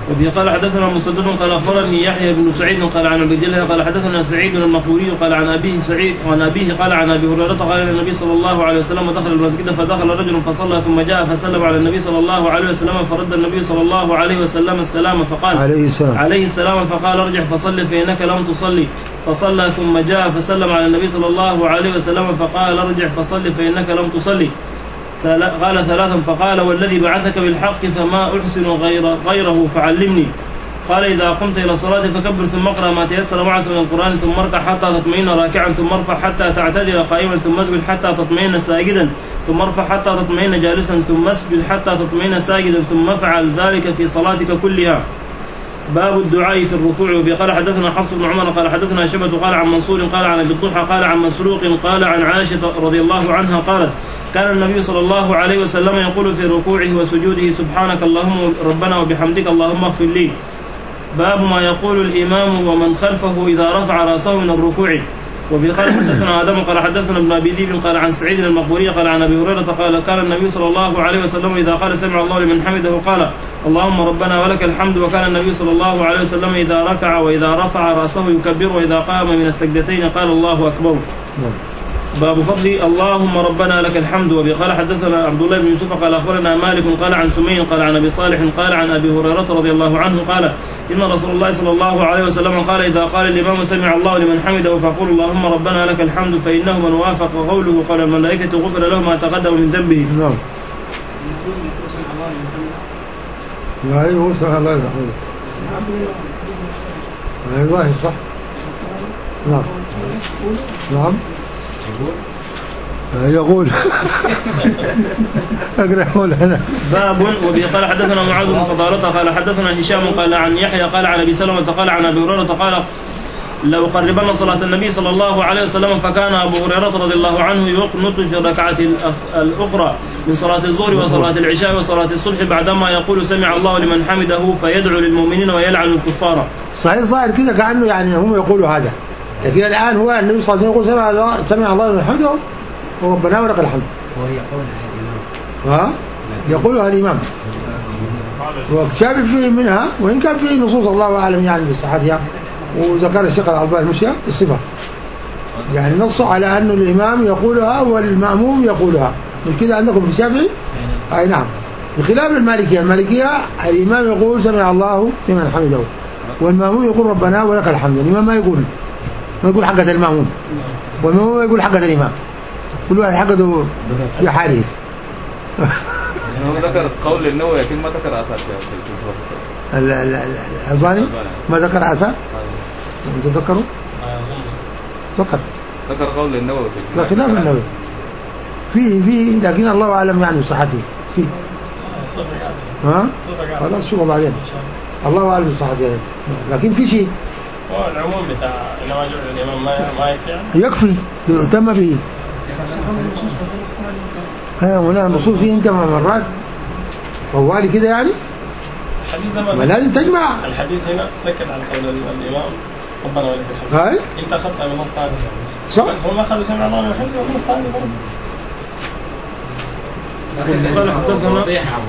وبه قال حدثنا مسدد قال اخبرني يحيى بن سعيد قال عن عبد الله قال حدثنا سعيد المقبوري قال عن ابيه سعيد وعن ابيه قال عن ابي هريره قال ان النبي صلى الله عليه وسلم دخل المسجد فدخل رجل فصلى ثم جاء فسلم على النبي صلى الله عليه وسلم فرد النبي صلى الله عليه وسلم السلام فقال عليه السلام عليه السلام فقال ارجع فصل فانك لم تصلي فصلى ثم جاء فسلم على النبي صلى الله عليه وسلم فقال ارجع فصل فانك لم تصلي قال ثلاثا فقال والذي بعثك بالحق فما احسن غير غيره فعلمني قال إذا قمت إلى الصلاة فكبر ثم اقرأ ما تيسر معك من القرآن ثم اركع حتى تطمئن راكعا ثم ارفع حتى تعتدل قائما ثم اسجد حتى تطمئن ساجدا ثم ارفع حتى تطمئن جالسا ثم اسجد حتى تطمئن ساجدا ثم افعل ذلك في صلاتك كلها. باب الدعاء في الركوع. وقال حدثنا حفص بن عمر قال حدثنا شبة قال عن منصور قال عن ابي الضحى قال عن مسروق قال عن عائشة رضي الله عنها قالت كان النبي صلى الله عليه وسلم يقول في ركوعه وسجوده سبحانك اللهم ربنا وبحمدك اللهم اغفر لي. باب ما يقول الإمام ومن خلفه إذا رفع رأسه من الركوع. وفي قال حدثنا آدم قال حدثنا ابن أبي ذئب قال عن سعيد المقبوري قال عن أبي هريرة قال كان النبي صلى الله عليه وسلم إذا قال سمع الله لمن حمده قال اللهم ربنا ولك الحمد. وكان النبي صلى الله عليه وسلم إذا ركع وإذا رفع رأسه يكبر وإذا قام من السجدتين قال الله أكبر. باب فضل اللهم ربنا لك الحمد. وقال حدثنا عبد الله بن يوسف قال اخبرنا مالك قال عن سمي قال عن ابي صالح قال عن ابي هريره رضي الله عنه قال ان رسول الله صلى الله عليه وسلم قال اذا قال الامام سمع الله لمن حمده فقول اللهم ربنا لك الحمد فانه من وافق قوله قال الملائكه غفر له ما تقدم من ذنبه. نعم. لا هو سمع الله لمن حمده. والله صح. نعم. نعم. يقول اقرأ لنا. باب. وبه قال حدثنا معاذ بن فضالة قال حدثنا هشام قال عن يحيى قال عن ابي سلمة قال عن ابي هريرة قال لو قربنا صلاة النبي صلى الله عليه وسلم فكان ابو هريرة رضي الله عنه يقنط في الركعة الاخرى من صلاة الظهر وصلاة العشاء وصلاة الصبح بعدما يقول سمع الله لمن حمده فيدعو للمؤمنين ويلعن الكفار. صحيح صار كذا كأنه يعني هم يقولوا هذا، لكن الآن هو النبي صلى الله عليه وسلم يقول سمع الله سمع الله لمن حمده وربنا ولك الحمد. وهو يقولها الإمام. ها؟ يقولها الإمام. وشابه فيه منها وإن كان فيه نصوص الله أعلم يعني بصحتها، وذكر الشيخ الألباني المشي الصفة. يعني نصوا على أن الإمام يقولها والمأموم يقولها. مش كده عندكم في الشافعي؟ أي نعم. بخلاف المالكية، المالكية الإمام يقول سمع الله لمن حمده والمأموم يقول ربنا ولك الحمد. الإمام ما يقول ما يقول حقة المأموم والمأموم يقول حقة الإمام، كل واحد حقته في حاله. هو ذكر قول النووي لكن ما ذكر آثار في الألباني ما ذكر آثار. أنت تذكروا؟ ذكر ذكر قول النووي لا خلاف النووي فيه فيه لكن الله أعلم يعني بصحته فيه. ها؟ خلاص شوفوا بعدين الله أعلم بصحته، لكن في شيء هو العموم بتاع إنما جعل الإمام ما ما يكفي يعني؟ يكفي يهتم به. ها هنا النصوص دي انت مرات طوالي كده يعني الحديث ما لازم تجمع. الحديث هنا سكت على قول الإمام ربنا ولك الحمد. هاي انت اخذتها من نص ثاني صح. هو ما اخذوا سمع الله الحمد من نص ثاني برضه. قال حدثنا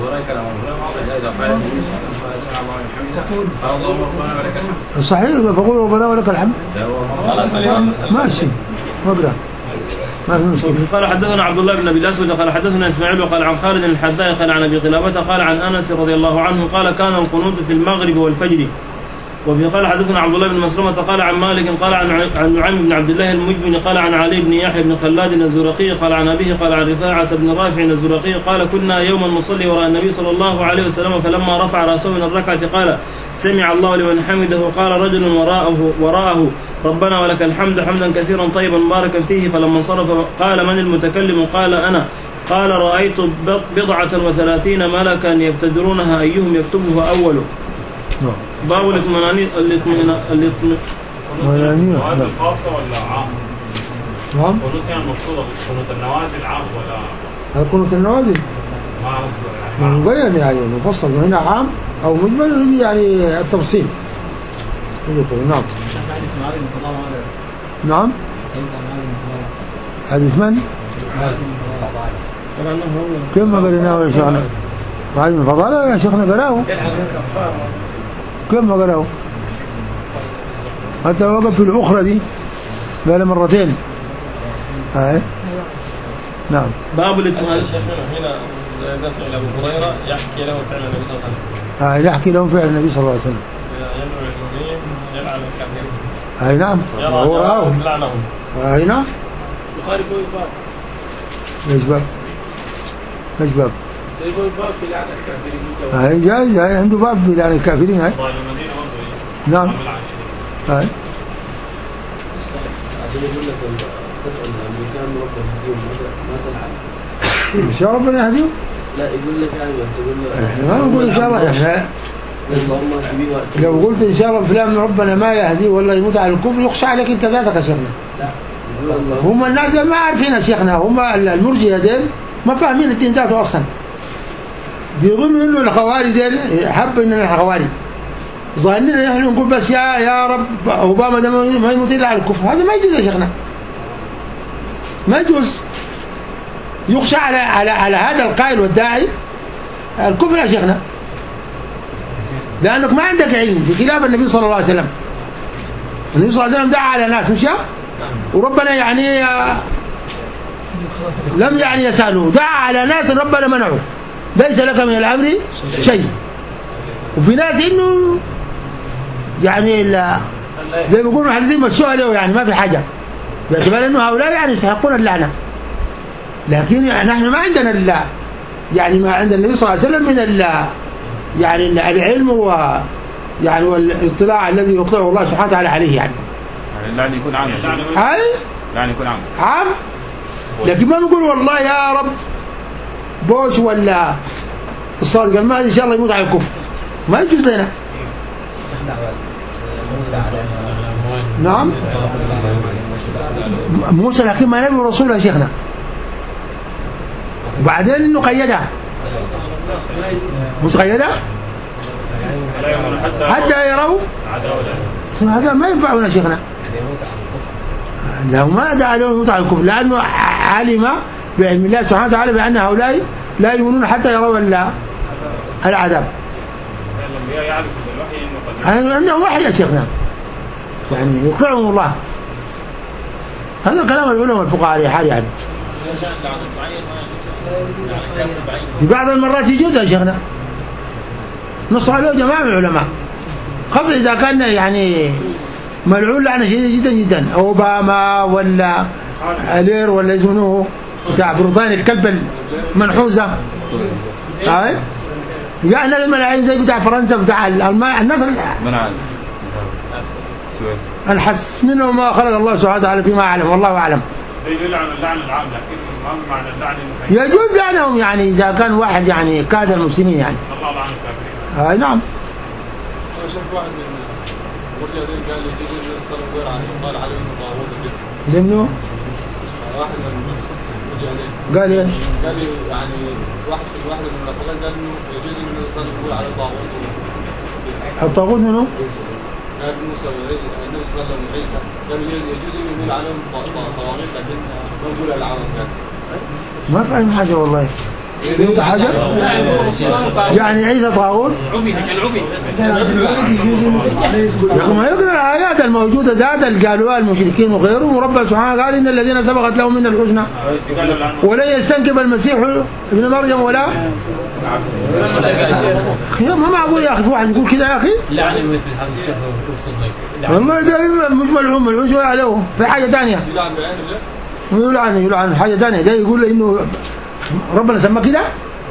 صحيح فقول ربنا ولك الحمد ماشي مقرأ ما في مشكلة. قال حدثنا عبد الله بن ابي الاسود قال حدثنا اسماعيل وقال عن خالد الحذاء قال عن ابي قلابة قال عن انس رضي الله عنه قال كان القنوت في المغرب والفجر. وفي قال حدثنا عبد الله بن مسلمة قال عن مالك قال عن عن نعيم بن عبد الله المجبن قال عن علي بن يحيى بن خلاد الزرقي قال عن أبيه قال عن رفاعة بن رافع الزرقي قال كنا يوما نصلي وراء النبي صلى الله عليه وسلم فلما رفع رأسه من الركعة قال سمع الله لمن حمده قال رجل وراءه وراءه ربنا ولك الحمد حمدا كثيرا طيبا مباركا فيه فلما انصرف قال من المتكلم قال أنا قال رأيت بضعة وثلاثين ملكا يبتدرونها أيهم يكتبها أوله. باب الاطمئنان الاطمئنان الاطمئنان نوازل خاصة ولا عام؟ نعم. قنوت يعني مقصودة قنوت النوازل عام ولا؟ قنوت النوازل ما مبين يعني مفصل هنا عام أو مجمل يعني التفصيل. نعم. نعم. حديث من؟ كيف ما قريناه يا شيخنا؟ معاذ بن فضالة يا شيخنا قراه. كيف ما قاله؟ حتى وقف في الأخرى دي قال مرتين. هاي نعم. باب الاتهام. هنا هنا فعل ابو هريره يحكي له فعل النبي صلى الله عليه وسلم. هاي يحكي لهم فعل النبي صلى الله عليه وسلم. يدعو المؤمنين يلعن الكافرين. هاي نعم. هو راهم. لعنهم. هاي نعم. البخاري يقول باب. ايش باب؟ ايش باب؟ يقول باب في لعن الكافرين. هاي جاي هاي عنده باب في لعن الكافرين. هاي نعم. هاي يقول لك كان ربنا يهديهم ما تلعن. ان شاء الله ربنا يهديهم. لا يقول لك يعني تقول له احنا ما نقول ان شاء الله. احنا اللهم اهديه وقت لو قلت ان شاء الله فلان ربنا ما يهديه ولا يموت على الكفر يخشى عليك انت ذاتك يا شيخنا. لا يقول الله هم الناس ما عارفين يا شيخنا. هم المرجئه ديل ما فاهمين الدين ذاته اصلا. بيظنوا انه الخوارج ديل حب اننا الخوارج ظاهرين نحن نقول بس يا يا رب اوباما ده ما يموت الا على الكفر. هذا ما يجوز يا شيخنا. ما يجوز. يخشى على على على هذا القائل والداعي الكفر يا شيخنا، لانك ما عندك علم بخلاف النبي صلى الله عليه وسلم. النبي صلى الله عليه وسلم دعا على ناس مش وربنا يعني لم يعني يسأله. دعا على ناس ربنا منعه ليس لك من الامر شيء. وفي ناس انه يعني زي ما يقولوا حديثين مشوا عليه يعني ما في حاجه باعتبار انه هؤلاء يعني يستحقون اللعنه. لكن نحن ما عندنا الا يعني ما عند النبي صلى الله عليه وسلم من ال يعني العلم و يعني والاطلاع الذي يطلعه الله سبحانه وتعالى عليه يعني. يعني اللعن يكون عام. هاي اللعن يكون عام. عام. لكن ما نقول والله يا رب بوش ولا الصادق المهدي ان شاء الله يموت على الكفر. ما يجوز لنا. نعم موسى لكن ما نبي ورسول يا شيخنا. وبعدين انه قيدها موسى قيدها حتى يروا. هذا ما ينفعنا يا شيخنا. لو ما دعا لهم يموت على الكفر لانه علم بعلم الله سبحانه وتعالى بان هؤلاء لا يؤمنون حتى يروا العذاب. عندهم وحي يا شيخنا يعني يطلعهم الله. هذا كلام العلماء والفقهاء على حال يعني. في بعض المرات يجوز يا شيخنا نص عليه جماعة من العلماء خاصة إذا كان يعني ملعون لعنة شديدة جدا جدا أوباما ولا ألير ولا يسمونه بتاع بريطانيا الكلب المنحوسة. هاي يعني الملاعين زي بتاع فرنسا بتاع الألمان الناس الحس منه ما خلق الله سبحانه وتعالى فيما أعلم والله أعلم. يلعن اللعن العام لكن ما معنى اللعن يجوز لعنهم يعني إذا كان واحد يعني كاد المسلمين يعني. الله لعن الكافرين. هاي نعم. أنا شفت واحد من المرجئين قال لي يجوز النبي صلى الله عليه وسلم قال عليه إنه طاغوت جدا. لمنه؟ واحد من المرجئين قال إيه؟ قال لي يعني واحد واحد من المرجئين قال إنه يجوز النبي صلى الله عليه وسلم يقول عليه طاغوت. الطاغوت منه؟ قال موسى والنبي صلى الله عليه وسلم وعيسى قال يجوز ان يقول عليهم طواغيت لكن ما نقول على العرب يعني. ما فاهم حاجه والله. فهمت حاجه؟ يعني عيسى طاغوت؟ عبي العبي يا اخي ما يقرا الايات الموجوده ذات اللي قالوها المشركين وغيرهم وربنا سبحانه قال ان الذين سبقت لهم من الحسنى ولن يستنكب المسيح ابن مريم ولا يا ما معقول يا اخي في واحد يقول كذا يا اخي. لا مثل هذا الشيخ يقصد لك والله ده مش ملعون ملعون شويه عليه في حاجه ثانيه يقول عنه يقول عنه حاجه ثانيه ده يقول انه ربنا سماه كده.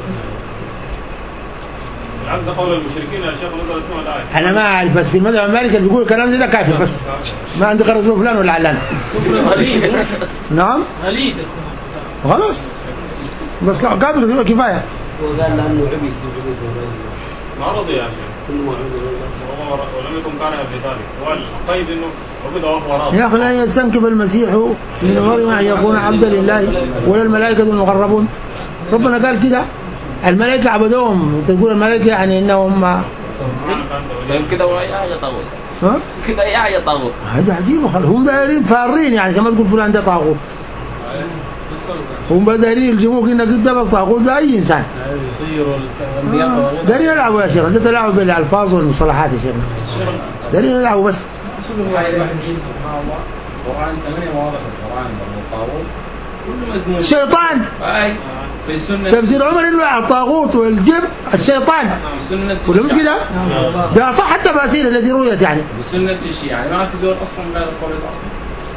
هذا قول المشركين يا شيخ نزلت فيهم الآية. انا ما اعرف بس في المذهب المالكي اللي بيقول الكلام ده كافر بس ما عندي غرض فلان ولا علان. نعم غليظ خلاص بس كافر كفايه. وقال لانه عبيد ما رضي يا شيخ كل ما ولم يكن كاره بذلك والقيد انه عبد وهو راضي. يا اخي لا يستنكف المسيح من مريم ان يكون عبدا لله ولا الملائكه المقربون. ربنا قال كده الملائكه عبدوهم تقول الملائكه يعني انهم كده ولا حاجه طاغوت. ها كده اي حاجه طاغوت. هذا عجيب هم دايرين فارين يعني زي ما تقول فلان ده طاغوت. بس هم بدارين يلزموك انك انت بس طاغوت ده اي انسان يصيروا الانبياء دارين يلعبوا يا شيخ، انت تلعبوا بالالفاظ والمصطلحات يا شيخ، دارين يلعبوا بس. سبحان الله القرآن ثمانية مواضع في القرآن والطاغوت كل مجموعة الشيطان. أي في السنة تفسير عمر انه الطاغوت والجبت الشيطان السنة ولا مش كده؟ ده صح التفاسير التي رويت يعني. بالسنة الشيء يعني ما في زول أصلا قال القول الأصل.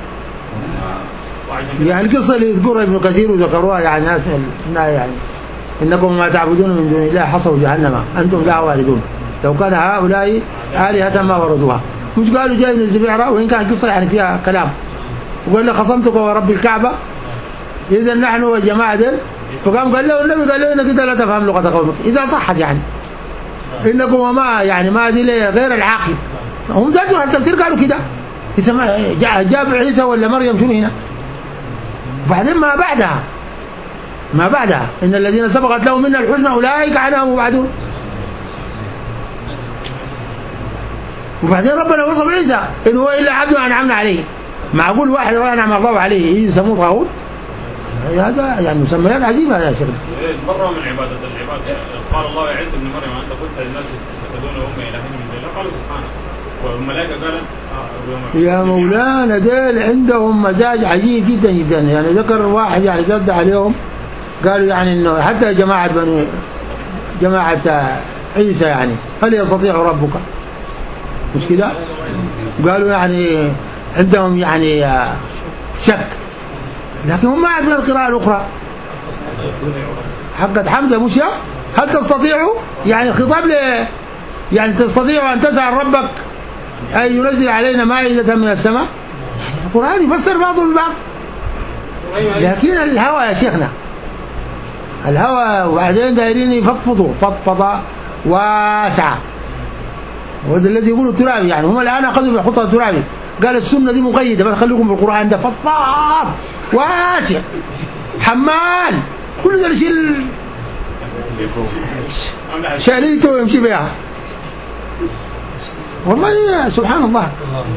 يعني القصة اللي يذكرها ابن كثير وذكروها يعني ناس يعني إنكم ما تعبدون من دون الله حصروا جهنم أنتم لا واردون لو كان هؤلاء آلهة ما وردوها. مش قالوا جاي من الزبيرة وإن كان قصة يعني فيها كلام وقال له خصمتك ورب الكعبة إذا نحن والجماعة دل فقام قال له النبي قال له إنك أنت لا تفهم لغة قومك إذا صحت يعني إنكم وما يعني ما دي غير العاقل. هم ذاتهم التفسير قالوا كده إذا جاب عيسى ولا مريم شنو هنا. وبعدين ما بعدها ما بعدها إن الذين سبقت لهم منا الحسنى أولئك عنها مبعدون. وبعدين ربنا وصف عيسى إن هو إلا عبد أنعمنا عليه. معقول واحد أنعم الله عليه يجي يسموه طاغوت؟ هذا يعني مسميات عجيبة يا شيخ. مرة من عبادة العباد قال الله يا عيسى ابن مريم أنت قلت للناس يتخذون أمي إلهين من دون الله قالوا سبحانك والملائكة قالت يا مولانا ديل عندهم مزاج عجيب جدا جدا. يعني ذكر واحد يعني زد عليهم قالوا يعني انه حتى جماعة بني جماعة عيسى يعني هل يستطيع ربك مش كده؟ قالوا يعني عندهم يعني شك لكن هم ما يعرفون القراءة الأخرى حقت حمزة مش هل تستطيعوا يعني الخطاب ل يعني تستطيع أن تسأل ربك أن ينزل علينا مائدة من السماء. القرآن يفسر بعضه ببعض لكن الهوى يا شيخنا الهوى وبعدين دايرين يفضفضوا فضفضة واسعة وهذا الذي يقولوا الترابي يعني هم الآن أخذوا بيحطوا الترابي قال السنة دي مقيدة بس خليكم بالقرآن ده فضفاض واسع حمال كل ذا الشيء شاليته ويمشي بها. والله سبحان الله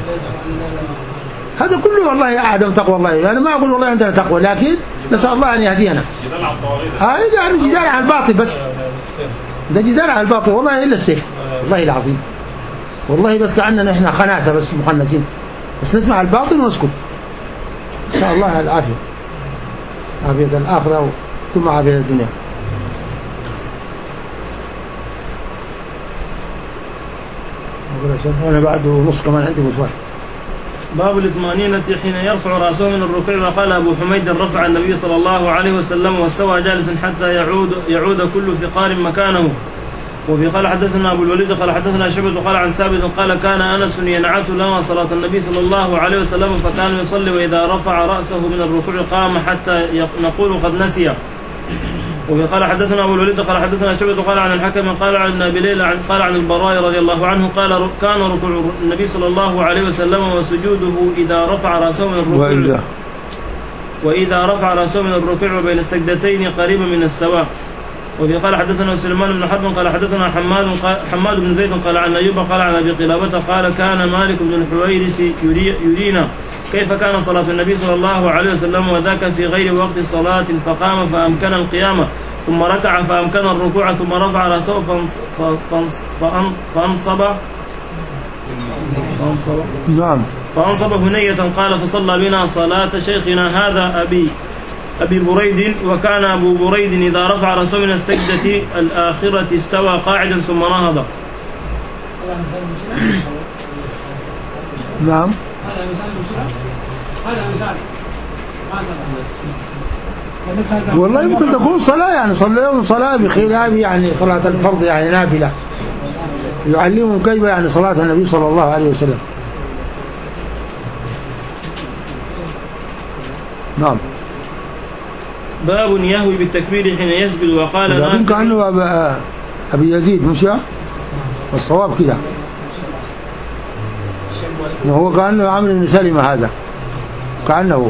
هذا كله والله عدم تقوى الله. أنا يعني ما أقول والله عندنا تقوى لكن نسأل الله أن يهدينا. هاي يعني جدال على الباطل بس ده جدال على الباطل والله إلا السيف والله العظيم والله بس كأننا إحنا خناسة بس مخنسين بس نسمع الباطل ونسكت. إن شاء الله العافية عافية الآخرة ثم عافية الدنيا. أنا بعد نص كمان عندي مشوار. باب الاطمئنانة حين يرفع رأسه من الركوع. وقال أبو حميد رفع النبي صلى الله عليه وسلم واستوى جالسا حتى يعود يعود كل فقار مكانه. وفي قال حدثنا أبو الوليد قال حدثنا شعبة قال عن ثابت قال كان أنس ينعت لنا صلاة النبي صلى الله عليه وسلم فكان يصلي وإذا رفع رأسه من الركوع قام حتى نقول قد نسي. وفي قال حدثنا أبو الوليد قال حدثنا شعبة قال عن الحكم قال عن أبي ليلى قال عن البراء رضي الله عنه قال كان ركوع النبي صلى الله عليه وسلم وسجوده إذا رفع رأسه من الركوع وإذا, وإذا رفع رأسه من الركوع وبين السجدتين قريبا من السواء. وفي قال حدثنا سليمان بن حرب قال حدثنا حماد حماد بن زيد قال عن أيوب قال عن أبي قلابة قال كان مالك بن الحويرث يرينا كيف كان صلاة النبي صلى الله عليه وسلم وذاك في غير وقت صلاة فقام فأمكن القيامة ثم ركع فأمكن الركوع ثم رفع رأسه فانصب فانصب نعم فانصب هنية قال فصلى بنا صلاة شيخنا هذا أبي أبي بريد وكان أبو بريد إذا رفع رأسه من السجدة الآخرة استوى قاعدا ثم نهض. نعم هذا مثال هذا مثال ما صلى والله ممكن تكون صلاة يعني صلوا صلاة بخلاف يعني صلاة الفرض يعني نافلة يعلمهم كيف يعني صلاة النبي صلى الله عليه وسلم. نعم. باب يهوي بالتكبير حين يسجد. وقال لكن كأنه أبي يزيد مش الصواب كده هو كأنه عمرو بن سلمة هذا كأنه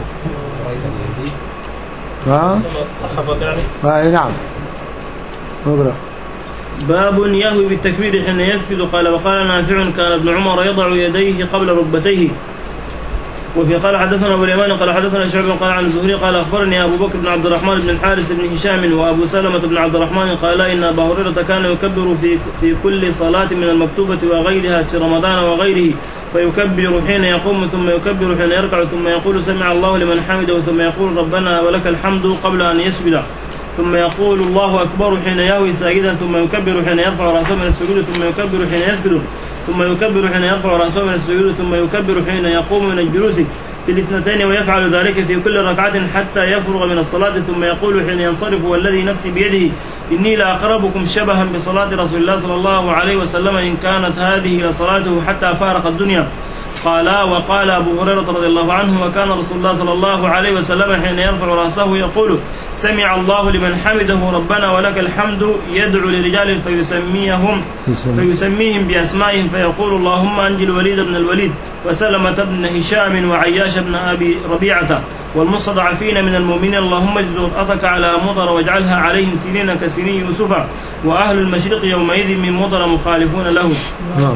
ها صحفت يعني آه نعم اقرأ. باب يهوي بالتكبير حين يسجد. قال وقال نافع كان ابن عمر يضع يديه قبل ركبتيه وفي قال حدثنا أبو اليمان قال حدثنا شعبة قال عن الزهري قال أخبرني أبو بكر بن عبد الرحمن بن الحارث بن هشام وأبو سلمة بن عبد الرحمن قال إن أبا هريرة كان يكبر في في كل صلاة من المكتوبة وغيرها في رمضان وغيره، فيكبر حين يقوم ثم يكبر حين يركع ثم يقول سمع الله لمن حمده ثم يقول ربنا ولك الحمد قبل أن يسجد، ثم يقول الله أكبر حين يهوي ساجدا ثم يكبر حين يرفع رأسه من السجود ثم يكبر حين يسجد ثم يكبر حين يرفع رأسه من السجود ثم يكبر حين يقوم من الجلوس في الاثنتين، ويفعل ذلك في كل ركعة حتى يفرغ من الصلاة ثم يقول حين ينصرف والذي نفسي بيده إني لأقربكم شبها بصلاة رسول الله صلى الله عليه وسلم إن كانت هذه لصلاته حتى فارق الدنيا. قال وقال أبو هريرة رضي الله عنه وكان رسول الله صلى الله عليه وسلم حين يرفع رأسه يقول سمع الله لمن حمده ربنا ولك الحمد، يدعو لرجال فيسميهم فيسميهم بأسمائهم فيقول اللهم أنجي الوليد بن الوليد وسلمة بن هشام وعياش بن أبي ربيعة والمستضعفين من المؤمنين اللهم اجد وطأتك على مضر واجعلها عليهم سنين كسنين يوسف وأهل المشرق يومئذ من مضر مخالفون له. نعم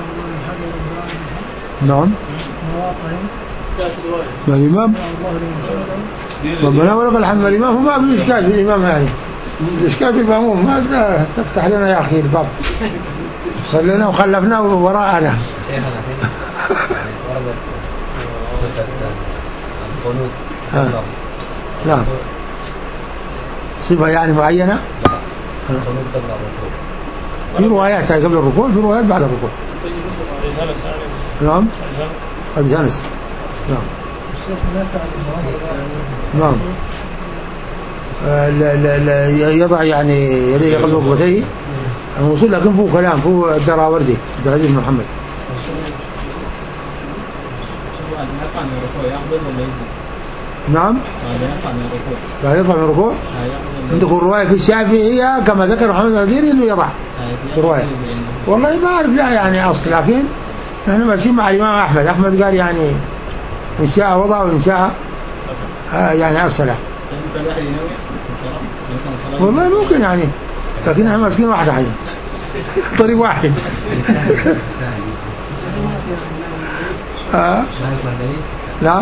نعم الإمام ربنا ولك الحمد. الإمام هو ما في إشكال في الإمام، يعني الإشكال في المأموم. ما تفتح لنا يا أخي الباب، خلينا وخلفنا وراءنا. نعم صفة يعني معينة في روايات قبل الركوع في روايات بعد الركوع. نعم قد جلس. نعم نعم لا لا لا يضع يعني يديه قبل ركبتيه الوصول، لكن فوق كلام فوق الدراوردي عبد العزيز بن محمد. نعم لا يرفع من الركوع. عندكم رواية في الشافعية كما ذكر محمد العزيري انه يضع في رواية، والله ما اعرف لا يعني اصل، لكن نحن ماشيين مع الامام احمد. احمد قال يعني ان شاء وضع وان شاء آه يعني ارسله. والله ممكن يعني، لكن احنا ماسكين واحده حاجه طريق واحد. آه. نعم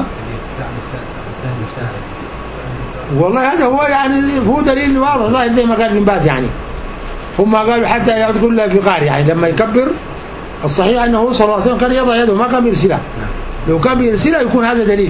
والله هذا هو يعني هو دليل واضح ظاهر زي ما قال ابن باز. يعني هم قالوا حتى يقول له بقار، يعني لما يكبر الصحيح انه صلى الله عليه وسلم كان يضع يده ما كان بيرسلها. لو كان بيرسلها يكون هذا دليل،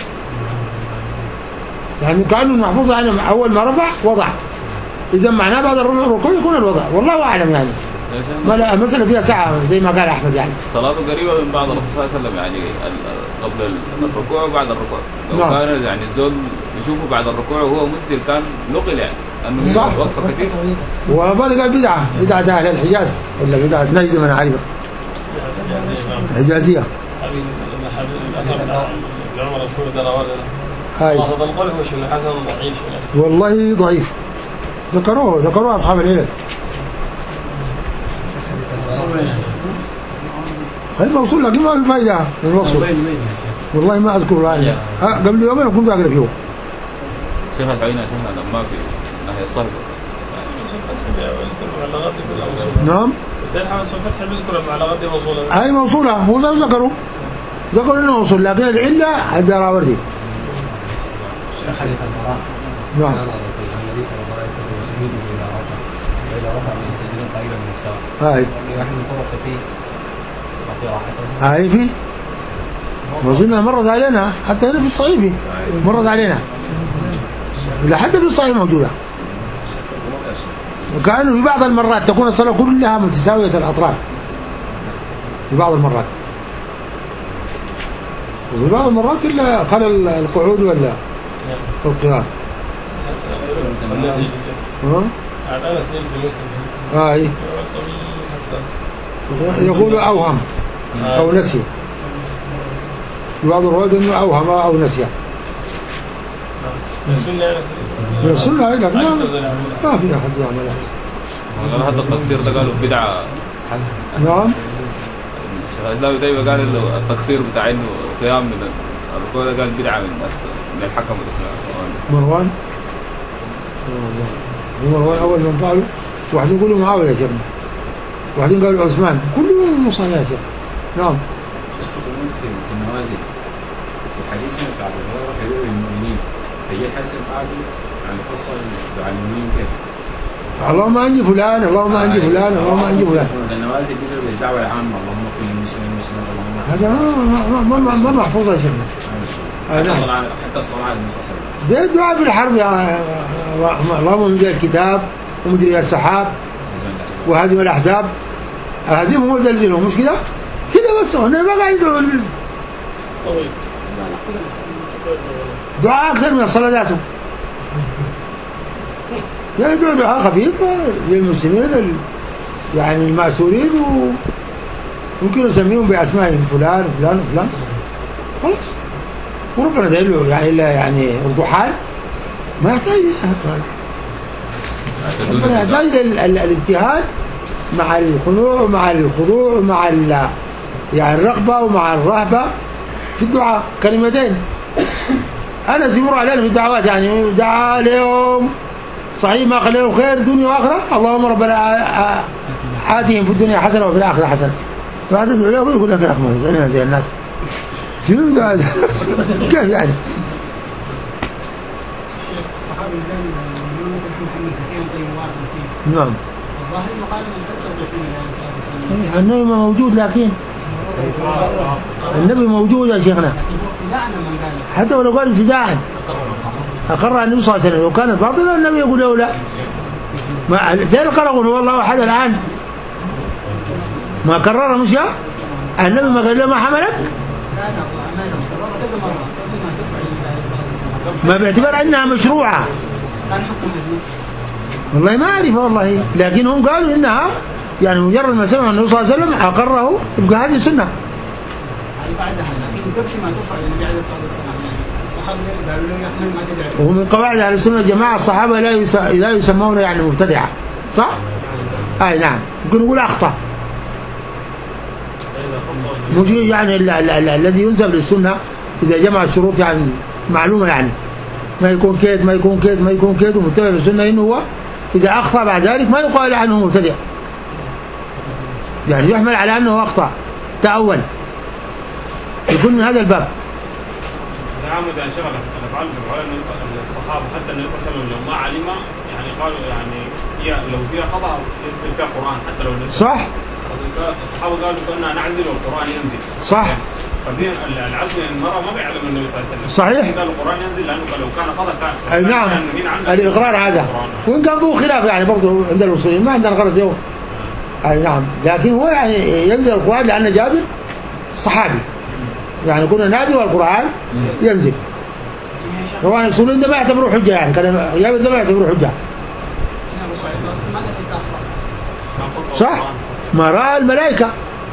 يعني كانه محفوظ عنه اول ما رفع وضع، اذا معناه بعد الركوع يكون الوضع. والله اعلم يعني ما لا مثلا فيها ساعه زي ما قال احمد. يعني صلاته قريبه من بعض الرسول صلى الله عليه وسلم، يعني قبل الركوع وبعد الركوع. لو نعم. كان يعني الزول يشوفه بعد الركوع وهو مسجد كان نقل يعني انه صح وقفه كثير. وبالك قال بدعه بدعه اهل الحجاز ولا بدعه نجد من عارفه حجازيه. هاي والله ضعيف، ذكروه ذكروه اصحاب العلل. الموصول لكن ما في فائده من الوصول، والله ما اذكر الان. قبل يومين كنت اقرا فيه. شيخ العين شيخنا ما في ناحيه الصهد. نعم هاي موصوله، هو ذا ذكروا ذكروا انه موصول، لكن العله الدراوردي. حديث البراء نعم النبي صلى الله عليه وسلم يسجد الى رفع والى رفع من السجود قريبا من السواء. هاي واحد من طرق فيه قراءته. هاي في وظنها مرت علينا حتى هنا في الصحيفي مرت علينا لحد في الصحيح موجوده. وكانوا في بعض المرات تكون الصلاه كلها متساويه الاطراف في بعض المرات، وفي بعض المرات الا خلل القعود ولا القيام. ها انا سنين في المسلم هاي يقول اوهم او نسي، في بعض الروايات انه اوهم او نسي. من السنه هاي لكن ما في احد يعملها. والله هذا التقصير ده قالوا بدعه. نعم الشيخ الاسلام دايما قال انه التقصير بتاع انه قيام من الركوع ده قال بدعه من من الحكم مروان. مروان اول من قالوا، واحدين يقولوا معاويه يا شيخنا، واحدين قالوا عثمان، كلهم مصايا يا شيخ. نعم في النوازل الحديث بتاع ابو هريره كبير المؤمنين فهي الحديث القادم عن فصل دعاء المؤمنين كيف؟ اللهم انجي فلان اللهم انجي فلان اللهم انجي فلان. النوازل دي بالدعوه العامه اللهم اغفر للمسلمين والمسلمات اللهم هذا ما ما ما محفوظ يا شيخ. حتى الصلاه حتى الصلاه على النبي صلى الله عليه وسلم. زي الدعاء في الحرب يا اللهم انزل الكتاب ومجري السحاب وهزم الاحزاب هزمهم وزلزلهم مش كده؟ كده بس هنا ما قاعد يدعوا دعاء اكثر من الصلاه ذاته. يدعو دعاء خفيف للمسلمين يعني المأسورين وممكن نسميهم بأسمائهم فلان وفلان وفلان خلاص وربنا داير له يعني إلا يعني رضو حال ما يحتاج ربنا يحتاج للاجتهاد مع الخنوع ومع الخضوع ومع يعني الرغبة ومع الرهبة في الدعاء كلمتين. أنا سيمر علينا في الدعوات يعني دعاء اليوم صحيح ما خلي له خير دنيا واخره اللهم ربنا آتهم في الدنيا حسنه وفي الاخره حسنه. بعد تدعو له ويقول لك يا اخي ما انا زي الناس شنو ده كيف يعني؟ الشيخ الصحابي كان يقول محمد حكيم طيب واحد نعم الظاهر انه قال من كتب في النبي صلى الله عليه وسلم. النبي ما موجود لكن النبي موجود يا شيخنا. لا انا ما قال حتى ولو قال ابتداء أقر النبي صلى الله عليه وسلم. لو كانت باطلة النبي يقول له لا ما زي القرغ هو الله أحد الآن ما كرر مش النبي ما قال له ما حملك ما باعتبار أنها مشروعة والله ما أعرف والله لكن هم قالوا إنها يعني مجرد ما سمع النبي صلى الله عليه وسلم أقره يبقى هذه سنة. ومن قواعد اهل السنه والجماعه الصحابه لا لا يسمون يعني مبتدعه صح؟ اي نعم ممكن نقول اخطا مش يعني الذي ينسب للسنه اذا جمع الشروط يعني معلومه يعني ما يكون كيد ما يكون كيد ما يكون كيد ومتبع للسنه انه هو اذا اخطا بعد ذلك ما يقال عنه مبتدع يعني يحمل على انه اخطا تاول يكون من هذا الباب. تعامد يعني شغله الافعال بفعل الصحابه حتى النبي صلى الله عليه وسلم لو ما علم يعني قالوا يعني هي لو فيها خطا ينزل فيها قران حتى لو نزل صح الصحابه قالوا كنا نعزل والقران ينزل صح ففي العزل المراه ما بيعلم النبي صلى الله عليه وسلم صحيح قال القران ينزل لانه لو كان خطا كان اي نعم الاقرار هذا وان كان به خلاف يعني برضه عند المسلمين ما عندنا غرض يوم اي نعم لكن هو يعني ينزل القران لان جابر صحابي يعني كنا نادي والقرآن ينزل طبعا السنين ده ما يعتبروا حجة يعني كلام جابر ده ما يعتبروا حجة صح ما رأى الملائكة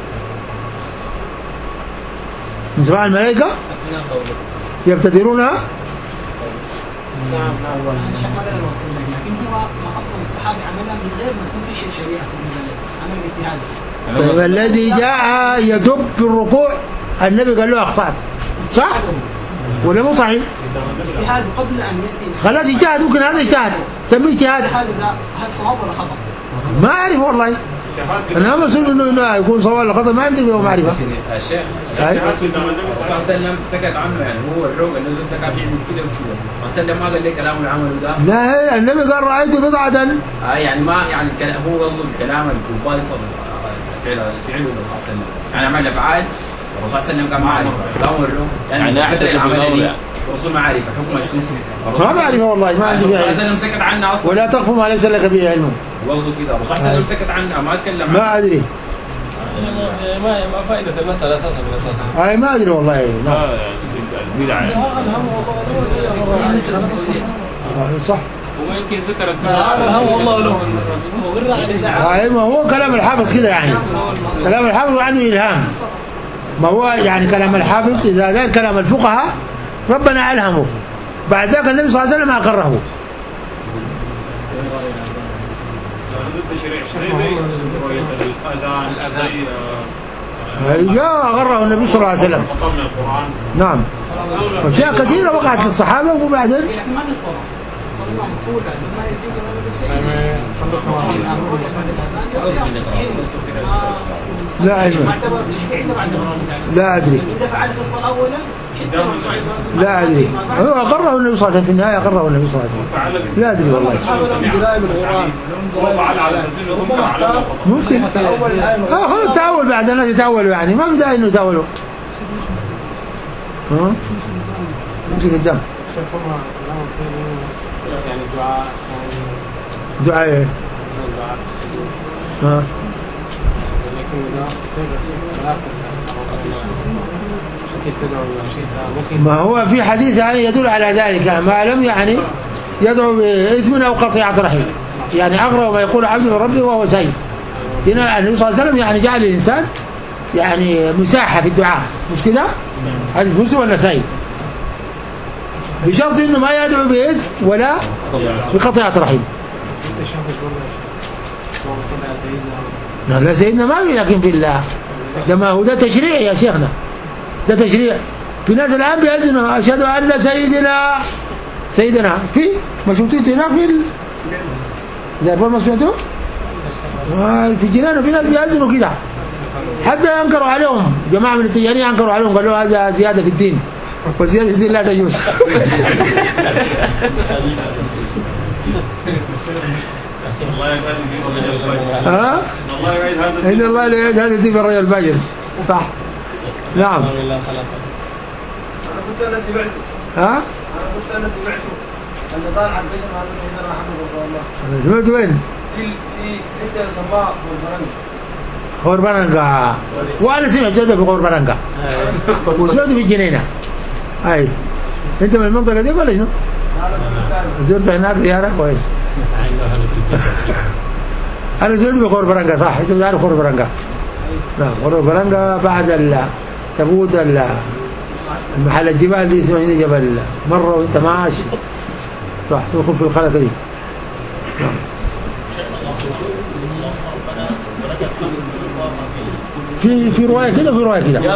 مش رأى الملائكة يبتدرونها نعم نعم الشيخ ما قدر يوصل لك لكن هو ما اصلا الصحابي عملها من غير ما يكون في شيء شريعه في المزلات عمل اجتهاد. طيب الذي جاء يدب في الركوع النبي قال له اخطأت صح ولا مو صحيح؟ اجتهاد قبل ان ياتي خلاص اجتهاد ممكن هذا اجتهاد سميه اجتهاد. هذا هل صواب ولا خطا؟ ما اعرف والله انا مسؤول انه انه يكون صواب ولا خطا ما عندي به معرفه. الشيخ النبي صلى الله عليه وسلم سكت عنه يعني هو الروم انه انت قاعد تعمل كده وكده ما سلم ما قال لي كلام العمل ده لا النبي قال رايت بضعه اه يعني ما يعني هو قصده الكلام الكوباي فعل فعله الرسول صلى الله عليه وسلم يعني عمل افعال الرسول صلى الله عليه وسلم كان ما عارف لا له يعني احد العمل الرسول ما عارف حكمه شنو ما بعرف والله ما عندي فيها الرسول سكت عنها اصلا ولا تقف ما ليس لك به علم قصده كده الرسول صلى الله عليه وسلم سكت عنها ما تكلم ما ادري ما ما فائده المساله اساسا من اساسا اي ما ادري والله نعم بدعه صح هو يمكن ذكر هو والله له اي ما هو كلام الحافظ كده يعني كلام الحافظ عنه الهام ما هو يعني كلام الحافظ اذا ذا كلام الفقهاء ربنا الهمه بعد ذلك النبي صلى الله عليه وسلم اقره جاء أغره النبي صلى الله عليه وسلم نعم وأشياء كثيرة وقعت للصحابة وبعدين لكن ما في الصلاة الصلاة مفروضة ما يزيد ولا لا علم لا أدري إذا فعل في الصلاة أولا لا أدري، هو أقره النبي صلى الله عليه وسلم في النهاية، أقره النبي صلى الله عليه وسلم. لا أدري والله. ممكن. آه خلاص تعول، بعد الناس يتعولوا يعني، ما في داعي إنه يتعولوا. ها؟ ممكن الدم. يعني دعاء. دعاء إيه؟ ها؟ ما هو في حديث يعني يدل على ذلك، ما لم يعني يدعو بإثم أو قطيعة رحم، يعني أغرب ما يقول عبد ربي وهو سيد. هنا النبي صلى الله عليه وسلم يعني جعل الإنسان يعني مساحة في الدعاء، مش كده؟ حديث مسلم ولا سيد، بشرط إنه ما يدعو بإثم ولا بقطيعة رحم. لا لا سيدنا ما في، لكن في الله ده ما هو ده تشريع يا شيخنا، ده تشريع. في ناس الآن بيأذنوا أشهد أن سيدنا سيدنا في ما شفتوا هناك في ال... إذا ما سمعتوا في الجنان في ناس بيأذنوا كده، حتى ينكروا عليهم جماعة من التجارية، ينكروا عليهم قالوا هذا زيادة في الدين، والزيادة في الدين لا تجوز. ها؟ إن الله لا يعيد هذا الدين في الرجل الفاجر، صح؟ نعم. أنا كنت أنا سمعته. ها؟ أنا كنت أنا سمعته. أن طالع البشر هذا سيدنا محمد رسول الله. سمعته وين؟ في في حتة سماء خوربرنجا. خوربرنجا. وأنا سمعت هذا في خوربرنجا. وسمعته في الجنينة. أي. أنت من المنطقة دي ولا شنو؟ زرت هناك زيارة كويس. أنا زرت في خوربرنجا صح، أنت بتعرف خوربرنجا؟ نعم خوربرنجا بعد ال تبود ال المحل الجبال دي اسمه هنا جبل مرة وأنت ماشي راح تدخل في الخلق دي. نعم. في في رواية كده، في رواية كده.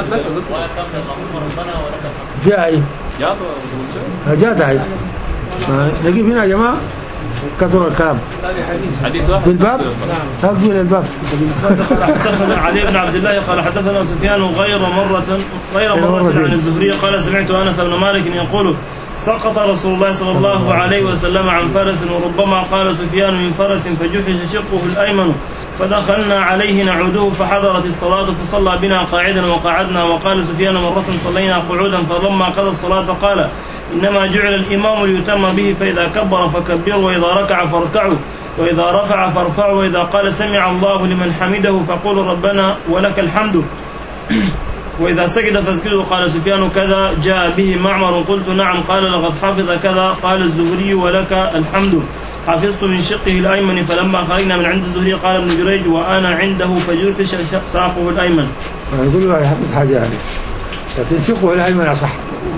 فيها أي؟ جاتها أي. نجيب هنا يا جماعة كثر الكلام. في الباب؟ تقبل الباب. حدثنا علي بن عبد الله قال حدثنا سفيان غير مرة غير مرة عن الزهري قال سمعت أنس بن مالك يقول سقط رسول الله صلى الله عليه وسلم عن فرس، وربما قال سفيان من فرس فجحش شقه الأيمن، فدخلنا عليه نعوده فحضرت الصلاة فصلى بنا قاعدا وقعدنا. وقال سفيان مرة صلينا قعودا، فلما قضى الصلاة قال إنما جعل الإمام ليتم به، فإذا كبر فكبروا، وإذا ركع فاركعوا، وإذا رفع فارفعوا، وإذا قال سمع الله لمن حمده فقولوا ربنا ولك الحمد، وإذا سجد فاسجدوا. قال سفيان كذا جاء به معمر، قلت نعم. قال لقد حفظ كذا. قال الزهري ولك الحمد، حفظت من شقه الأيمن. فلما خرجنا من عند الزهري قال ابن جريج وأنا عنده فجرحش ساقه الأيمن. يعني كل واحد يحفظ حاجة يعني، لكن شقه الأيمن أصح،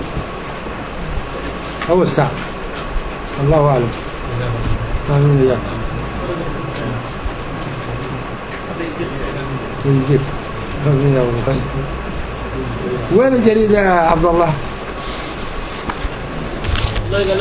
هو الساق. الله أعلم. آمين يا يزيد. آمين يا رب. وين الجريدة يا عبد الله؟